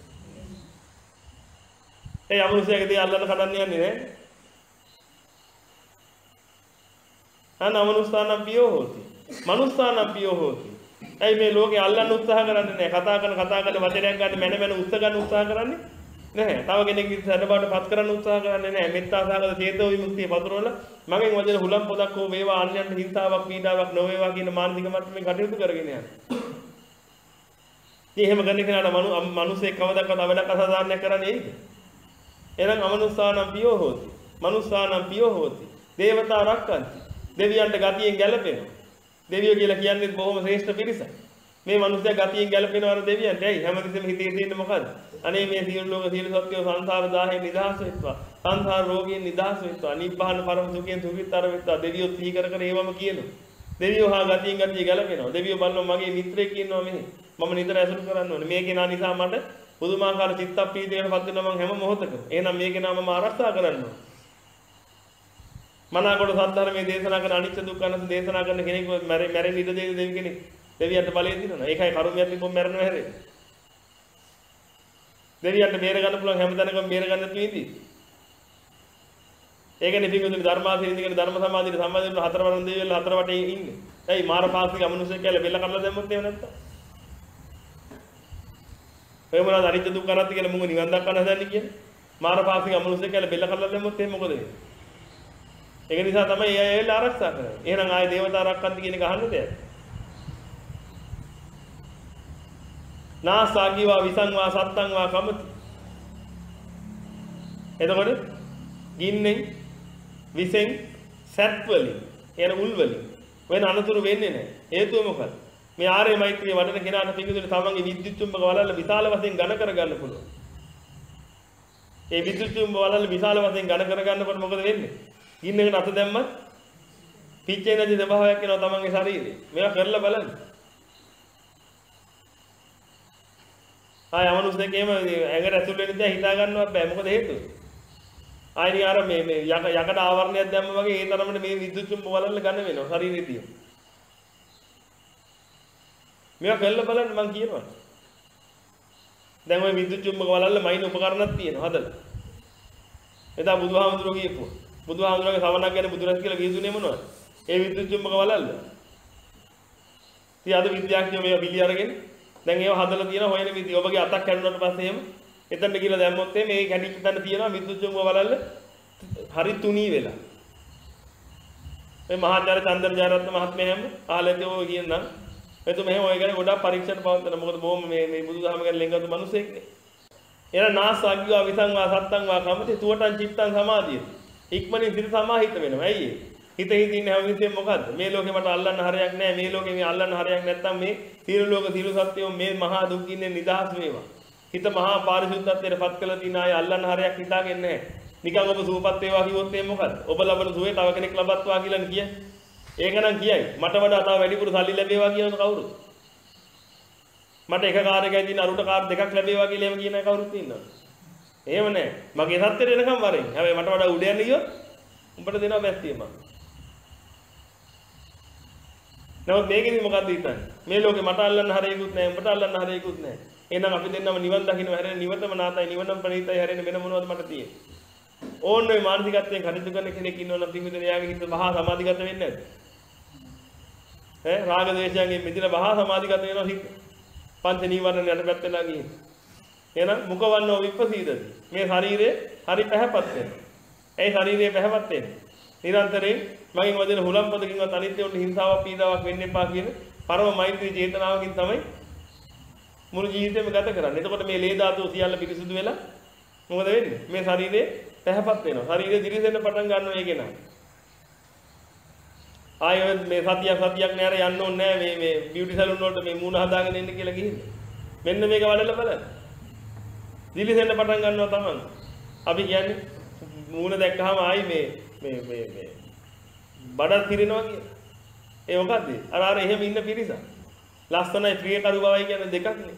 ඒ අමනුෂ්‍යයාගේ දේ අල්ලන්න කඩන්න යන්නේ නැහැ. අන අමනුෂ්‍යානම් පියෝ හොති. මනුස්සානම් පියෝ හොති. ඇයි මේ ලෝකේ අල්ලන්න උත්සාහ කරන්නේ නැහැ? කතා කරන කතා කරන වචනයක් ගන්න මැන මැන උත්සාහ ගන්න උත්සාහ කරන්නේ නැහැ. තව කෙනෙක් සැඩබාට පත් කරන්න උත්සාහ කරන්නේ නැහැ. මෙත්තා සාගත චේතෝ විමුක්තිය පතුරවල මගෙන් වචන හුලම් පොදක් හෝ වේවා අන්‍යයන්ට හිංසාවක් පීඩාවක් නොවේවා කියන මානසික මට්ටමින් කටයුතු කරගෙන යනවා. ඉතින් එහෙම කරන කෙනාට මනු මිනිස්සේ කවදාවත් අවඩක් අසාධාරණයක් කරන්නේ නේද? එහෙනම් අමනුස්සානම් පියෝ හොති. මනුස්සානම් පියෝ හොති. දේවතා රක්කන්ති. දෙවියන්ට ගතියෙන් ගැලපෙනවා. දෙවියෝ කියලා කියන්නේ බොහොම ශ්‍රේෂ්ඨ පිරිසක්. මේ මිනිස්සයා ගතියෙන් ගැලපෙනවා අර දෙවියන්ට. ඇයි? හැමතිස්සෙම හිතේ තියෙන්නේ මොකද්ද? අනේ මේ සියලු ලෝක සියලු සත්‍යෝ සංසාර දාහයෙන් නිදහස් වෙත්වා. සංසාර රෝගයෙන් නිදහස් වෙත්වා. නිබ්බාන පරම සුඛයෙන් සුඛිතතර වෙත්වා. දෙවියෝ සිහි කර කර ඒවම කියනවා. දෙවියෝ හා ගතියෙන් ගතිය ගැලපෙනවා. දෙවියෝ බලනවා මගේ මිත්‍රයෙක් ඉන්නවා මෙහි. මම නිතර ඇසුරු කරන්න ඕනේ. මේ කෙනා නිසා මට පුදුමාකාර චිත්ත ප්‍රීතියකටපත් වෙනවා මම හැම මොහොතකම. එහෙනම් මේකේ නම මම ආරක්ෂා කරන්න ඕන. මනාකොට සද්ධර්මයේ දේශනා කරන අනිත්‍ය දුක්ඛ අනාත්ම දේශනා කරන කෙනෙක් මැරෙන්න ඉඩ දෙන්නේ දෙවි කෙනෙක්. දෙවියන්ට බලය දිනනවා. ඒකයි කර්මයක් තිබ්බොත් මැරෙනවා හැරෙන්නේ. දෙවියන්ට බේර ගන්න පුළුවන් හැමතැනකම බේර ගන්න තියෙන්නේ. ඒකනේ පිටුදුනි ධර්මාසීන ඉඳගෙන ධර්ම සමාධියට සම්බන්ධ වෙන හතරවරන් දෙවියන් හතර වටේ ඉන්නේ. ඇයි මාර පාක්ෂික අමනුෂ්‍ය කියලා බෙල්ල කඩලා දැම්මොත් එහෙම නැත්තම්. ඒ මොනවාද අනිත්‍ය දුක්ඛ අනාත්ම කියලා මුඟ නිවන් දක්වන්න හදන්නේ කියන්නේ. මාර පාක්ෂික අමනුෂ්‍ය කියලා බෙල්ල කඩලා දැම්මොත් එහෙම මොකද වෙන්නේ? ඒක නිසා තමයි ඒ අය ආරක්ෂා කරන්නේ. එහෙනම් ආයේ දේවතා ආරක්ෂන්ති කියන එක අහන්න දෙයක්. නාසාගීවා විසංවා සත්තංවා කමති. එතකොට ගින්නෙන් විසෙන් සත් වලින් එන උල් වලින් වෙන අනතුරු වෙන්නේ නැහැ. හේතුව මොකක්ද? මේ ආර්ය මෛත්‍රිය වඩන කෙනාට පිටුදුනේ තමන්ගේ විද්‍යුත් චුම්බක වලල්ල විශාල වශයෙන් ඝන කර ගන්න පුළුවන්. ඒ විද්‍යුත් චුම්බක වලල්ල විශාල වශයෙන් ඝන කර ගන්නකොට මොකද වෙන්නේ? ගින්නකට අත දැම්මත් පිච්චෙන්නේ නැති ස්වභාවයක් එනවා තමන්ගේ ශරීරේ. මේවා කරලා බලන්න. ආය අමනුෂ්‍යෙක් එහෙම ඇඟට ඇතුල් වෙන්න දැන් හිතා ගන්නවත් බෑ. මොකද හේතුව? ආයෙ අර මේ මේ යකඩ ආවරණයක් දැම්ම වගේ ඒ තරමට මේ විද්‍යුත් චුම්බක වලල්ල ගන්න වෙනවා ශරීරෙදී. මේවා කරලා බලන්න මං කියනවා. දැන් ওই විද්‍යුත් චුම්බක වලල්ල මයින් උපකරණක් තියෙනවා හදලා. එදා බුදුහාමුදුරුවෝ කියපුවා. බුදුහාමුදුරුවෝගේ සවනක් ගැන බුදුරජාණන් කියලා විහිදුනේ මොනවද? ඒ විද්‍යුත් චුම්බක වලල්ල. ඉතින් අද විද්‍යාඥයෝ මේවා පිළි අරගෙන දැන් ඒව හදලා තියෙන හොයන විදිහ. ඔබගේ අතක් කැඩුණාට පස්සේ එහෙම එතනට ගිහලා දැම්මොත් මේ කැඩිච්ච තැන තියෙනවා විද්‍යුත් චුම්බක වලල්ල හරි තුනී වෙලා. මේ මහාචාර්ය චන්දන ජයරත්න මහත්මයා හැම ආලේදී ඔය කියනනම් එතුම එහෙම ඔය ගැන ගොඩාක් පරීක්ෂණ පවත්වන. මොකද බොහොම මේ මේ බුදුදහම ගැන ලෙන්ගතු මිනිසෙක්නේ. එන නාසාග්ගවා විසංවා සත්තංවා කමති තුවටන් චිත්තං සමාධිය. ඉක්මනින් සිත සමාහිත වෙනවා. ඇයි ඒ? හිත හිත ඉන්නේ හැම විටම මොකද්ද? මේ ලෝකේ මට අල්ලන්න හරයක් නැහැ. මේ ලෝකේ මේ අල්ලන්න හරයක් නැත්තම් මේ සියලු ලෝක සියලු සත්‍යෝ මේ මහා දුක්ඛින්නේ නිදහස් වේවා. හිත මහා පාරිශුද්ධත්වයට පත් කළා තිනා අය අල්ලන්න හරයක් හිතාගෙන නැහැ. නිකන් ඔබ සුවපත් වේවා කිව්වොත් එහෙනම් මොකද්ද? ඔබ ලබන සුවේ තව කෙනෙක් ලබත්වා කියලානේ කියන්නේ. ඒක නම් කියයි. මට වඩා තව වැඩිපුර සල්ලි ලැබේවා කියනද කවුරුද? මට එක කාර් එකයි තියෙන අරුට කාර් දෙකක් ලැබේවා කියලා එහෙම කියන කවුරුත් ඉන්නවද? එහෙම නැහැ. මගේ සත්‍යෙට එනකම් වරෙන්. හැබැයි මට වඩා උඩ යන්න ගියොත් උඹට දෙනවා බැස්තිය මම. නමුත් මේකෙදි මොකද්ද හිතන්නේ? මේ ලෝකේ මට අල්ලන්න හරියකුත් නැහැ, උඹට අල්ලන්න හරියකුත් නැහැ. එහෙනම් අපි දෙන්නම නිවන් දකින්න හැරෙන නිවතම නාතයි නිවනම ප්‍රණීතයි හැරෙන වෙන මොනවද මට තියෙන්නේ? ඕන්න ඔය මානසිකත්වයෙන් කටයුතු කරන කෙනෙක් ඉන්නවනම් පින්විතනේ එයාගේ හිත මහා සමාධිගත වෙන්නේ නැද්ද? ඈ රාග දේශයන්ගෙන් මිදිලා මහා සමාධිගත වෙනවා හිත. පංච නීවරණ යටපත් වෙලා ගිහින්. එහෙනම් මුඛවන්නෝ විප්පසීදති. මේ ශරීරය හරි පැහැපත් වෙනවා. ඒ ශරීරය පැහැපත් වෙන්නේ. නිරන්තරයෙන් මගෙන් වදින හුලම් පදකින්වත් අනිත්‍ය උන්ට හිංසාවක් පීඩාවක් වෙන්න එපා කියන පරම මෛත්‍රී චේතනාවකින් තමයි මුළු ජීවිතේම ගත කරන්නේ. එතකොට මේ ලේ ධාතුව සියල්ල පිරිසුදු වෙලා මොකද වෙන්නේ? මේ ශරීරය පැහැපත් වෙනවා. ශරීරය දිලිසෙන්න පටන් ගන්නවා ඒක නා. ආයෙ මේ සතියක් සතියක් නෑර යන්න ඕනේ නෑ මේ මේ බියුටි සැලුන් වලට මේ මූණ හදාගෙන ඉන්න කියලා ගිහින්. මෙන්න මේක වලලා බලන්න. දිලිසෙන්න පටන් ගන්නවා තමයි. අපි කියන්නේ මූණ දැක්කහම ආයි මේ මේ මේ මේ බඩත් පිරෙනවා කියන. ඒ මොකද්ද? අර අර එහෙම ඉන්න පිරිස. ලස්සනයි ප්‍රියකරු බවයි කියන්නේ දෙකක් නේ.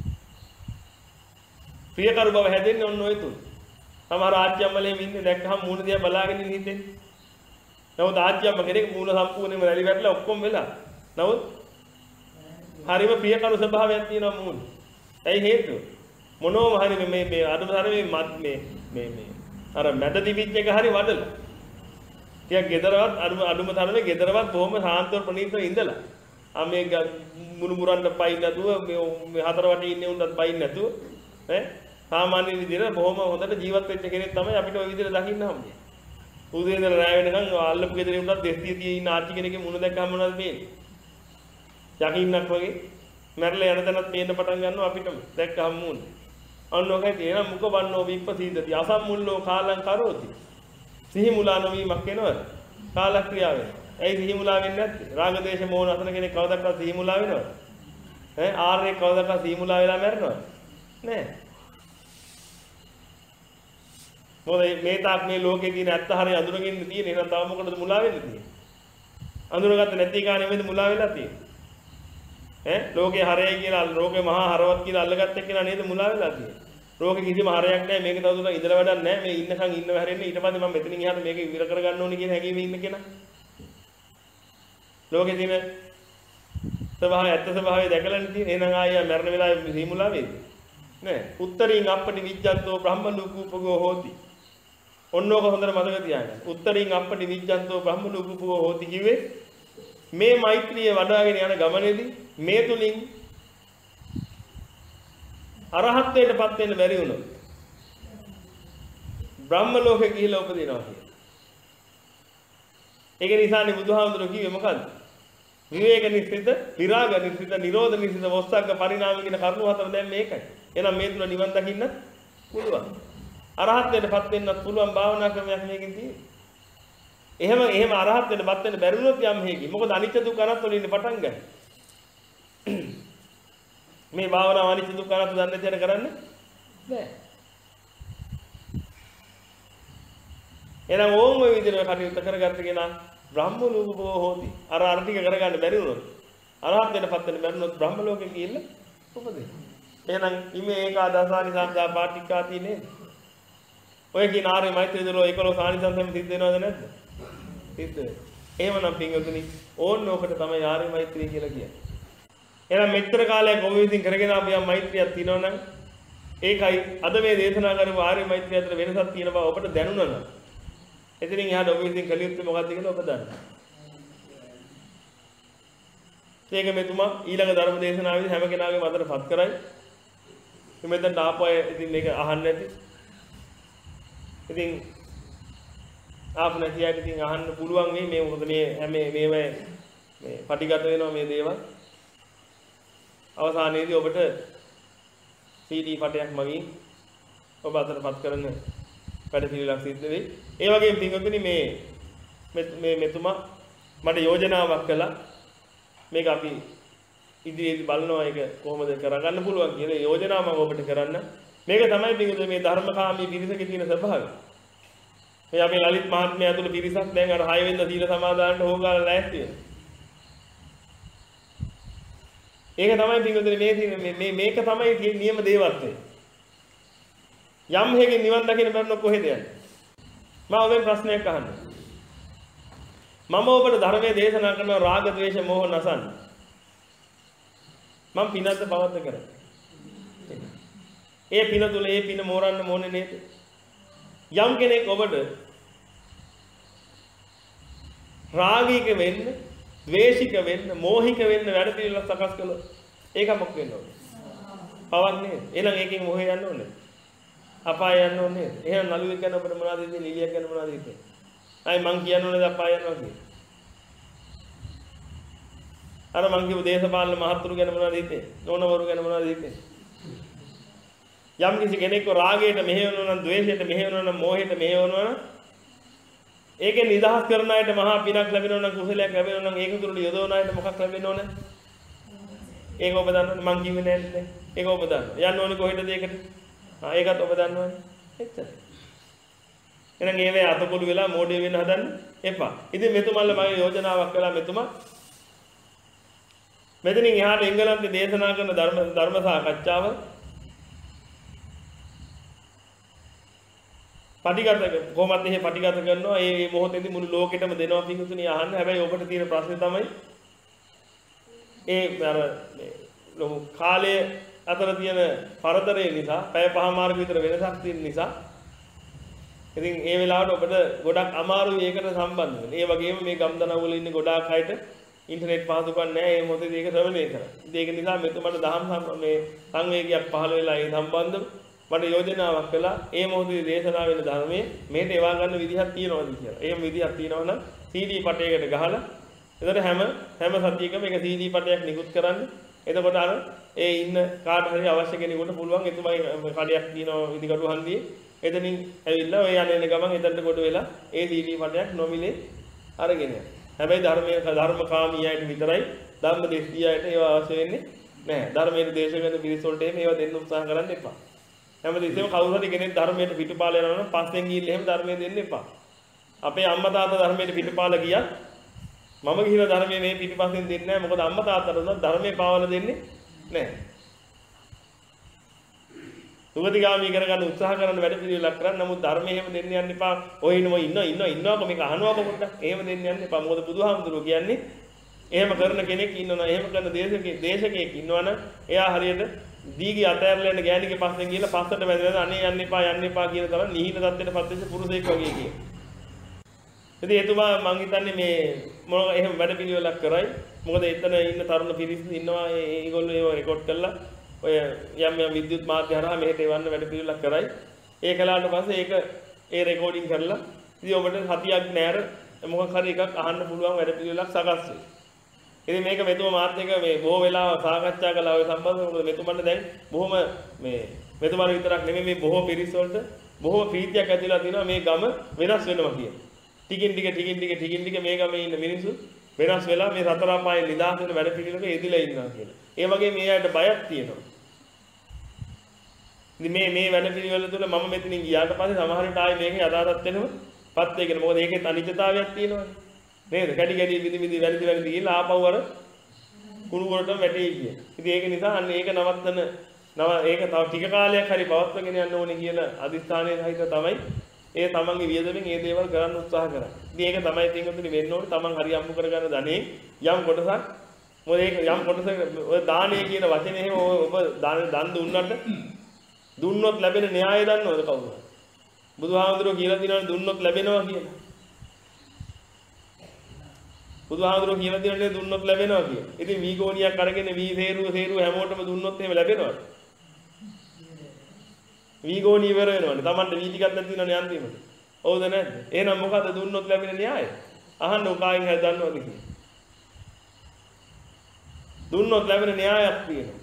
ප්‍රියකරු බව හැදෙන්නේ ඔන්න ඔය තුන. සමහර ආච්චියම්මලේ ඉන්නේ දැක්කහම මූණ දිහා බලාගෙන ඉන්න හිතෙන්නේ. නමුත් ආච්චියම්ම කෙනෙක් මූණ සම්පූර්ණයෙන්ම රැලි වැටලා ඔක්කොම වෙලා. නමුත් හරිම ප්‍රියකරු ස්වභාවයක් තියෙනවා මූණ. ඇයි හේතුව? මොනෝම හරි මේ මේ අදුතර මේ මේ මේ මේ අර මැද දිවිච් එක හරි වඩලා. ටිකක් ගෙදරවත් අඩුම අඩුම තරමේ ගෙදරවත් බොහොම සාන්තව ප්‍රණීතව ඉඳලා. ආ මේ මුණුමුරන්ට පයින් නැතුව මේ හතර වටේ ඉන්නේ උන්වත් පයින් නැතුව ඈ සාමාන්‍ය විදිහට බොහොම හොඳට ජීවත් වෙච්ච කෙනෙක් තමයි අපිට ওই විදිහට දකින්න හම්බෙන්නේ. උදේ ඉඳලා රැය වෙනකන් අල්ලපු ගෙදරින් උන්වත් දෙස්තිය තියේ ඉන්න ආච්චි කෙනෙක්ගේ මුණ දැක්කම මොනවද වෙන්නේ? යකින්නක් වගේ මැරලා යන තැනත් පේන්න පටන් ගන්නවා අපිටම දැක්කම මුණ. අන්න ඔකයි තියෙන මුඛ වන්නෝ විප්පසීදති අසම්මුල්ලෝ කාලං කරෝති. සිහි මුලා නොවීමක් වෙනවද? කාලක්‍රියාවෙන්. ඇයි සිහි මුලා වෙන්නේ නැත්තේ? රාග දේශ මොහ නතන කෙනෙක් කවදාවත් සිහි මුලා වෙනවද? ඈ ආර්ය කවදාවත් සිහි මුලා වෙලා මැරෙනවද? නෑ. මොකද මේ තාක් මේ ලෝකේ තියෙන ඇත්ත හරිය අඳුරගෙන තියෙන. එහෙනම් තව මොකටද මුලා වෙන්නේ තියෙන්නේ? අඳුරගත්ත නැති කාණේ නෙමෙයි මුලා වෙලා තියෙන්නේ. ඈ ලෝකේ හරයයි කියලා ලෝකේ මහා හරවත් කියලා අල්ලගත්ත එක්කෙනා නේද මුලා වෙලා තියෙන්නේ. ලෝකේ කිසිම හරයක් නැහැ මේක තවදුරටත් ඉඳලා වැඩක් නැහැ මේ ඉන්නකන් ඉන්නව හැරෙන්නේ ඊට පස්සේ මම මෙතනින් එහාට මේක ඉවර කරගන්න ඕනේ කියන හැඟීමේ ඉන්න කෙනා. ලෝකේ තියෙන ස්වභාවය ඇත්ත ස්වභාවය දැකලානේ තියෙන්නේ. එහෙනම් ආයෙ මරණ වෙලාවේ සීමුලා වේද? නෑ. උත්තරින් අපටි විජ්ජන්තෝ බ්‍රහ්ම ලෝකූපගෝ හෝති. ඔන්නෝක හොඳට මතක තියාගන්න. උත්තරින් අපටි විජ්ජන්තෝ බ්‍රහ්ම ලෝකූපගෝ හෝති කිව්වේ මේ මෛත්‍රිය වඩාගෙන යන ගමනේදී මේ තුලින් අරහත්ත්වයටපත් වෙන්න බැරි වුණොත් බ්‍රහ්ම ලෝකෙ ගිහිලා උපදිනවා කියන්නේ. ඒක නිසානේ බුදුහාමුදුරුවෝ කිව්වේ මොකද්ද? විවේක නිස්සිත, විරාග නිස්සිත, නිරෝධ නිස්සිත, වස්සග්ග පරිණාම කියන කරුණු හතර දැන් මේකයි. එහෙනම් මේ තුන නිවන් දකින්න පුළුවන්. අරහත්ත්වයටපත් වෙන්නත් පුළුවන් භාවනා ක්‍රමයක් මේකෙන් තියෙන්නේ. එහෙම එහෙම අරහත්ත්වයටපත් වෙන්න බැරි වුණොත් යම් හේකි. මොකද අනිත්‍ය දුක්ඛ අනාත්ම වලින් පටන් ගන්න. මේ භාවනාව අනිත්‍ය දුක්ඛ අනාත්ම දන්නේ නැතිවට කරන්න බෑ. එහෙනම් ඕම් ඔය විදිහට කටයුතු කරගත්ත කෙනා බ්‍රහ්ම ලෝකෝ හෝති. අර අර ටික කරගන්න බැරි වුණොත් අරහත්ත්වයටපත් වෙන්න බැරි වුණොත් බ්‍රහ්ම ලෝකෙ කියලා උපදින. එහෙනම් ඉමේ ඒකාදසානි සංසා පාටිකාති නේද? ඔය කියන ආර්ය මෛත්‍රී දරෝ ඒකලෝ සානිසංසම සිද්ධ වෙනවද නැද්ද? සිද්ධ වෙනවා. එහෙමනම් පින්වතුනි ඕන්න ඕකට තමයි ආර්ය මෛත්‍රී කියලා කියන්නේ. එහෙනම් මෙච්චර කාලයක් ඔබ විසින් කරගෙන ආපු යම් මෛත්‍රියක් තියෙනවනම් ඒකයි අද මේ දේශනා කරපු ආර්ය මෛත්‍රිය අතර වෙනසක් තියෙන බව ඔබට දැනුණා නම් එතනින් එහාට ඔබ විසින් කළ යුත්තේ මොකක්ද කියලා ඔබ දන්නවා. ඒක මෙතුමා ඊළඟ ධර්ම දේශනාවේදී හැම කෙනාගේම අතටපත් කරයි. මෙතෙන් ආපුවය ඉතින් මේක අහන්න නැති. ඉතින් ආපු නැති අයට ඉතින් අහන්න පුළුවන් වෙයි මේ මොකද මේ හැම මේව මේ පටිගත වෙනවා මේ දේවල්. අවසානයේදී ඔබට සී ඩී පටයක් මගින් ඔබ අතටපත් කරන වැඩ පිළිවෙලක් සිද්ධ වෙයි. ඒ වගේම පින්වතුනි මේ මේ මෙතුමා මට යෝජනාවක් කළා. මේක අපි ඉදිරියේදී බලනවා ඒක කොහොමද කරගන්න පුළුවන් කියලා යෝජනාව මම ඔබට කරන්න. මේක තමයි පින්වතුනි මේ ධර්මකාමී පිරිසකේ තියෙන ස්වභාවය. මේ අපේ ලලිත් මහත්මයා ඇතුළු පිරිසක් දැන් අර හය වෙනිදා සීල සමාදානට හොගාලා ලෑස්ති වෙනවා. ඒක තමයි පින්වතුනි මේ මේ මේක තමයි නියම දේවත්වය. යම් හේකින් නිවන් දකින්න බැරි කොහෙද යන්නේ? මම ඔබෙන් ප්‍රශ්නයක් අහන්න. මම ඔබට ධර්මයේ දේශනා කරන රාග ద్వේෂ මෝහ නසන්න. මම පිනද්ද බවද්ද කරන්නේ. ඒ පින තුල ඒ පින මෝරන්න ඕනේ නේද? යම් කෙනෙක් ඔබට රාගික වෙන්න, ද්වේෂික වෙන්න, මෝහික වෙන්න වැඩ පිළිවෙලක් සකස් කළොත් ඒක මොකක් වෙන්න ඕනේ? පවක් නේද? එහෙනම් ඒකෙන් මොහේ යන්න ඕනේ. අපාය යන්න ඕනේ. එහෙනම් නළුවෙක් ගැන ඔබට මොනවද හිතෙන්නේ? නිලියක් ගැන මොනවද හිතෙන්නේ? අයි මං කියන්න ඕනේද අපාය යනවා කියලා? අර මං කියපු දේශපාලන මහත්තුරු ගැන මොනවද හිතෙන්නේ? නෝනවරු ගැන මොනවද හිතෙන්නේ? යම් කිසි කෙනෙක්ව රාගයට මෙහෙවනවා නම්, ද්වේෂයට මෙහෙවනවා නම්, මෝහයට මෙහෙවනවා නම් ඒකෙන් නිදහස් කරන අයට මහා පිනක් ලැබෙනවා නම්, කුසලයක් ලැබෙනවා නම් ඒක තුරට යොදවන අයට මොකක් ලැබෙන්න ඕනේ? ඒක ඔබ දන්නවද? මං කිව්වේ නෑනේ. ඒක ඔබ දන්නවා. යන්න ඕනේ කොහෙටද ඒකට? ආ ඒකත් ඔබ දන්නවනේ. එච්චරයි. එහෙනම් ඒ වේ අතකොළු වෙලා මෝඩය වෙන්න හදන්න එපා. ඉතින් මෙතුමල්ල මගේ යෝජනාවක් කළා මෙතුමා. මෙතනින් එහාට එංගලන්තේ දේශනා කරන ධර්ම ධර්ම සාකච්ඡාව පටිගත කොහොමද එහෙ පටිගත කරනවා? ඒ මේ මොහොතේදී මුළු ලෝකෙටම දෙනවා පිටුතුණිය අහන්න. හැබැයි ඔබට තියෙන ප්‍රශ්නේ තමයි ඒ අර ලොකු කාලය අතර තියෙන පරතරය නිසා, පැය පහමාරක විතර වෙනසක් තියෙන නිසා ඉතින් ඒ වෙලාවට ඔබට ගොඩක් අමාරුයි ඒකට සම්බන්ධ වෙන්න. ඒ වගේම මේ ගම්දනව් වල ඉන්න ගොඩාක් අයට ඉන්ටර්නෙට් පහසුකම් නැහැ. ඒ මොහොතේදී ඒක ශ්‍රවණය කරන්න. ඉතින් ඒක නිසා මෙතුමට දහම් මේ සංවේගයක් පහළ වෙලා ඒ සම්බන්ධව මට යෝජනාවක් කළා. ඒ මොහොතේදී දේශනා වෙන ධර්මයේ මේට ඒවා ගන්න විදිහක් තියෙනවද කියලා. එහෙම විදිහක් තියෙනවා නම් සී ඩී පටයකට ගහලා එතකොට හැම හැම සතියකම එක සී ඩී පටයක් නිකුත් කරන්න. එතකොට අර ඒ ඉන්න කාට හරි අවශ්‍ය කෙනෙකුට පුළුවන් එතුමයි කඩයක් තියෙනවා ඉදිකටු හන්දියේ. එතනින් ඇවිල්ලා ඔය යන එන ගමන් එතනට කොට වෙලා ඒ සී ඩී පටයක් නොමිලේ අරගෙන යනවා. හැබැයි ධර්මයේ ධර්මකාමී අයට විතරයි ධම්ම දෙස්තිය අයට ඒවා අවශ්‍ය වෙන්නේ නැහැ. ධර්මයේ දේශකයන් පිරිස වලට මේවා දෙන්න උත්සාහ කරන්න එපා. හැමදෙස්සෙම කවුරු හරි කෙනෙක් ධර්මයට පිටුපාල යනවා නම් පස්සෙන් ගිහින් එහෙම ධර්මයේ දෙන්න එපා. අපේ අම්මා තාත්තා ධර්මයට පිටුපාල ගියත් මම ගිහිලා ධර්මයේ මේ පිටිපස්සෙන් දෙන්නේ නැහැ. මොකද අම්මා තාත්තට උනත් ධර්මයේ පාවලා දෙන්නේ නැහැ. සුගතිගාමී කරගන්න උත්සාහ කරන වැඩ පිළිවෙලක් කරන්න. නමුත් ධර්මයේ එහෙම දෙන්න යන්න එපා. ඔය ඉන්නව ඉන්න ඉන්න ඉන්නවක මේක අහනවා පොඩ්ඩක්. එහෙම දෙන්න යන්න එපා. මොකද බුදුහාමුදුරුවෝ කියන්නේ එහෙම කරන කෙනෙක් ඉන්නවනම් එහෙම කරන දේශකෙක් දේශකයෙක් ඉන්නවනම් එයා හරියට දීගි අතෑරලා යන ගෑණිගේ පස්සෙන් ගිහලා පස්සට වැදලා අනේ යන්න එපා යන්න එපා කියන තරම් නිහින தත්ත්වයට පත් වෙච්ච පුරුෂයෙක් වගේ කියන. ඉතින් එතුමා මං හිතන්නේ මේ මොන එහෙම වැඩ පිළිවෙලක් කරයි. මොකද එතන ඉන්න තරුණ පිරිස් ඉන්නවා ඒගොල්ලෝ ඒව රෙකෝඩ් කරලා ඔය යම් යම් විද්‍යුත් මාධ්‍ය හරහා මෙහෙට එවන්න වැඩ පිළිවෙලක් කරයි. ඒ කළාට පස්සේ ඒක ඒ රෙකෝඩින් කරලා ඉතින් ඔබට සතියක් නෑර මොකක් හරි එකක් අහන්න පුළුවන් වැඩ පිළිවෙලක් සකස් වෙයි. ඉතින් මේක මෙතුමා මාත් එක්ක මේ බොහෝ වෙලාව සාකච්ඡා කළා ඔය සම්බන්ධව. මොකද මෙතුමන්ට දැන් බොහොම මේ මෙතුමාට විතරක් නෙමෙයි මේ බොහෝ පිරිස් වලට බොහෝ ප්‍රීතියක් ඇතිලා තියෙනවා මේ ගම වෙනස් වෙනවා කියන. ටිකින් ටික ටිකින් ටික ටිකින් ටික මේ ගමේ ඉන්න මිනිස්සු වෙනස් වෙලා මේ සතර අපායේ නිදහස් වෙන වැඩ පිළිවෙලක යෙදිලා ඉන්නවා කියලා. ඒ වගේ මේ අයට බයක් තියෙනවා. ඉතින් මේ මේ වැඩ පිළිවෙල තුළ මම මෙතනින් ගියාට පස්සේ සමහර විට ආයේ මේකේ යථාර්ථයක් වෙනවපත් වෙගෙන. මොකද ඒකේ අනිත්‍යතාවයක් තියෙනවානේ. නේද? කැඩි කැඩි විදි විදි වැරදි වැරදි ගිහලා ආපහු අර කුණු වලටම වැටෙයි කිය. ඉතින් ඒක නිසා අන්න ඒක නවත්තන නව ඒක තව ටික කාලයක් හරි පවත්වාගෙන යන්න ඕනේ කියලා අදිස්ථානයේ සහිත තමයි ඒ තමන්ගේ වියදමෙන් මේ දේවල් කරන්න උත්සාහ කරන්නේ. ඉතින් ඒක තමයි තින්ගොතුනි වෙන්න ඕනේ. තමන් හරි අම්මු කරගන්න ධනෙ යම් කොටසක් මොකද ඒක යම් කොටසක් ඔය දානය කියන වචනේ එහෙම ඔබ දන් දුන්නට දුන්නොත් ලැබෙන න්‍යාය දන්නවද කවුරුහරි? බුදුහාමුදුරුවෝ කියලා දිනවනේ දුන්නොත් ලැබෙනවා කියලා. බුදුහාමුදුරුවෝ කියලා දිනන්නේ දුන්නොත් ලැබෙනවා කියලා. ඉතින් වී ගෝණියක් අරගෙන වී සේරුව සේරුව හැමෝටම දුන්නොත් එහෙම ලැබෙනවද? වී ගෝණිය ඉවර වෙනවනේ. Tamanට වී ටිකක් නැති වෙනවනේ අන්තිමට. හවුද නැද්ද? එහෙනම් මොකද්ද දුන්නොත් ලැබෙන න්‍යාය? අහන්න උකායින් හරි දන්නවද කියලා. දුන්නොත් ලැබෙන න්‍යායක් තියෙනවා.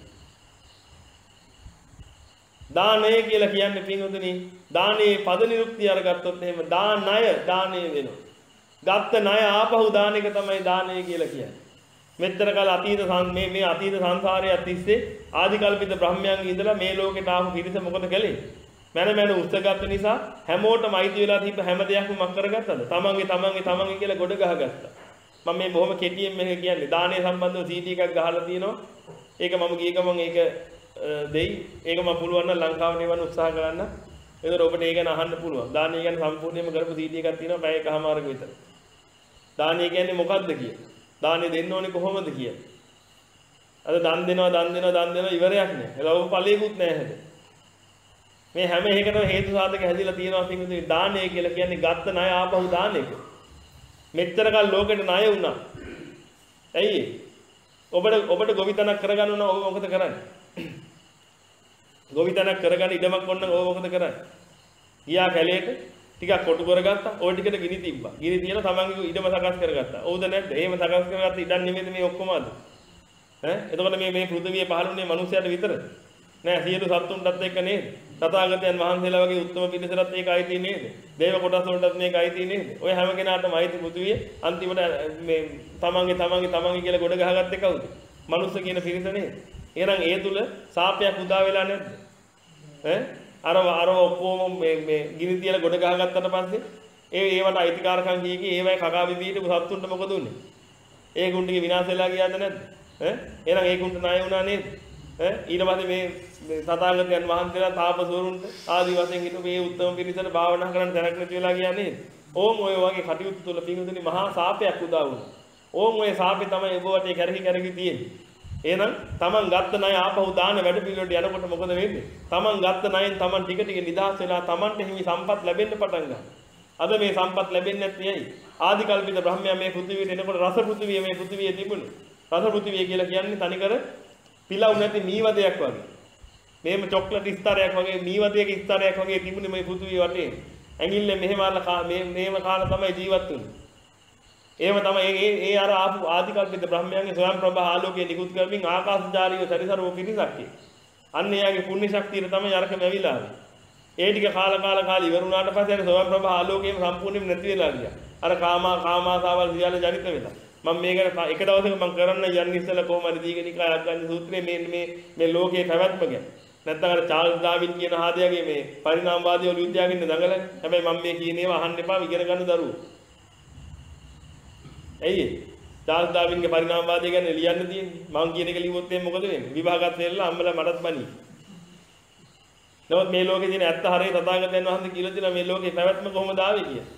දානය කියලා කියන්නේ පින්වතුනි දානේ පද නිරුක්තිය අරගත්තොත් එහෙම දානය දානේ වෙනවා. ගත්ත ණය ආපහු දාන එක තමයි දානය කියලා කියන්නේ. මෙච්චර කාල අතීත මේ මේ අතීත සංසාරයේ තිස්සේ ආදි කල්පිත බ්‍රහ්මයන්ගේ ඉඳලා මේ ලෝකෙට ආපු පිරිස මොකද කළේ? මන මන උස්සගත්ත නිසා හැමෝටම අයිති වෙලා තිබ්බ හැම දෙයක්ම මක් කරගත්තද? තමන්ගේ තමන්ගේ තමන්ගේ කියලා ගොඩ ගහගත්තා. මම මේ බොහොම කෙටියෙන් මේක කියන්නේ දානය සම්බන්ධව සීඩී එකක් ගහලා තියෙනවා. ඒක මම ගිය ගමන් ඒක දෙයි. ඒක මම පුළුවන් නම් ලංකාවට එවන්න උත්සාහ කරන්න. ඒතර ඔබට ඒක ගැන අහන්න පුළුවන්. දානය ගැන සම්පූර්ණයෙන්ම කරපු සීඩී එකක් තියෙනවා පැය එකමාරක විතර. දානය කියන්නේ මොකක්ද කියලා. දානෙ දෙන්න ඕනේ කොහොමද කියලා. අද දන් දෙනවා දන් දෙනවා දන් දෙනවා ඉවරයක් නෑ. ඒක ඔබ ඵලයකුත් නෑ හැද. මේ හැම එකකටම හේතු සාධක හැදිලා තියෙනවා පිටුදී දානය කියලා කියන්නේ ගත්ත ණය ආපහු දාන එක. මෙච්චර කල් ලෝකෙට ණය වුණා. ඇයි ඔබට ඔබට ගොවිතැනක් කරගන්න ඕන ඔබ මොකද කරන්නේ? ගොවිතැනක් කරගන්න ඉඩමක් ඕන නම් ඔබ මොකද කරන්නේ? ගියා කැලේට ටිකක් කොටු කරගත්තා. ওই ටිකට ගිනි තිබ්බා. ගිනි තියලා තමන්ගේ ඉඩම සකස් කරගත්තා. ඕද නැද්ද? එහෙම සකස් කරගත්ත ඉඩම් නෙමෙයිද මේ ඔක්කොම අද? ඈ එතකොට මේ මේ පෘථිවිය පහළුනේ මිනිස්යාට විතරද? නෑ සියලු සත්තුන්ටත් එක්ක නේද? තථාගතයන් වහන්සේලා වගේ උත්තම පිරිසටත් ඒක අයිති නේද? දේව කොටස් වලටත් මේක අයිති නේද? ඔය හැම කෙනාටම අයිති පෘථිවිය අන්තිමට මේ තමන්ගේ තමන්ගේ තමන්ගේ කියලා ගොඩ ගහගත්තේ කවුද? මනුස්ස කියන පිරිස නේද? එහෙනම් ඒ තුල සාපයක් උදා වෙලා නැද්ද? ඈ අර අර ඔක්කොම මේ මේ ගිනි තියලා ගොඩ ගහගත්තට පස්සේ ඒ ඒවට අයිතිකාරකම් කීකී ඒවයි කකා බිබීට සත්තුන්ට මොකද උනේ? ඒ ගුණ්ඩිගේ විනාශ වෙලා ගියාද නැද්ද? ඈ එහෙනම් ඒ ගුණ්ඩ ණය වුණා නේද? ඈ ඊට පස්සේ මේ තථාගතයන් වහන්සේලා තාපසවරුන්ට ආදි වශයෙන් හිටු මේ උත්තම පිරිසට භාවනා කරන්න දැනක් නැති වෙලා ගියා නේද? ඕම් ඔය වගේ කටයුතු තුළ පිඟුදුනි මහා සාපයක් උදා වුණා. ඕම් ඔය සාපේ තමයි ඔබ වටේ කැරකි කැරකි තියෙන්නේ. එහෙනම් තමන් ගත්ත ණය ආපහු දාන වැඩ පිළිවෙලට යනකොට මොකද වෙන්නේ? තමන් ගත්ත ණයෙන් තමන් ටික ටික නිදහස් වෙලා තමන්ට හිමි සම්පත් ලැබෙන්න පටන් ගන්නවා. අද මේ සම්පත් ලැබෙන්නේ නැත්තේ ඇයි? ආදි කල්පිත බ්‍රහ්මයා මේ පෘථිවියට එනකොට රස පෘථිවිය මේ පෘථිවියේ තිබුණේ. රස පෘථිවිය කියලා කියන්නේ තනිකර පිලව් නැති මීවදයක් වගේ. මේම චොක්ලට් ස්තරයක් වගේ මීවදයක ස්තරයක් වගේ තිබුණේ මේ පෘථිවිය වටේ. ඇඟිල්ලෙන් මෙහෙම අරලා මේ මේම කාලා තමයි ජීවත් වෙන්නේ. එහෙම තමයි ඒ ඒ අර ආපු ආදිකල්පිත බ්‍රහ්මයන්ගේ ස්වයං ප්‍රභා ආලෝකයේ නිකුත් කරමින් ආකාශචාරීව සරිසරව පිරිසක්. අන්න එයාගේ පුණ්‍ය ශක්තියට තමයි අරකම ඇවිලා ආවේ. ඒ ටික කාලා කාලා කාලා ඉවර වුණාට පස්සේ අර ස්වයං ප්‍රභා ආලෝකයේම සම්පූර්ණයෙන්ම නැති වෙලා ගියා. අර කාමා කාමාසාවල් සියල්ල ජනිත වෙලා. මම මේක එක දවසක මම කරන්න යන්නේ ඉස්සෙල්ලා කොහොම හරි දීගනිකාය අග්ගඤ්ඤ සූත්‍රයේ මේ මේ මේ ලෝකයේ පැවැත්ම ගැන. නැත්නම් අර චාල්ස් ඩාවින් කියන හාදයාගේ මේ පරිණාමවාදී වල විද්‍යාවෙන් දඟලන්නේ. හැබැයි මම මේ කියන ඒවා අහන්න එපා ඉගෙන ගන්න දරුවෝ. ඇයි චාල්ස් ඩාවින්ගේ පරිණාමවාදය ගැන ලියන්න තියෙන්නේ. මම කියන එක ලිව්වොත් එහෙනම් මොකද වෙන්නේ? විභාගات වෙලා අම්මලා මටත් බනි. නමුත් මේ ලෝකේ තියෙන ඇත්ත හරිය තථාගතයන් වහන්සේ කියලා දෙනවා මේ ලෝකේ පැවැත්ම කොහොමද ආවේ කියලා.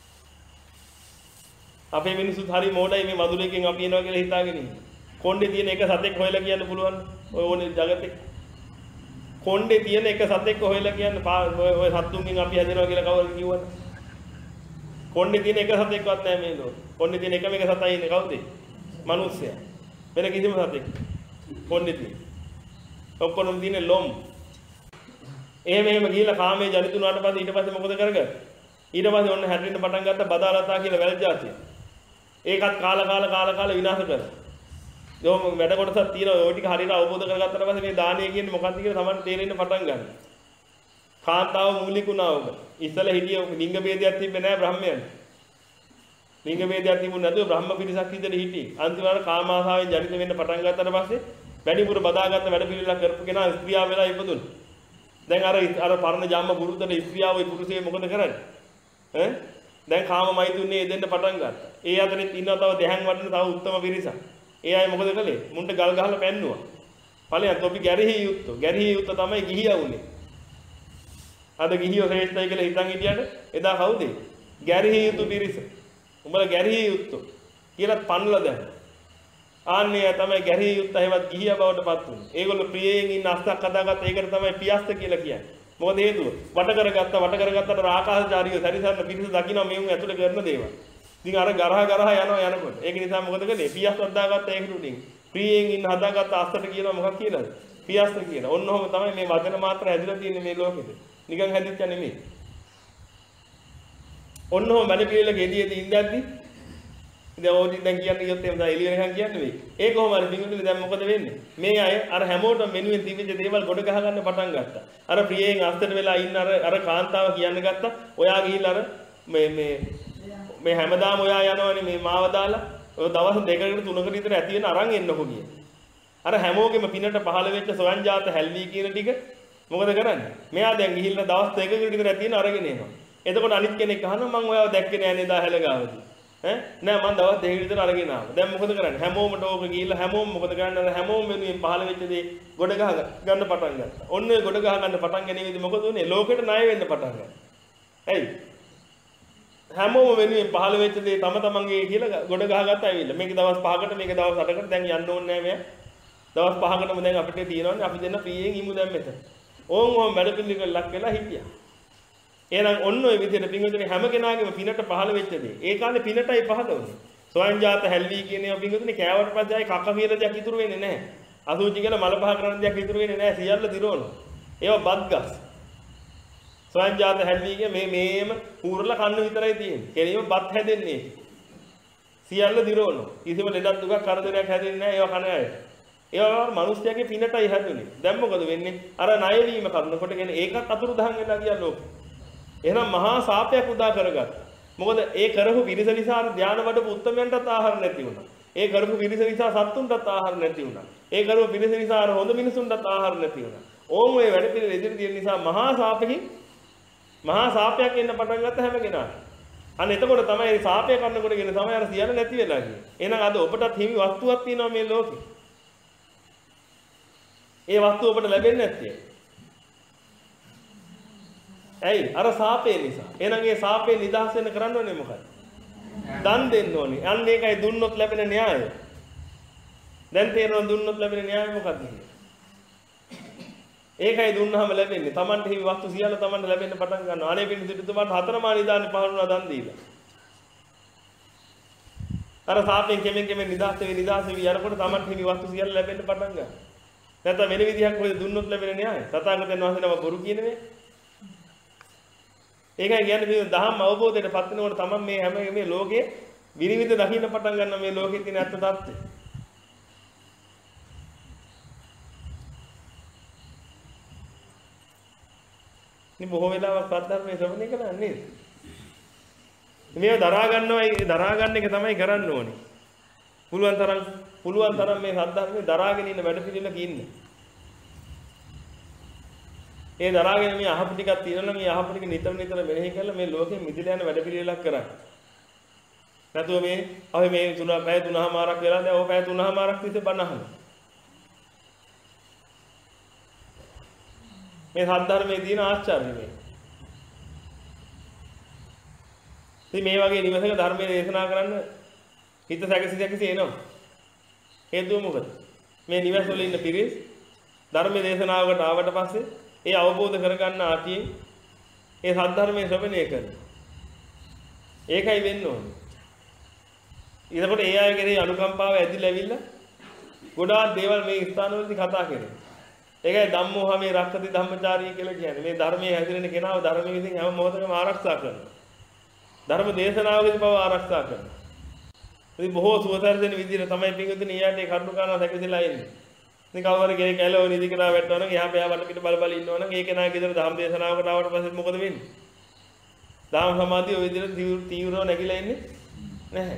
අපේ මිනිස්සුත් හරි මෝඩයි මේ මధుරයෙන් අපි එනවා කියලා හිතාගෙන ඉන්නේ. කොණ්ඩේ තියෙන එක සතෙක් හොයලා කියන්න පුළුවන්. ඔය ඕනේ జగතේ. කොණ්ඩේ තියෙන එක සතෙක් හොයලා කියන්න ඔය සත්තුන්ගෙන් අපි හැදෙනවා කියලා කවුරුද කිව්වද? කොණ්ඩේ තියෙන එක සතෙක්වත් නැහැ මේ ලෝකේ. කොණ්ඩේ තියෙන එකම එක සතයි ඉන්නේ කවුද? මිනිස්සයා. වෙන කිසිම සතෙක්. කොණ්ඩේ තියෙන. ඔක්කොම තියෙන ලොම්. එහෙම එහෙම ගිහිල්ලා කාමයේ ජනිත වුණාට පස්සේ ඊට පස්සේ මොකද කරගන්නේ? ඊට පස්සේ ඔන්න හැදෙන්න පටන් ගත්ත බදාලතා කියලා වැල් જાතිය. ඒකත් කාලා කාලා කාලා කාලා විනාශ කරා. යෝම වැඩ කොටසක් තියෙනවා ඔය ටික හරියට අවබෝධ කරගත්තට පස්සේ මේ දානය කියන්නේ මොකක්ද කියලා තමයි තේරෙන්න පටන් ගන්න. කාන්තාව මූලික වුණා ඔබ. ඉස්සල හිටිය ලිංග ભેදයක් තිබ්බේ නැහැ බ්‍රහ්මයන්. ලිංග ભેදයක් තිබුණ නැතුව බ්‍රහ්ම පිරිසක් විතර හිටියේ. අන්තිමට කාම ආසාවෙන් ජනිත වෙන්න පටන් ගත්තට පස්සේ වැඩිපුර බදාගත්ත වැඩ පිළිවෙලක් කරපු කෙනා ස්ත්‍රියා වෙලා ඉපදුණා. දැන් අර අර පරණ ජම්ම පුරුද්දට ස්ත්‍රියාව ඒ පුරුෂය මොකද කරන්නේ? ඈ දැන් කාමමයිතුන්නේ දෙන්න පටන් ගත්තා. ඒ අතරින් ඉන්නවා තව දෙහන් වඩන තව උත්තම පිරිසක්. ඒ අය මොකද කළේ? මුන්ට ගල් ගහලා පැන්නුවා. ඵලයන් තොපි ගැරහි යුත්තෝ. ගැරහි යුත්තෝ තමයි ගිහියා උනේ. අද ගිහියෝ ශ්‍රේෂ්ඨයි කියලා හිතන් හිටියට එදා කවුද? ගැරහි යුතු පිරිස. උඹලා ගැරහි යුත්තෝ කියලා පන්නලා දැන්. ආන්නේ තමයි ගැරහි යුත්තෝ හැවත් ගිහියා බවට පත් වුනේ. ඒගොල්ලෝ ප්‍රියයෙන් ඉන්න අස්සක් හදාගත්ත ඒකට තමයි පියස්ත කියලා කියන්නේ. මොකද හේතුව? වට කරගත්ත වට කරගත්තට ආකාශචාරියෝ සැරිසරන පිරිස දකින්න මේ උන් ඇතුලේ කරන දේවල්. ඉතින් අර ගරහ ගරහ යනවා යනකොට. ඒක නිසා මොකද කළේ? පියස්ත හදාගත්ත ඒකට උඩින්. ප්‍රියයෙන් ඉන්න හදාගත්ත අස්සට කියනවා මොකක් කියලාද? පියස්ත කියලා. ඔන්න ඔහොම තමයි මේ වචන මාත්‍ර හැදිලා තියෙන්නේ මේ ලෝකෙද. නිකන් හැදිච්ච නෙමෙයි. ඔන්න ඔහොම වැඩ පිළිවෙල ගෙඩියේදී ඉඳද්දි දැන් ඕටි දැන් කියන්නේ කියොත් එහෙම දැන් එළිය වෙනකන් කියන්නේ වෙයි. ඒක කොහොම හරි පිටුනේ දැන් මොකද වෙන්නේ? මේ අය අර හැමෝටම මෙනුවෙන් තිබිච්ච දේවල් ගොඩ ගහ ගන්න පටන් ගත්තා. අර ප්‍රියයෙන් අස්තර වෙලා ඉන්න අර අර කාන්තාව කියන්න ගත්තා. ඔයා ගිහිල්ලා අර මේ මේ මේ හැමදාම ඔයා යනවනේ මේ මාව දාලා ඔය දවස් දෙකකට තුනකට විතර ඇති වෙන අරන් එන්නකෝ කිය. අර හැමෝගෙම පිනට පහළ වෙච්ච සොයන්ජාත හැල්වි කියන ටික මොකද කරන්නේ? මෙයා දැන් ගිහිල්ලා දවස් දෙකකට විතර ඇති වෙන අරගෙන එනවා. එතකොට අනිත් කෙනෙක් අහනවා මම ඔයාව දැක්කේ නෑ නේද හැලගාවදී. ඈ නෑ මම දවස් දෙකකට විතර අරගෙන ආවා. දැන් මොකද කරන්නේ? හැමෝම ටෝක ගිහිල්ලා හැමෝම මොකද කරන්නේ? අර හැමෝම වෙනුවෙන් පහළ වෙච්ච දේ ගොඩ ගහ ගන්න පටන් ගත්තා. ඔන්න ඔය ගොඩ ගහ ගන්න පටන් ගැනීමේදී මොකද උනේ? ලෝකෙට ණය වෙන්න පටන් ගත්තා. ඇයි? හැමෝම වෙනුවෙන් පහළ වෙච්ච දේ තම තමන්ගේ කියලා ගොඩ ගහගත්ත ඇවිල්ලා. මේක දවස් පහකට මේක දවස් අටකට දැන් යන්න ඕනේ නෑ මෙයා. දවස් පහකටම දැන් අපිට තියෙනවනේ අපි දෙන්න ප්‍රියෙන් ඉමු දැන් මෙතන. ඕම් ඕම් වැඩ පිළිවෙල ලක් වෙලා හිටියා. එහෙනම් ඔන්න ඔය විදිහට පින්වතුනි හැම කෙනාගේම පිනට පහළ වෙච්ච දේ. ඒ කාලේ පිනටයි පහළ වුනේ. සොයන්ජාත හැල්වි කියන ඒවා පින්වතුනි කෑවට පස්සේ ආයි කක්ක කියලා දෙයක් ඉතුරු වෙන්නේ නැහැ. අසුචි කියලා මල පහ කරන දෙයක් ඉතුරු වෙන්නේ නැහැ. සියල්ල දිරවනවා. ඒවා බත්ගස්. සොයන්ජාත හැල්වි කිය මේ මේම පූර්ල කන්න විතරයි තියෙන්නේ. කෙලින්ම බත් හැදෙන්නේ. සියල්ල දිරවනවා. කිසිම ලෙඩක් දුකක් කරදරයක් හැදෙන්නේ නැහැ. ඒවා කන අය. ඒවා මිනිස්යාගේ පිනටයි හැදුනේ. දැන් මොකද වෙන්නේ? අර ණය වීම කරනකොට කියන්නේ ඒකත් අතුරුදහන් වෙලා ගියා ලෝකෙ. එහෙනම් මහා සාපයක් උදා කරගත්තා. මොකද ඒ කරපු පිරිස නිසා ධානය වඩපු උත්තමයන්ටත් ආහාර නැති වුණා. ඒ කරපු පිරිස නිසා සත්තුන්ටත් ආහාර නැති වුණා. ඒ කරපු පිරිස නිසා අර හොඳ මිනිසුන්ටත් ආහාර නැති වුණා. ඕම් ඔය වැඩ පිළිවෙල ඉදිරි තියෙන නිසා මහා සාපකින් මහා සාපයක් එන්න පටන් ගත්ත හැම කෙනාට. අන්න එතකොට තමයි මේ සාපය කරනකොට කියන තමයි අර සියල්ල නැති වෙලා ගියේ. එහෙනම් අද ඔබටත් හිමි වස්තුවක් තියෙනවා මේ ලෝකේ. ඒ වස්තුව ඔබට ලැබෙන්නේ නැත්තේ. ඇයි? අර සාපේ නිසා. එහෙනම් ඒ සාපේ නිදහස් වෙන්න කරන්න ඕනේ මොකක්ද? දන් දෙන්න ඕනේ. අන්න ඒකයි දුන්නොත් ලැබෙන න්‍යායය. දැන් තේරෙනවා දුන්නොත් ලැබෙන න්‍යායය මොකක්ද කියලා. ඒකයි දුන්නාම ලැබෙන්නේ. Tamanට හිමි වස්තු සියල්ල Tamanට ලැබෙන්න පටන් ගන්නවා. අනේ පිටින් සිටුතුමාට හතරමා නිදානේ පහළුණා දන් දීලා. අර සාපෙන් කෙමෙන් කෙමෙන් නිදහස් වෙවි නිදහස් වෙවි යනකොට Tamanට හිමි වස්තු සියල්ල ලැබෙන්න පටන් ගන්නවා. නැත්නම් වෙන විදිහක් කොහෙද දුන්නොත් ලැබෙන න්‍යායය? තථාගතයන් වහන්සේ නම බොරු කියන්නේ. ඒකයි කියන්නේ මේ දහම් අවබෝධයට පත් වෙනකොට තමයි මේ හැම මේ ලෝකේ විනිවිද දකින්න පටන් ගන්න මේ ලෝකේ තියෙන ඇත්ත தත්ත්වය. මේ බොහෝ වෙලාවක් සද්ධර්මයේ ශ්‍රවණය කරන්නේ නේද? මේව දරා ගන්නවයි දරා ගන්න එක තමයි කරන්න ඕනේ. පුළුවන් තරම් පුළුවන් තරම් මේ සද්ධර්මයේ දරාගෙන ඉන්න වැඩ පිළිවෙලක ඉන්න. ඒ දරාගෙන මේ අහපු ටිකක් තියෙනවා නම් මේ අහපු ටික නිතර නිතර මෙනෙහි කරලා මේ ලෝකෙ මිදලා යන වැඩ පිළිවෙලක් කරන්න. නැතුව මේ අපි මේ තුන පැය තුනමාරක් වෙලා දැන් ඔය පැය තුනමාරක් විතර බණ අහනවා. මේ සද්ධර්මයේ තියෙන ආශ්චර්යය මේ. ඉතින් මේ වගේ නිවසක ධර්මයේ දේශනා කරන්න හිත සැකසි සැකසි එනවා. හේතුව මොකද? මේ නිවස වල ඉන්න පිරිස් ධර්මයේ දේශනාවකට ආවට පස්සේ ඒ අවබෝධ කරගන්න ආතියෙන් ඒ සද්ධර්මයේ ශ්‍රවණය කරනවා. ඒකයි වෙන්න ඕනේ. ඊටකොට ඒ අය කෙරෙහි අනුකම්පාව ඇදිලා ඇවිල්ලා ගොඩාක් දේවල් මේ ස්ථානවලදී කතා කරනවා. ඒකයි ධම්මෝහමේ රක්කති ධම්මචාරී කියලා කියන්නේ. මේ ධර්මයේ හැදිරෙන කෙනාව ධර්මයේ විසින් හැම මොහොතකම ආරක්ෂා කරනවා. ධර්ම දේශනාවකදී බව ආරක්ෂා කරනවා. ඉතින් බොහෝ සුවතර දෙන විදිහට තමයි පින්වතුනි ඊයට ඒ කරුණු කාරණා දැකලා ඉන්නේ. ඉතින් කවවර කෙනෙක් ඇලෝ නිදි කරා වැටෙනවා නම් එහා පෙහා වට පිට බල බල ඉන්නවා නම් ඒ කෙනාගේ ගෙදර ධම්ම දේශනාවකට ආවට පස්සේ මොකද වෙන්නේ? ධම්ම සමාධිය ওই විදිහට තීව්‍රව නැగిලා ඉන්නේ නැහැ.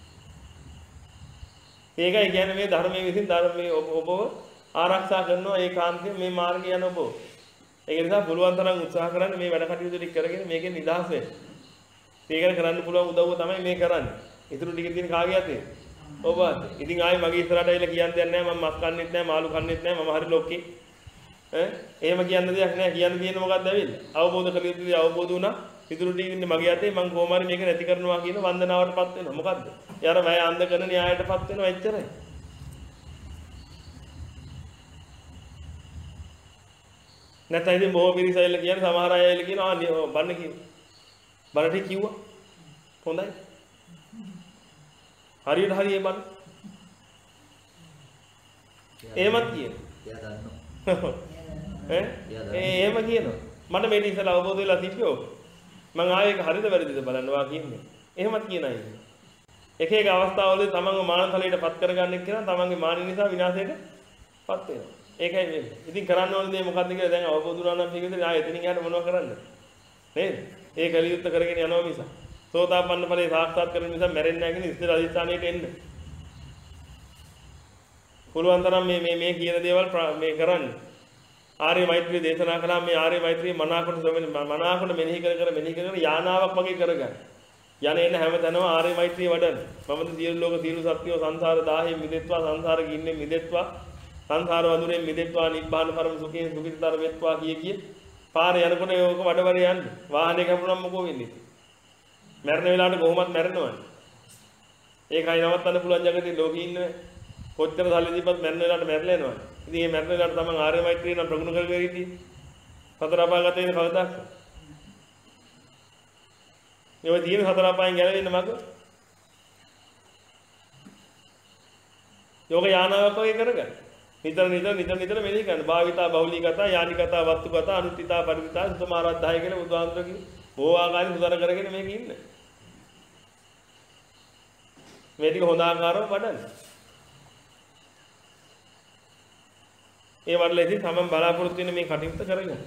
ඒකයි කියන්නේ මේ ධර්මයේ විසින් ධර්මයේ ඔබව ආරක්ෂා කරනවා ඒකාන්තයෙන් මේ මාර්ගය යන ඔබ. ඒක නිසා පුළුවන් තරම් උත්සාහ කරන්න මේ වැඩ කටයුතු ටික කරගෙන මේකෙන් නිදහස් වෙන්න. ඒකට කරන්න පුළුවන් උදව්ව තමයි මේ කරන්නේ. ඊටු ටික තියෙන කාගේ අතේ? ඔබ අතේ. ඉතින් ආයේ මගේ ඉස්සරහට ඇවිල්ලා කියන්න දෙයක් නැහැ. මම මස් කන්නෙත් නැහැ, මාළු කන්නෙත් නැහැ. මම හරි ලොක්කේ. ඈ එහෙම කියන්න දෙයක් නැහැ. කියන්න තියෙන්නේ මොකක්ද ඇවිල්ලා? අවබෝධ කළ යුතුදී අවබෝධ වුණා. ඊටු ටික ඉන්නේ මගේ අතේ. මම කොහොම හරි මේක නැති කරනවා කියන වන්දනාවටපත් වෙනවා. මොකද්ද? යාර වැය අන්ධ කරන න්‍යායයටපත් වෙනවා එච්චරයි. නැත්නම් ඉතින් බොහෝ පිරිස ඇවිල්ලා කියන්නේ සමහර අය ඇවිල්ලා කියනවා ආ බන්න කිව්වා. බන්න ටික කිව්වා. හොඳයි. හරියට හරිය බන්න. එහෙමත් කියනවා. එයා දන්නවා. ඈ? ඒ එහෙම කියනවා. මට මේක ඉස්සලා අවබෝධ වෙලා තිබ්බෝ. මං ආයේ ඒක හරිද වැරදිද බලන්නවා කියන්නේ. එහෙමත් කියන අය. එක එක අවස්ථාවලදී තමන්ව මානතලයටපත් කරගන්න එක්කන තමන්ගේ මාන නිසා විනාශයටපත් වෙනවා. ඒකයි වෙන්නේ. ඉතින් කරන්න ඕන දේ මොකද්ද කියලා දැන් අවබෝධ වුණා නම් පිටින් ආයෙ එතනින් යන්න මොනව කරන්නද? නේද? ඒ කලියුත්ත කරගෙන යනවා මිස. සෝතාපන්න ඵලයේ සාක්ෂාත් කරගෙන මිස මැරෙන්නේ නැහැ කියන ඉස්තර අධිෂ්ඨානයට එන්න. පුළුවන් තරම් මේ මේ මේ කියන දේවල් මේ කරන්න. ආර්ය මෛත්‍රී දේශනා කළා මේ ආර්ය මෛත්‍රී මනාකොට මනාකොට මෙනෙහි කර කර මෙනෙහි කර කර යානාවක් වගේ කරගන්න. යන එන හැම තැනම ආර්ය මෛත්‍රී වඩන්න. මමද සියලු ලෝක සියලු සත්‍යෝ සංසාර දාහයෙන් මිදෙත්වා සංසාර ගින්නෙන් මිදෙත්වා සංසාර වඳුරෙන් මිදෙත්වා නිබ්බාන පරම සුඛයෙන් සුඛිතතර වෙත්වා කිය කිය පාරේ යනකොට ඒක වඩ වඩ යන්න. වාහනේ කැපුණාම මොකෝ වෙන්නේ? මැරෙන වෙලාවට කොහොමත් මැරෙනවනේ. ඒකයි නවත්තන්න පුළුවන් జగතේ ලෝකේ ඉන්න කොච්චර සල්ලි දීපත් මැරෙන වෙලාවට මැරලා යනවා. ඉතින් මේ මැරෙන වෙලාවට තමන් ආර්ය මෛත්‍රිය නම් ප්‍රගුණ කරගෙන ඉන්නේ. සතර අපාගතේ ඉන්න කවදාද? මේ තියෙන සතර අපායන් ගැලවෙන්න මග. යෝග යානාවක් වගේ කරගන්න. නිතර නිතර නිතර නිතර මෙලි කරන්න. භාවිතා බහුලීගතා යානිකතා වත්තුගතා අනුත්තිතා පරිවිතා සුතමාරද්ධාය කියලා බුදුහාමුදුරුවෝ කිව්වා. බොහෝ ආකාරයෙන් සුදර කරගෙන මේක ඉන්න. මේ ටික හොඳ ආකාරව වඩන්න. ඒ වඩලා ඉතින් තමන් බලාපොරොත්තු වෙන මේ කටයුත්ත කරගන්න.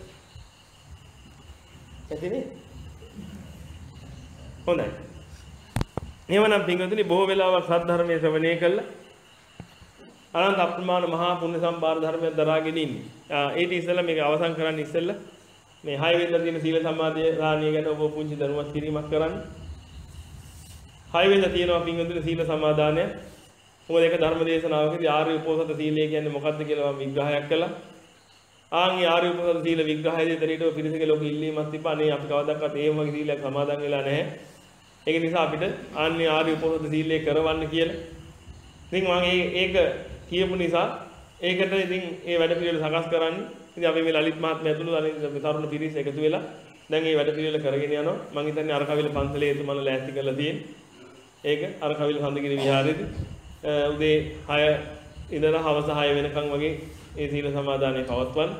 ඇතිනේ? හොඳයි. එහෙමනම් පින්වතුනි බොහෝ වෙලාවක් සද්ධර්මයේ ශ්‍රවණය කළා. අනන්ත අප්‍රමාණ මහා පුණ්‍ය සම්භාර ධර්මයක් දරාගෙන ඉන්නේ. ඊට ඉස්සෙල්ලා මේක අවසන් කරන්න ඉස්සෙල්ලා මේ හය වෙනිදා තියෙන සීල සමාධිය රාණිය ගැන ඔබ පුංචි ධර්මයක් කිරීමක් කරන්න. හය වෙනිදා තියෙනවා පින්වතුනි සීල සමාදානය. මොකද ඒක ධර්ම දේශනාවකදී ආර්ය උපෝසත සීලය කියන්නේ මොකක්ද කියලා මම විග්‍රහයක් කළා. ආන්ගේ ආර්ය උපෝසත සීල විග්‍රහයේදී දෙරිට පිරිසගේ ලෝක ඉල්ලීමක් තිබ්බා. අනේ අපි කවදාවත් ඒ වගේ සීලයක් සමාදන් වෙලා නැහැ. ඒක නිසා අපිට ආන්නේ ආර්ය උපෝසත සීලය කරවන්න කියලා. ඉතින් මම ඒක කියපු නිසා ඒකට ඉතින් ඒ වැඩ පිළිවෙල සකස් කරන්නේ. ඉතින් අපි මේ ලලිත් මහත්මයා ඇතුළු අනිත් තරුණ පිරිස එකතු වෙලා දැන් මේ වැඩ පිළිවෙල කරගෙන යනවා. මම හිතන්නේ අර කවිල පන්සලේ එතුමන්ලා ලෑස්ති කරලා තියෙන්නේ. ඒක අර කවිල සඳගිරි විහාරයේදී උදේ හය ඉඳලා හවස හය වෙනකන් වගේ ඒ සීල සමාදානය පවත්වන්න.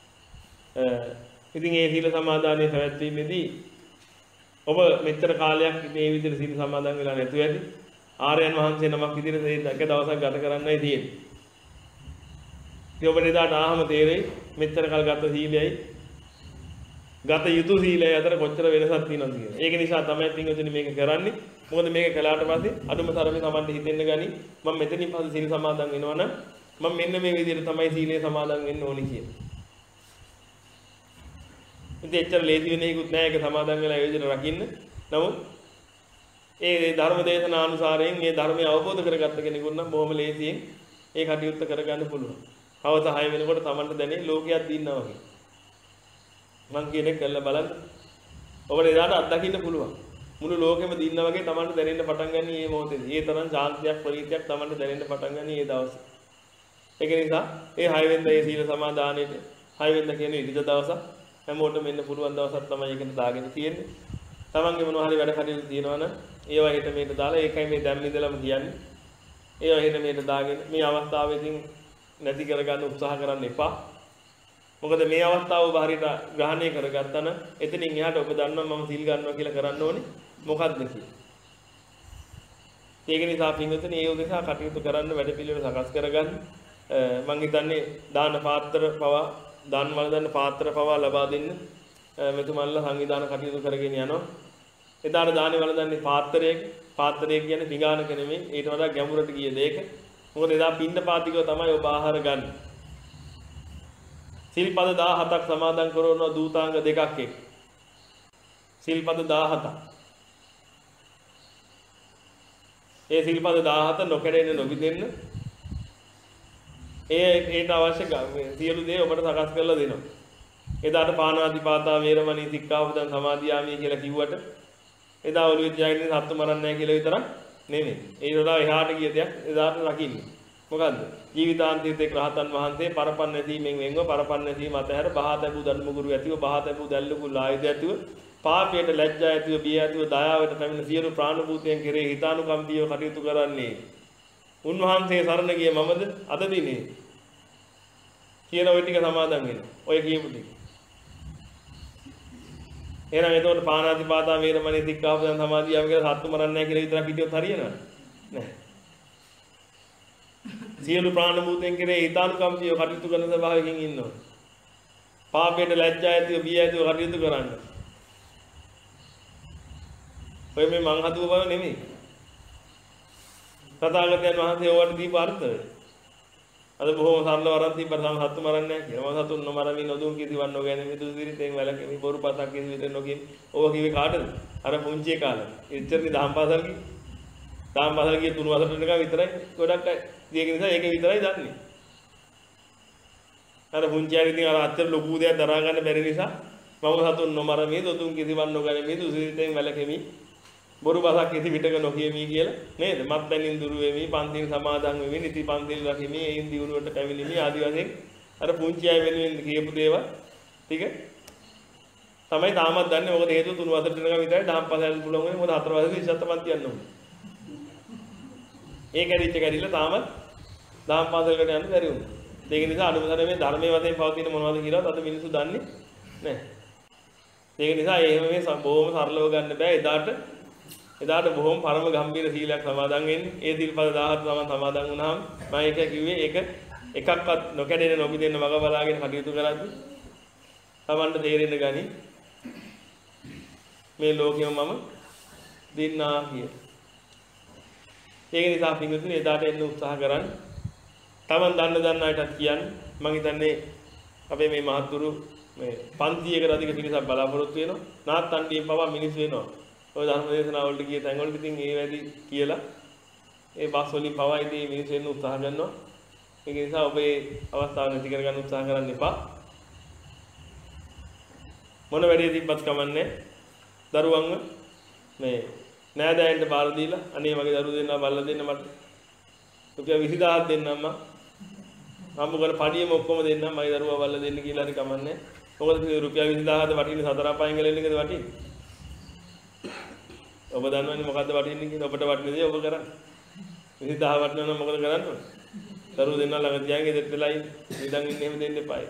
ඉතින් ඒ සීල සමාදානය පැවැත්වීමේදී ඔබ මෙච්චර කාලයක් මේ විදිහට සීල සමාදන් වෙලා නැතුව ඇති. ආර්යයන් වහන්සේ නමක් විදිහට ඒක දවසක් ගත කරන්නයි තියෙන්නේ. ඉතින් ඔබ එදාට ආහම තේරෙයි මෙච්චර කල් ගත සීලයයි ගත යුතු සීලයයි අතර කොච්චර වෙනසක් තියෙනවද කියලා. ඒක නිසා තමයි පින්වතුනි මේක කරන්නේ. මොකද මේක කළාට පස්සේ අඩුම තරමේ Tamanට හිතෙන්න ගනි මම මෙතනින් පස්සේ සීල සමාදන් වෙනවනම් මම මෙන්න මේ විදිහට තමයි සීලය සමාදන් වෙන්න ඕනි කියලා. ඉතින් එච්චර ලේසි වෙන එකකුත් නෑ ඒක සමාදන් වෙලා ඒ විදිහට රකින්න. නමුත් ඒ ධර්ම දේශනානුසාරයෙන් මේ ධර්මය අවබෝධ කරගත්ත කෙනෙකුට නම් බොහොම ලේසියෙන් ඒ කටයුත්ත කරගන්න පුළුවන්. හවස හය වෙනකොට Tamanට දැනේ ලෝකයක් දින්නවා වගේ. මං කියන එක කරලා බලන්න. ඔබට එදාට අත්දකින්න පුළුවන්. මුළු ලෝකෙම දින්නා වගේ Tamanට දැනෙන්න පටන් ගන්න මේ මොහොතේදී. ඒ තරම් ශාන්තියක් ප්‍රීතියක් Tamanට දැනෙන්න පටන් ගන්න මේ දවසේ. ඒක නිසා ඒ හය වෙනිදා ඒ සීල සමාදානෙට හය වෙනිදා කියන්නේ ඉරිදා දවසක් හැමෝටම එන්න පුළුවන් දවසක් තමයි ඒකට දාගෙන තියෙන්නේ. Tamange මොනවා හරි වැඩ කටයුතු තියෙනවා නම් ඒවා හෙට මෙහෙට දාලා ඒකයි මේ දැන් ඉඳලම කියන්නේ. ඒවා හෙට මෙහෙට දාගෙන මේ අවස්ථාවේදී නැති කරගන්න උත්සාහ කරන්න එපා. මොකද මේ අවස්ථාව ඔබ හරියට ග්‍රහණය කරගත්තා නම් එතනින් එහාට ඔබ දන්නවා මම සිල් ගන්නවා කියලා කරන්න ඕනේ මොකද්ද කියලා. ඒක නිසා පින්වතුනි ඒ උදෙසා කටයුතු කරන්න වැඩ පිළිවෙල සකස් කරගන්න. මම හිතන්නේ දාන පාත්‍ර පවා දාන වල දාන පාත්‍ර පවා ලබා දෙන්න මෙතුමන්ලා සංවිධාන කටයුතු කරගෙන යනවා. එදාට දානේ වල දාන්නේ පාත්‍රයක පාත්‍රය කියන්නේ පිඟානක නෙමෙයි ඊට වඩා ගැඹුරට ගිය දෙයක. මොකද එදා පින්න පාතිකව තමයි ඔබ ආහාර ගන්න. සිල්පද දහහතක් සමාදන් කරනවා දූතාංග දෙකක් එක්ක. සිල්පද දහහතක්. ඒ සිල්පද දහහත නොකඩෙන්න නොබිදෙන්න ඒ ඒට අවශ්‍ය සියලු දේ ඔබට සකස් කරලා දෙනවා. එදාට පාණාතිපාතා වේරමණී සික්ඛාපදං සමාදියාමි කියලා කිව්වට එදා ඔළුවේ තියාගෙන සත්තු මරන්නේ නැහැ කියලා විතරක් නෙමෙයි. ඒ වඩා එහාට ගිය දෙයක් එදාට රකින්න. මොකද්ද? ජීවිතාන්තයේදී රහතන් වහන්සේ පරපන් නැසීමෙන් වෙන්ව පරපන් නැසීම අතහැර බහා තැබූ ධර්මගුරු ඇතිව බහා තැබූ දැල්ලුකු ආයුධ ඇතිව පාපයට ලැජ්ජා ඇතිව බිය ඇතිව දයාවට පැමිණ සියලු ප්‍රාණභූතයන් කෙරෙහි හිතානුකම්පීව කටයුතු කරන්නේ. උන්වහන්සේ සරණ ගිය මමද අද දිනේ කියන ওই ටික සමාදන් වෙනවා. ඔය කියපු ටික. එහෙනම් එතකොට පාණාතිපාතා වේරමණී සික්ඛාපදං සමාදියාම කියලා සත්තු මරන්නේ නැහැ කියලා විතරක් හිටියොත් හරියනවද? නැහැ. සියලු ප්‍රාණ භූතෙන් කෙරේ හිතානුකම්පීව කටයුතු කරන ස්වභාවයෙන් ඉන්නවා. පාපයට ලැජ්ජා ඇතිව බිය ඇතිව කටයුතු කරන්න. ඔය මේ මං හදුව බව නෙමෙයි. තථාගතයන් වහන්සේ ඕවට දීප අර්ථය. අද බොහොම සරලව අරන් තිබ්බට තම සත්තු මරන්නේ නැහැ කියලා. මම සතුන් නොමරමින් නොදුන් කිසිවක් නොගැන මේ දුසිරිතෙන් වැළකෙමි බොරු පතක් කිසි විතර නොකියමි. ඔව කිව්වේ කාටද? අර පුංචි කාලේ. එච්චරනේ දහම් පාසල් ගියේ. දහම් පාසල් ගියේ තුන වසරට නිකන් විතරයි. ගොඩක් අය ඒක නිසා ඒක විතරයි දන්නේ. අර පුංචි ආරි ඉතින් අර අච්චර ලොකු දෙයක් දරා ගන්න බැරි නිසා මම සතුන් නොමරමි නොදුන් කිසිවක් නොගැන මේ දුසිරිතෙන් වැළකෙමි. බොරු බසක් කිසි විටක නොකියමි කියලා නේද? මත්පැනින් දුරු වෙමි, පන්තිල් සමාදන් වෙමි, නිති පන්තිල් රකිමි, එයින් දියුණුවට පැමිණෙමි ආදි වශයෙන් අර පුංචි අය වෙනුවෙන් කියපු දේවල් ටික තමයි තාමත් දන්නේ. මොකද හේතුව තුන් වසරට නිකන් විතරයි දහම් පාසල් පුළුවන් වෙන්නේ. මොකද හතර වසරේ ඉස්සත් පන්ති යන්න ඕනේ. ඒ කැඩිච්ච කැඩිලා තාමත් දහම් පාසලකට යන්න බැරි වුණා. ඒක නිසා අනුමතන මේ ධර්මයේ වශයෙන් පවතින මොනවද කියලාත් අද මිනිස්සු දන්නේ නැහැ. ඒක නිසා එහෙම මේ බොහොම සරලව ගන්න බෑ. එදාට එදාට බොහොම පරම ගම්බීර සීලයක් සමාදන් වෙන්නේ. ඒ සිල්පද දහහත තමයි සමාදන් වුණාම මම ඒක කිව්වේ ඒක එකක්වත් නොකැඩෙන නොබිදෙන්න මග බලාගෙන කටයුතු කරද්දී තමන්ට තේරෙන්න ගනි මේ ලෝකෙම මම දින්නා කිය. ඒක නිසා පින්වතුනි එදාට එන්න උත්සාහ කරන්න. තමන් දන්න දන්න අයටත් කියන්න. මම හිතන්නේ අපේ මේ මහත්තුරු මේ පන්තියකට අධික පිරිසක් බලාපොරොත්තු වෙනවා. නාත්තන්ඩියෙන් පවා මිනිස්සු වෙනවා. ඔය ධර්ම දේශනා වලට ගිය තැන් වලට ඉතින් ඒ වැඩි කියලා ඒ බස් වලින් පවා ඉතින් මිනිස්සු වෙන්න උත්සාහ කරනවා. ඒක නිසා ඔබ මේ අවස්ථාව නැති කරගන්න උත්සාහ කරන්න එපා. මොන වැඩේ තිබ්බත් කමන්නේ. දරුවන්ව මේ නෑදෑයන්ට බාර දීලා අනේ මගේ දරුවෝ දෙන්නා බල්ලා දෙන්න මට රුපියල් විසි දහසක් දෙන්නම් මම. මම මොකද පඩියම ඔක්කොම දෙන්නම් මගේ දරුවා බල්ලා දෙන්න කියලා හරි කමන්නේ. මොකද රුපියල් විසි දහසද වටින්නේ සතර අපායන් ගලෙන්න එකද වටින්නේ? ඔබ දන්නවනේ මොකද්ද වටින්නේ කියලා. ඔබට වටින දේ ඔබ කරන්නේ. විසි දහස වටිනවා නම් මොකද කරන්න ඕනේ? දරුවෝ දෙන්නා ළඟ තියාගෙන ඉඳලා වෙලා ඉන්න. ඉඳන් ඉන්න එහෙම දෙන්න එපා.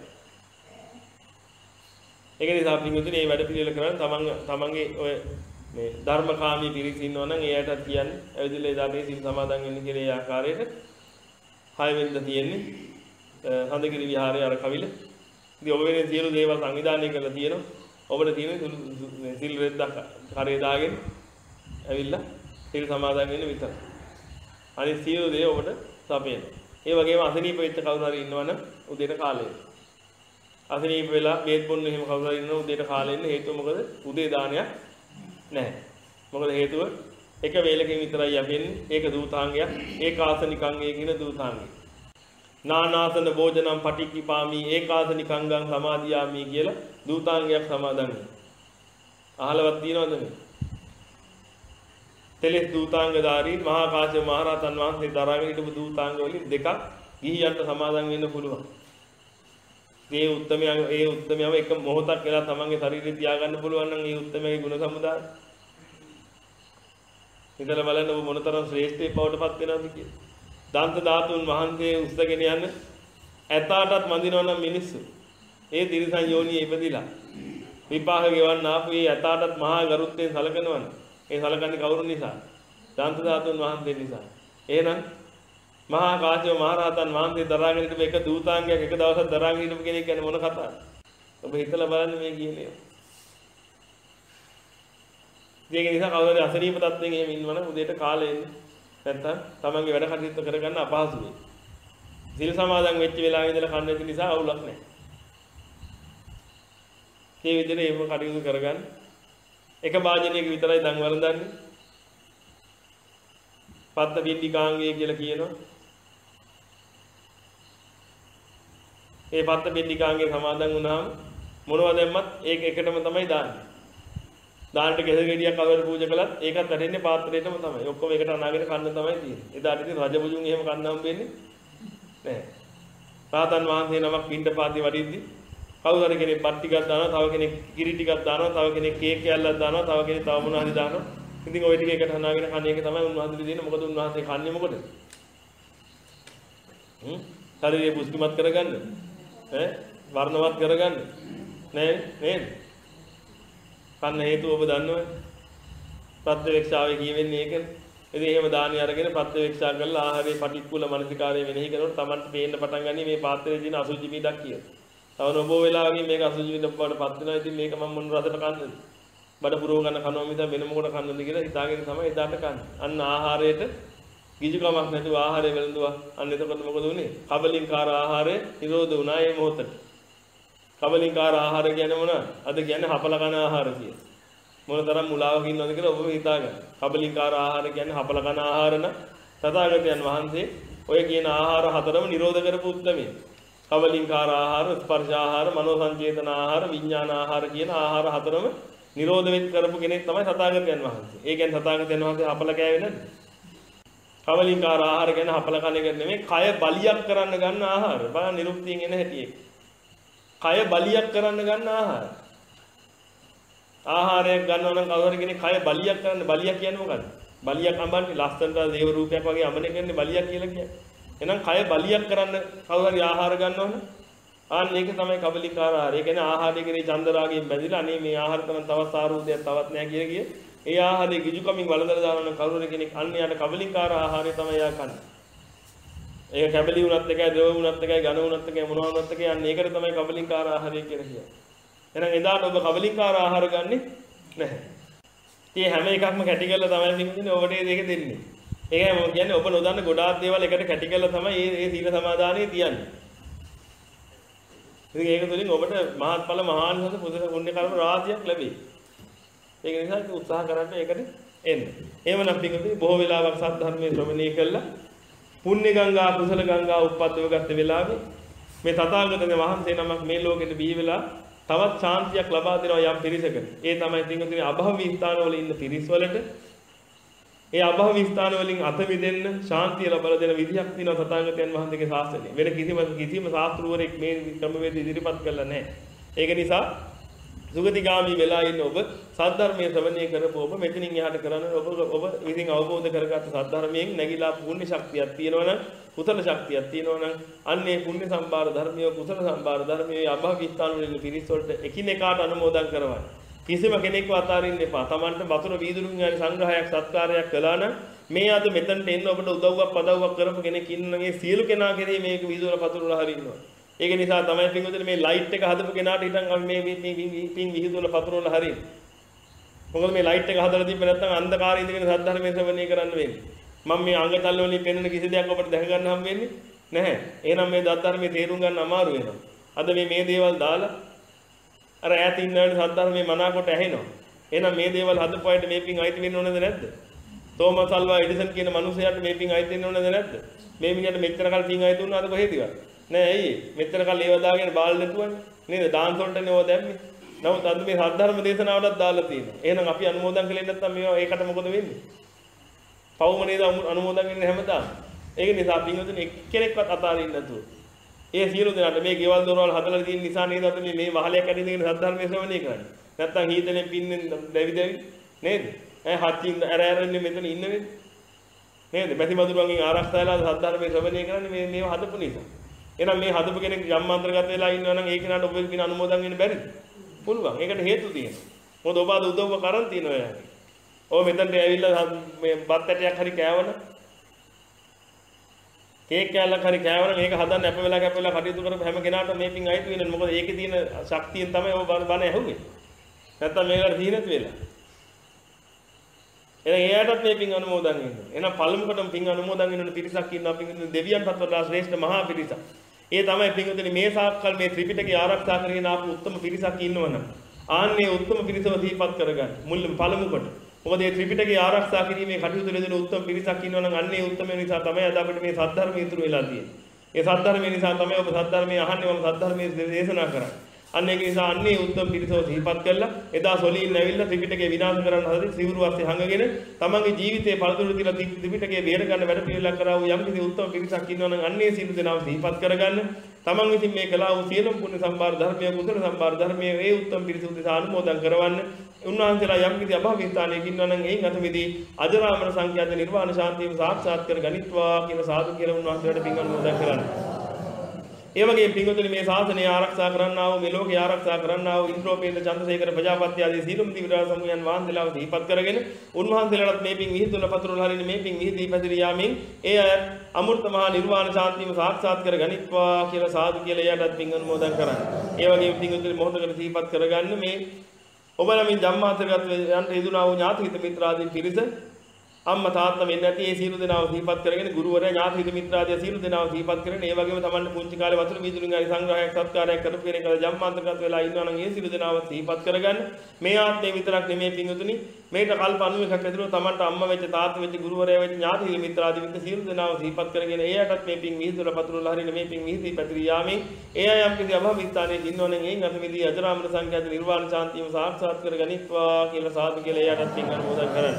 ඒක නිසා පින්වතුනි මේ වැඩ පිළිවෙල කරන්න තමන් තමන්ගේ ඔය මේ ධර්මකාමී පිරිස ඉන්නවා නම් එයාට කියන්නේ ඇවිදලා එදාට මේ සිල් සමාදන් වෙන්න කියලා ඒ ආකාරයට හය වෙනිදා තියෙන්නේ හඳගිරි විහාරයේ අර කවිල. ඉතින් ඔබ වෙනේ සියලු දේවල් සංවිධානය කරලා තියෙනවා. ඔබට තියෙන සිල් රෙද්දක් කරේ දාගෙන ඇවිල්ලා සිල් සමාදන් වෙන්න විතරයි. අනිත් සියලු දේ ඔබට සපයන. ඒ වගේම අසනීප වෙච්ච කවුරු හරි ඉන්නවනම් උදේට කාලේ. අසනීප වෙලා බේත් බොන්න එහෙම කවුරු හරි ඉන්නව උදේට කාලේ ඉන්න හේතුව මොකද? උදේ දානයක් නැහැ. මොකද හේතුව එක වේලකින් විතරයි යපෙන්නේ. ඒක දූතාංගයක්. ඒකාසනිකංගේ කියන දූතාංගය. නානාසන භෝජනම් පටික්කිපාමි ඒකාසනිකංගං සමාදියාමි කියලා දූතාංගයක් සමාදන් වෙනවා. අහලවත් තියනවද මේ? තෙලෙස් දූතාංගධාරී මහා කාශ්‍යප මහ රහතන් වහන්සේ දරාගෙන හිටපු දූතාංග වලින් දෙකක් ගිහියන්ට සමාදන් වෙන්න පුළුවන්. මේ උත්තරමයන් ඒ උත්තරමයම එක මොහොතක් වෙලා තමන්ගේ ශරීරය තියාගන්න පුළුවන් නම් ඒ උත්තරමයේ ගුණ සමුදාය. ඉතල බලන්න ඔබ මොනතරම් ශ්‍රේෂ්ඨේ බවට පත් වෙනවද කියලා. දන්ත ධාතුන් වහන්සේ උස්සගෙන යන ඇතාටත් මඳිනවා නම් මිනිස්සු. ඒ තිරිසන් යෝනියේ ඉපදිලා විපාක ගෙවන්න ආපු ඒ ඇතාටත් මහා ගරුත්වයෙන් සලකනවනේ. ඒ සලකන්නේ කවුරු නිසා? දන්ත ධාතුන් වහන්සේ නිසා. එහෙනම් මහා කාශ්‍යප මහ රහතන් වහන්සේ දරාගෙන හිටපු එක දූතාංගයක් එක දවසක් දරාගෙන හිටපු කෙනෙක් ගැන මොන කතාවද? ඔබ හිතලා බලන්න මේ කියන්නේ. ඒක නිසා කවුරුහරි අසනීප තත්ත්වෙන් එහෙම ඉන්නවනම් උදේට කාලේ එන්න. නැත්තම් තමන්ගේ වැඩ කටයුතු කරගන්න අපහසු වෙයි. සිල් සමාදන් වෙච්ච වෙලාවෙ ඉඳලා කන්න නැති නිසා අවුලක් නැහැ. මේ විදිහට එහෙම කටයුතු කරගන්න. එක වාජනයක විතරයි දන් වළඳන්නේ. පත්ත බින්දිකාංගය කියලා කියනවා. ඒ පත්ත බින්දිකාංගේ සමාදන් වුණාම මොනවා දැම්මත් ඒක එකටම තමයි දාන්නේ. දාන්නට ගෙදර ගෙඩියක් අවර පූජා කළත් ඒකත් වැටෙන්නේ පාත්‍රයටම තමයි. ඔක්කොම එකට අනාගෙන කන්න තමයි තියෙන්නේ. එදාට ඉතින් රජබුජුන් එහෙම කන්න හම්බෙන්නේ නැහැ. රාතන් වහන්සේ නමක් පින්ඩපාතේ වඩිද්දි කවුරු හරි කෙනෙක් බත් ටිකක් දානවා, තව කෙනෙක් කිරි ටිකක් දානවා, තව කෙනෙක් කේක් කෑල්ලක් දානවා, තව කෙනෙක් තව මොනවා හරි දානවා. ඉතින් ওই ටික එකට අනාගෙන කන එක තමයි උන්වහන්සේ දෙන්නේ. මොකද උන්වහන්සේ කන්නේ මොකද? හ්ම් ශරීරය පුෂ්ටිමත් කරගන්න. ඈ වර්ණවත් කරගන්න. නෑ නේද? කන්න හේතුව ඔබ දන්නවනේ. ප්‍රත්‍යවේක්ෂාවේ කියවෙන්නේ ඒකනේ. ඉතින් එහෙම දානි අරගෙන ප්‍රත්‍යවේක්ෂා කරලා ආහාරයේ පටික්කුල මනසිකාරය වෙනෙහි කරනකොට Tamanට පේන්න පටන් ගන්නේ මේ පාත්‍රයේ තියෙන අසුචි පිටක් කියලා. තව නොබෝ වෙලාවකින් මේක අසුචි පිටක් වඩ පත් වෙනවා. ඉතින් මේක මම මොන රසට කන්නද? බඩ පුරව ගන්න කනවා මිස වෙන මොකට කන්නද කියලා හිතාගෙන තමයි එදාට කන්නේ. අන්න ආහාරයට කිසිකමක් නැතුව ආහාරය වෙලඳුවා. අන්න එතකොට මොකද උනේ? කබලින්කාර ආහාරය නිරෝධ වුණා ඒ මොහොතට. කබලින්කාර ආහාර කියන්නේ මොනවද? අද කියන්නේ හපල කන ආහාර කියලා. මොන තරම් මුලාවක ඉන්නවද කියලා ඔබ හිතාගන්න. කබලින්කාර ආහාර කියන්නේ හපල කන ආහාර න තථාගතයන් වහන්සේ ඔය කියන ආහාර හතරම නිරෝධ කරපු උත්මේ. කබලින්කාර ආහාර, ස්පර්ශ ආහාර, මනෝ සංචේතන ආහාර, විඥාන ආහාර කියන ආහාර හතරම නිරෝධ වෙත් කරපු කෙනෙක් තමයි තථාගතයන් වහන්සේ. ඒ කියන්නේ තථාගතයන් වහන්සේ හපල කෑවේ නැද්ද? කබලින්කාර ආහාර කියන්නේ හපල කන එක නෙමෙයි, කය බලියක් කරන්න ගන්න ආහාර. බලන්න නිරුක්තියෙන් එන හැටි ඒක. කය බලියක් කරන්න ගන්න ආහාර. ආහාරයක් ගන්නවා නම් කවුරු කෙනෙක් කය බලියක් කරන්න බලියක් කියන්නේ මොකද්ද? බලියක් අඹන්නේ ලස්සනට දේව රූපයක් වගේ අඹනේ කියන්නේ බලියක් කියලා කියන්නේ. එහෙනම් කය බලියක් කරන්න කවුරු හරි ආහාර ගන්නවනම් ආන්න ඒක තමයි කබලිකාර ආහාර. ඒ කියන්නේ ආහාරයේ කෙරේ චන්දරාගයෙන් බැඳිලා අනේ මේ ආහාර කරන තවත් ආරූපයක් තවත් නැහැ කියලා කිය. ඒ ආහාරයේ කිජුකමින් වළඳලා දානවා නම් කවුරු කෙනෙක් අන්න යාට කබලිකාර ආහාරය තමයි යා කන්නේ. ඒක කැබලි වුණත් එකයි, ද්‍රව වුණත් එකයි, ඝන වුණත් එකයි, මොනවා වුණත් එකයි අන්න ඒකට තමයි කබලින්කාර ආහාරය කියලා කියන්නේ. එහෙනම් එදාට ඔබ කබලින්කාර ආහාර ගන්නෙ නැහැ. ඉතින් හැම එකක්ම කැටි කරලා තමයි නිකුන්නේ ඔබට මේ දෙක දෙන්නේ. ඒකයි මම කියන්නේ ඔබ නොදන්න ගොඩාක් දේවල් එකට කැටි කරලා තමයි මේ මේ සීල සමාදානයේ තියන්නේ. ඉතින් ඒක තුළින් ඔබට මහත්ඵල මහානිසංස පුදුර පුණ්‍ය කර්ම රාශියක් ලැබෙයි. ඒක නිසා උත්සාහ කරන්න ඒකට එන්න. එහෙමනම් පිටුදී බොහෝ වෙලාවක් සත්‍ය ධර්මයේ ශ්‍රවණය කළා පුණ්‍ය ගංගා කුසල ගංගා උප්පද්දව ගත්ත වෙලාවේ මේ තථාගතයන් වහන්සේ නමක් මේ ලෝකෙට බිහි වෙලා තවත් ශාන්තියක් ලබා දෙනවා යම් පිරිසකට. ඒ තමයි තින්ගතුනේ අභවී ස්ථානවල ඉන්න පිරිස් වලට ඒ අභවී ස්ථාන වලින් අත මිදෙන්න ශාන්තිය ලබා දෙන විදිහක් තියෙනවා තථාගතයන් වහන්සේගේ ශාස්ත්‍රයේ. වෙන කිසිම කිසිම ශාස්ත්‍රවරයෙක් මේ ක්‍රමවේද ඉදිරිපත් කළා නැහැ. ඒක නිසා සුගතිගාමි වෙලා ඉන්න ඔබ සද්ධර්මයේ ශ්‍රවණය කරපුව ඔබ මෙතනින් එහාට කරන්නේ ඔබ ඔබ විසින් අවබෝධ කරගත්ත සද්ධර්මයෙන් නැగిලා පුණ්‍ය ශක්තියක් තියෙනවනම් කුසල ශක්තියක් තියෙනවනම් අන්නේ පුණ්‍ය සම්භාර ධර්මිය කුසල සම්භාර ධර්මිය අභවී ස්ථාන වලින් පිරිස් වලට එකිනෙකාට අනුමෝදන් කරවන්න. කිසිම කෙනෙක්ව අතාරින්න එපා. Tamanට වතුර වීදුරුන් යන සංග්‍රහයක් සත්කාරයක් කළා නම් මේ අද මෙතනට එන්න ඔබට උදව්වක් පදව්වක් කරපු කෙනෙක් ඉන්නනම් ඒ සියලු කෙනා කෙරේ මේක වීදුර පතුරලා හරින්නවා. ඒක නිසා තමයි පින්වතුනි මේ ලයිට් එක හදපු කෙනාට ඉතින් අපි මේ මේ පින් විහිදුවල පතුරවල හරින්. මොකද මේ ලයිට් එක හදලා තිබ්බ නැත්නම් අන්ධකාරයේ ඉඳගෙන සද්ධර්මයේ ශ්‍රවණය කරන්න වෙන්නේ. මම මේ අංගතල් වලින් පෙන්වන කිසි දෙයක් ඔබට දැක ගන්න හම් වෙන්නේ නැහැ. එහෙනම් මේ ධර්මයේ තේරුම් ගන්න අමාරු වෙනවා. අද මේ මේ දේවල් දාලා අර ඈත ඉන්නවනේ සද්ධර්මයේ මනාකොට ඇහෙනවා. එහෙනම් මේ දේවල් හදපුවාට මේ පින් අයිති වෙන්න ඕනද නැද්ද? තෝමස් අල්වා එඩිසන් කියන මිනිහයාට මේ පින් අයිති වෙන්න ඕනද නැද්ද? මේ මිනිහට මෙච්චර කල් පින් අයිති වුණාද කොහෙදවත්? නෑ ඇයි? මෙච්චර කල් ඒව දාගෙන බාල් නැතුවනේ. නේද? ඩාන්ස් වලටනේ ඕවා දැම්මේ. නමුත් අද මේ සද්ධර්ම දේශනාවටත් දාලා තියෙනවා. එහෙනම් අපි අනුමෝදන් කළේ නැත්නම් මේවා ඒකට මොකද වෙන්නේ? පවුම නේද අනුමෝදන් වෙන්නේ හැමදාම. ඒක නිසා පින්වතුනි එක්කෙනෙක්වත් අතාරින්න නැතුව. ඒ සියලු දෙනාට මේ ගෙවල් දොරවල් හදලා තියෙන නිසා නේද අපි මේ මහලයක් ඇදින්ගෙන සද්ධර්මයේ ශ්‍රවණය කරන්නේ. නැත්නම් හීතලෙන් පින්නෙන් දැවි දැවි නේද? ඈ හත්ින් ඇර ඇර ඉන්නේ මෙතන ඉන්න වෙන්නේ. නේද? බැසි මදුරුවන්ගෙන් ආරක්ෂා වෙලා සද්ධර්මයේ ශ්‍රවණය කරන්නේ මේ මේව හදපු නිසා. එහෙනම් මේ හදපු කෙනෙක් ජම්මාන්තරගත වෙලා ඉන්නවා නම් ඒ කෙනාට ඔබේ පින් අනුමෝදන් වෙන්න බැරිද? පුළුවන්. ඒකට හේතු තියෙනවා. මොකද ඔබ අද උදව්ව කරන් තියනවා එයාගේ. ඔය මෙතනට ඇවිල්ලා මේ බත් ඇටයක් හරි කෑවන කේක් කෑල්ලක් හරි කෑවන මේක හදන්න අප වෙලා කැප වෙලා කටයුතු කරපු හැම කෙනාටම මේ පින් අයිති වෙන්නේ. මොකද ඒකේ තියෙන ශක්තියෙන් තමයි ඔබ බණ ඇහුවේ. නැත්තම් මේකට තීනත් වෙලා. එහෙනම් එයාටත් මේ පින් අනුමෝදන් වෙන්න. එහෙනම් පළමුවටම පින් අනුමෝදන් වෙන්න පිරිසක් ඉන්නවා. පින් දෙවියන්ටත් වඩා ශ්‍රේෂ්ඨ මහා පිරිසක්. ඒ තමයි පින්වතුනි මේ සාක්කල් මේ ත්‍රිපිටකය ආරක්ෂා කරගෙන ආපු උත්තම පිරිසක් ඉන්නවනම් ආන්නේ උත්තම පිරිසව දීපත් කරගන්න. මුලින්ම පළමුවට. මොකද මේ ත්‍රිපිටකය ආරක්ෂා කිරීමේ කටයුතු දෙන උත්තම පිරිසක් ඉන්නවනම් අන්නේ උත්තම නිසා තමයි අද අපිට මේ සද්ධර්මය ඉතුරු වෙලා තියෙන්නේ. ඒ සද්ධර්මය නිසා තමයි ඔබ සද්ධර්මයේ අහන්නේ මම සද්ධර්මයේ දේශනා කරන්නේ. අන්න ඒක නිසා අන්නේ උත්තම පිරිසව දීපත් කළා. එදා සොලින් ඇවිල්ලා ත්‍රිපිටකය විනාශ කරන්න හදලා සිවුරු අස්සේ හංගගෙන තමන්ගේ ජීවිතේ පළතුරු තියලා ත්‍රිපිටකය බේර ගන්න වැඩ පිළිවෙලක් කරා වූ යම් කිසි උත්තම පිරිසක් ඉන්නවනම් අන්නේ සියලු දෙනාම දීපත් කරගන්න. තමන් විසින් මේ කළා වූ සියලුම පුණ්‍ය සම්භාර ධර්මයේ කුසල සම්භාර ධර්මයේ ඒ උත්තම පිරිස උදෙසා අනුමෝදන් කරවන්න. උන්වහන්සේලා යම් කිසි අභාවී ස්ථානයක ඉන්නවනම් එයින් අතමිදී අජරාමර සංඛ්‍යාත නිර්වාණ ශාන්තියම සාක්ෂාත් කර ගනිත්වා කියලා සාදු කියලා උන්වහන්සේලාට පින් අනුමෝදන් කරන්න. ඒ වගේම පින්වතුනි මේ ශාසනය ආරක්ෂා කරන්නා වූ මේ ලෝකය ආරක්ෂා කරන්නා වූ ඉන්ද්‍රෝපේන්ද්‍ර චන්ද්‍රසේකර ප්‍රජාපති ආදී සීලම් දිවිරාජ සමුයන් වහන්සේලාව දීපත් කරගෙන උන්වහන්සේලාට මේ පින් විහිදුන පතුරුල හරින මේ පින් විහිදී පැතිරී යාමෙන් ඒ අය අමෘත මහා නිර්වාණ ශාන්තියම සාක්ෂාත් කර ගනිත්වා කියලා සාදු කියලා එයාටත් පින් අනුමෝදන් කරන්න. ඒ වගේම පින්වතුනි මොහොතකට දීපත් කරගන්න මේ ඔබලා මේ ජම්මාන්තරගත යන්ට හේතුනා වූ ඥාති හිත මිත්‍රාදීන් පිරිස අම්මා තාත්තා වෙන්නේ නැති ඒ සියලු දෙනාව දීපත් කරගෙන ගුරුවරයා ඥාති හිත මිත්‍රාදී සියලු දෙනාව දීපත් කරගෙන ඒ වගේම තමන්ට පුංචි කාලේ වතුර වීදුරුන් හරි සංග්‍රහයක් සත්කාරයක් කරපු කෙනෙක් අද ජම්මාන්තරගත වෙලා ඉන්නවා නම් ඒ සියලු දෙනාව දීපත් කරගන්න. මේ ආත්මේ විතරක් නෙමෙයි පින්වතුනි මේක කල්ප අනූවකක් ඇතුළත තමන්ට අම්මා වෙච්ච තාත්තා වෙච්ච ගුරුවරයා වෙච්ච ඥාති හිත මිත්‍රාදී වෙච්ච සියලු දෙනාව දීපත් කරගෙන එයාටත් මේ පින් විහිදුල පතුරුල හරින මේ පින් විහිදී පැතිරී යාමෙන් ඒ අය යම් කිසි අභව ස්ථානයක ඉන්නවනම් එයින් අතමිදී අජරාමර සංඛ්‍යාත නිර්වාණ ශාන්තියම සාක්ෂාත් කර ගනිත්වා කියලා සාදු කියලා එයාටත් පින් අනුමෝදන් කරන්න.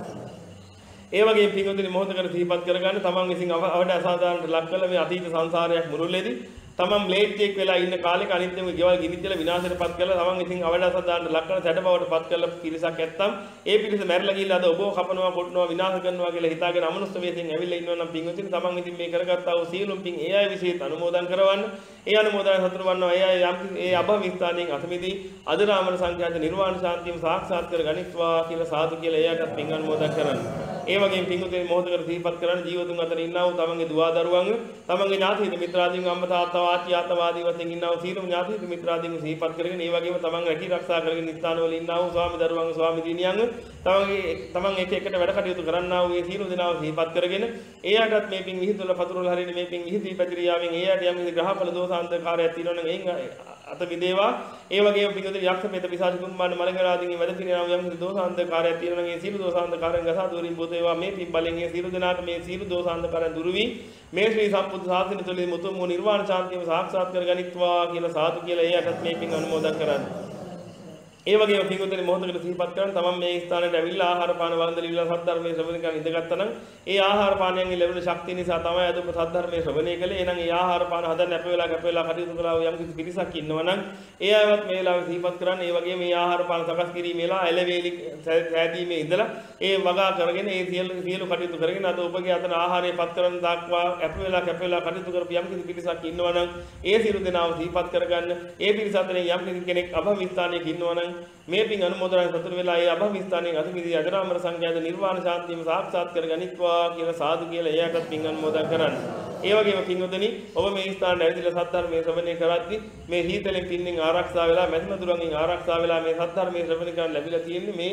ඒ වගේ පින්වතුනි මොහොතකට දීපත් කරගන්න තමන් විසින් අවඩ අසාධාරණට ලක් කළ මේ අතීත සංසාරයක් මුළුල්ලේදී තමන් බ්ලේඩ්ටියෙක් වෙලා ඉන්න කාලෙක අනිත්‍යම ගෙවල් ගිනිච්චලා විනාශයටපත් කරලා තමන් විසින් අවඩ අසාධාරණට ලක් කරන සැඩබවටපත් කරලා පිරිසක් ඇත්තම් ඒ පිරිස මැරිලා ගිහිල්ලා අද ඔබව කපනවා කොටනවා විනාශ කරනවා කියලා හිතාගෙන අමනුෂ්‍ය වේසෙන් ඇවිල්ලා ඉන්නවා නම් පින්වතුනි තමන් විසින් මේ කරගත්තා වූ සියලුම පින් ඒ අය විශේෂ අනුමෝදන් කරවන්න. ඒ අනුමෝදන් සතුරු වන්නවා ඒ අය යම් ඒ අභව ස්ථානයෙන් අතමිදී අජරාමර සංඛ්‍යාත නිර්වාණ ශාන්තියම සාක්ෂාත් කර ගනිත්වා කියලා සාදු කියලා එයාටත් පින් අනුමෝදන් කරන්න. ඒ වගේම පින්වතුනි මොහොතකට දීපත් කරන්න ජීවතුන් අතර ඉන්නා වූ තමන්ගේ දුවා දරුවන් තමන්ගේ ඥාති හිත මිත්‍රාදීන් අම්මා තාත්තා වාචී ආතවාදී වශයෙන් ඉන්නා වූ සීලම ඥාති හිත මිත්‍රාදීන් දීපත් කරගෙන ඒ වගේම තමන් රැකී ආරක්ෂා කරගෙන ස්ථානවල ඉන්නා වූ ස්වාමි දරුවන් ස්වාමි දිනියන් තමන්ගේ තමන් එක එකට වැඩ කටයුතු කරන්නා වූ ඒ සීල දෙනාව දීපත් කරගෙන එයාටත් මේ පින් විහිදුල පතුරුල හරින මේ පින් විහිදී පැතිරී යාමෙන් එයාට යම් කිසි ග්‍රහඵල දෝෂාන්තකාරයක් තියෙනවා නම් එයින් අත මිදේවා. ඒ වගේම පින්වතුනි යක්ෂ ප්‍රේත පිසාච කුම්භාණ්ඩ මලංගරාදීන් වැඩ පිළිනාම යම් කිසි දෝෂාන්තකාරයක් තියෙනවා නම් ඒ සීල දෝෂාන්තකාරයන් ගසා දුරින් බොතේවා මේ පින් බලෙන් ඒ සීල දෙනාට මේ සීල දෝෂාන්තකාරයන් දුරු වී මේ ශ්‍රී සම්බුද්ධ ශාසනය තුළින් මුතුන් වූ නිර්වාණ ශාන්තියම සාක්ෂාත් කර ගනිත්වා කියලා සාදු කියලා එයාටත් මේ පින් අනුමෝදන් කරන්න. ඒ වගේම පින්වතුනි මොහොතකට සිහිපත් කරන් තමන් මේ ස්ථානයට ඇවිල්ලා ආහාර පාන වළඳලිලා සද්ධර්මයේ ශ්‍රවණය කරන් ඉඳගත්තා නම් ඒ ආහාර පානයන්ගෙන් ලැබෙන ශක්තිය නිසා තමයි අද ඔබ සද්ධර්මයේ ශ්‍රවණය කළේ. එහෙනම් ඒ ආහාර පාන හදන්න අප වෙලා කැප වෙලා කටයුතු කළා වූ යම් කිසි පිරිසක් ඉන්නවා නම් ඒ අයවත් මේ වෙලාවේ සිහිපත් කරන් ඒ වගේම මේ ආහාර පාන සකස් කිරීමේලා ඇලවේලි සෑදීමේ ඉඳලා ඒ වගා කරගෙන ඒ සියලු සියලු කටයුතු කරගෙන අද ඔබගේ අතන ආහාරය පත් කරන දක්වා අප වෙලා කැප වෙලා කටයුතු කරපු යම් කිසි පිරිසක් ඉන්නවා නම් ඒ සියලු දෙනාව සිහිපත් කරගන්න. ඒ පිරිස අතරින් යම් කිසි කෙනෙක් අභව ස්ථානයක ඉන්නවා නම් මේ පින් අනුමෝදන් සතුරු වෙලා ඒ අභව ස්ථානයෙන් අතිමිදී අජරාමර සංඛ්‍යාත නිර්වාණ ශාන්තියම සාක්ෂාත් කර ගනිත්වා කියලා සාදු කියලා එයාටත් පින් අනුමෝදන් කරන්න. ඒ වගේම පින්වතුනි ඔබ මේ ස්ථානයේ ඇවිදලා සද්ධර්මයේ ශ්‍රවණය කරද්දී මේ හීතලෙන් පින්නෙන් ආරක්ෂා වෙලා මැදිමදුරන්ගෙන් ආරක්ෂා වෙලා මේ සද්ධර්මයේ ශ්‍රවණය කරන් ලැබිලා තියෙන්නේ මේ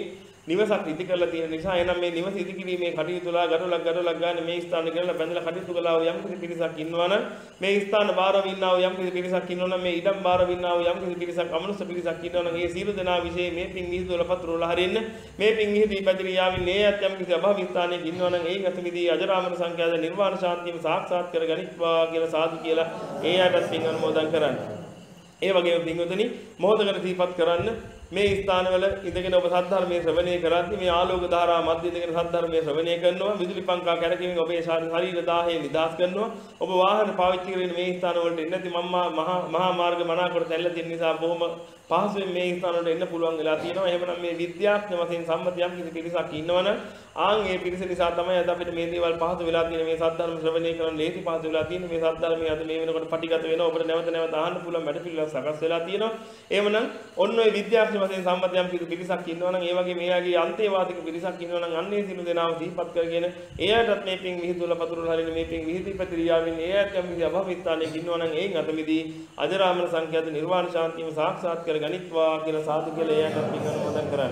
නිවසක් ඉදි කරලා තියෙන නිසා එනම් මේ නිවස ඉදි කිරීමේ කටයුතුලා ගඩොලක් ගඩොලක් ගන්න මේ ස්ථාන කරලා බැඳලා කටයුතු කළා වූ යම් කිසි පිරිසක් ඉන්නවා නම් මේ ස්ථාන බාරව ඉන්නා වූ යම් කිසි පිරිසක් ඉන්නවා නම් මේ ඉඩම් බාරව ඉන්නා වූ යම් කිසි පිරිසක් අමනුෂ්‍ය පිරිසක් ඉන්නවා නම් ඒ සීල දෙනා විශේෂ මේ පින් විහිදුවල පතුරවලා හරින්න මේ පින් විහිදී පැතිරී යාවින් මේ යත් යම් කිසි අභව ස්ථානයක ඉන්නවා නම් ඒ ගතවිදී අජරාමර සංඛ්‍යාත නිර්වාණ ශාන්තියම සාක්ෂාත් කර ගනිත්වා කියලා සාදු කියලා ඒ අයටත් පින් අනුමෝදන් කරන්න. ඒ වගේම පින්වතුනි මොහොතකට සිහිපත් කරන්න මේ ස්ථානවල ඉඳගෙන ඔබ සද්ධර්මයේ ශ්‍රවණය කරද්දී මේ ආලෝක ධාරා මැද ඉඳගෙන සද්ධර්මයේ ශ්‍රවණය කරනවා විදුලි පංකා කැරකෙමින් ඔබේ ශරීර දාහේ නිදාස් කරනවා ඔබ වාහන පාවිච්චි කරගෙන මේ ස්ථාන වලට එන්නේ නැති මම්මා මහා මහා මාර්ග මනාකොට දැල්ලා තියෙන නිසා බොහොම පහසුවෙන් මේ ස්ථාන වලට එන්න පුළුවන් වෙලා තියෙනවා එහෙමනම් මේ විද්‍යාඥ වශයෙන් සම්මතයම් කිසි පිරිසක් ඉන්නවනම් ආන් ඒ පිරිස නිසා තමයි අද අපිට මේ දේවල් පහසු වෙලා තියෙන මේ සද්ධර්ම ශ්‍රවණය කරන්න ලේසි පහසු වෙලා තියෙන මේ සද්ධර්මයේ අද මේ වෙනකොට පටිගත වෙනවා ඔබට නැවත නැවත අහන්න පුළුවන් වැඩ පිළිවෙලක් සකස් වෙලා තියෙනවා එහෙමනම් ඔන්න ඔය විද්‍යාඥ වශයෙන් සම්මතයම් කිසි පිරිසක් ඉන්නවනම් ඒ වගේ මෙයාගේ අන්තේවාදික පිරිසක් ඉන්නවනම් අන්නේ සිළු දෙනාම දීපත් කරගෙන එයාටත් මේ පින් විහිදුවල පතුරුල හරින මේ පින් විහිදී ප්‍රතිරියාවෙන් එයාට යම් කිසි අභවිස්ථානයක ඉන්නවනම් ඒන් අතමිදී අජරාමර සංඛ්‍යාත නිර්වාණ ශාන්තියම සාක්ෂාත් කර ගනිත්වා කියලා සාදු කියලා එයාට පින් අනුමෝදන් කරන්න.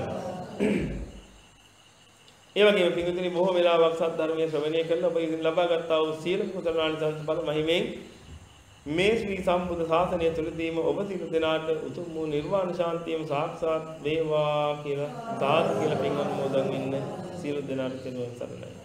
ඒ වගේම පින්විතනි බොහෝ වෙලාවක් සද්ධර්මයේ ශ්‍රවණය කරලා ඔබ ඉතින් ලබා ගත්තා වූ සීල කුසලානිසංස බල මහිමෙන් මේ ශ්‍රී සම්බුද්ධ ශාසනය තුළදීම ඔබ සියලු දෙනාට උතුම් වූ නිර්වාණ ශාන්තියම සාක්ෂාත් වේවා කියලා සාදු කියලා පින් අනුමෝදන් වෙන්න සියලු දෙනාට තෙරුවන් සරණයි.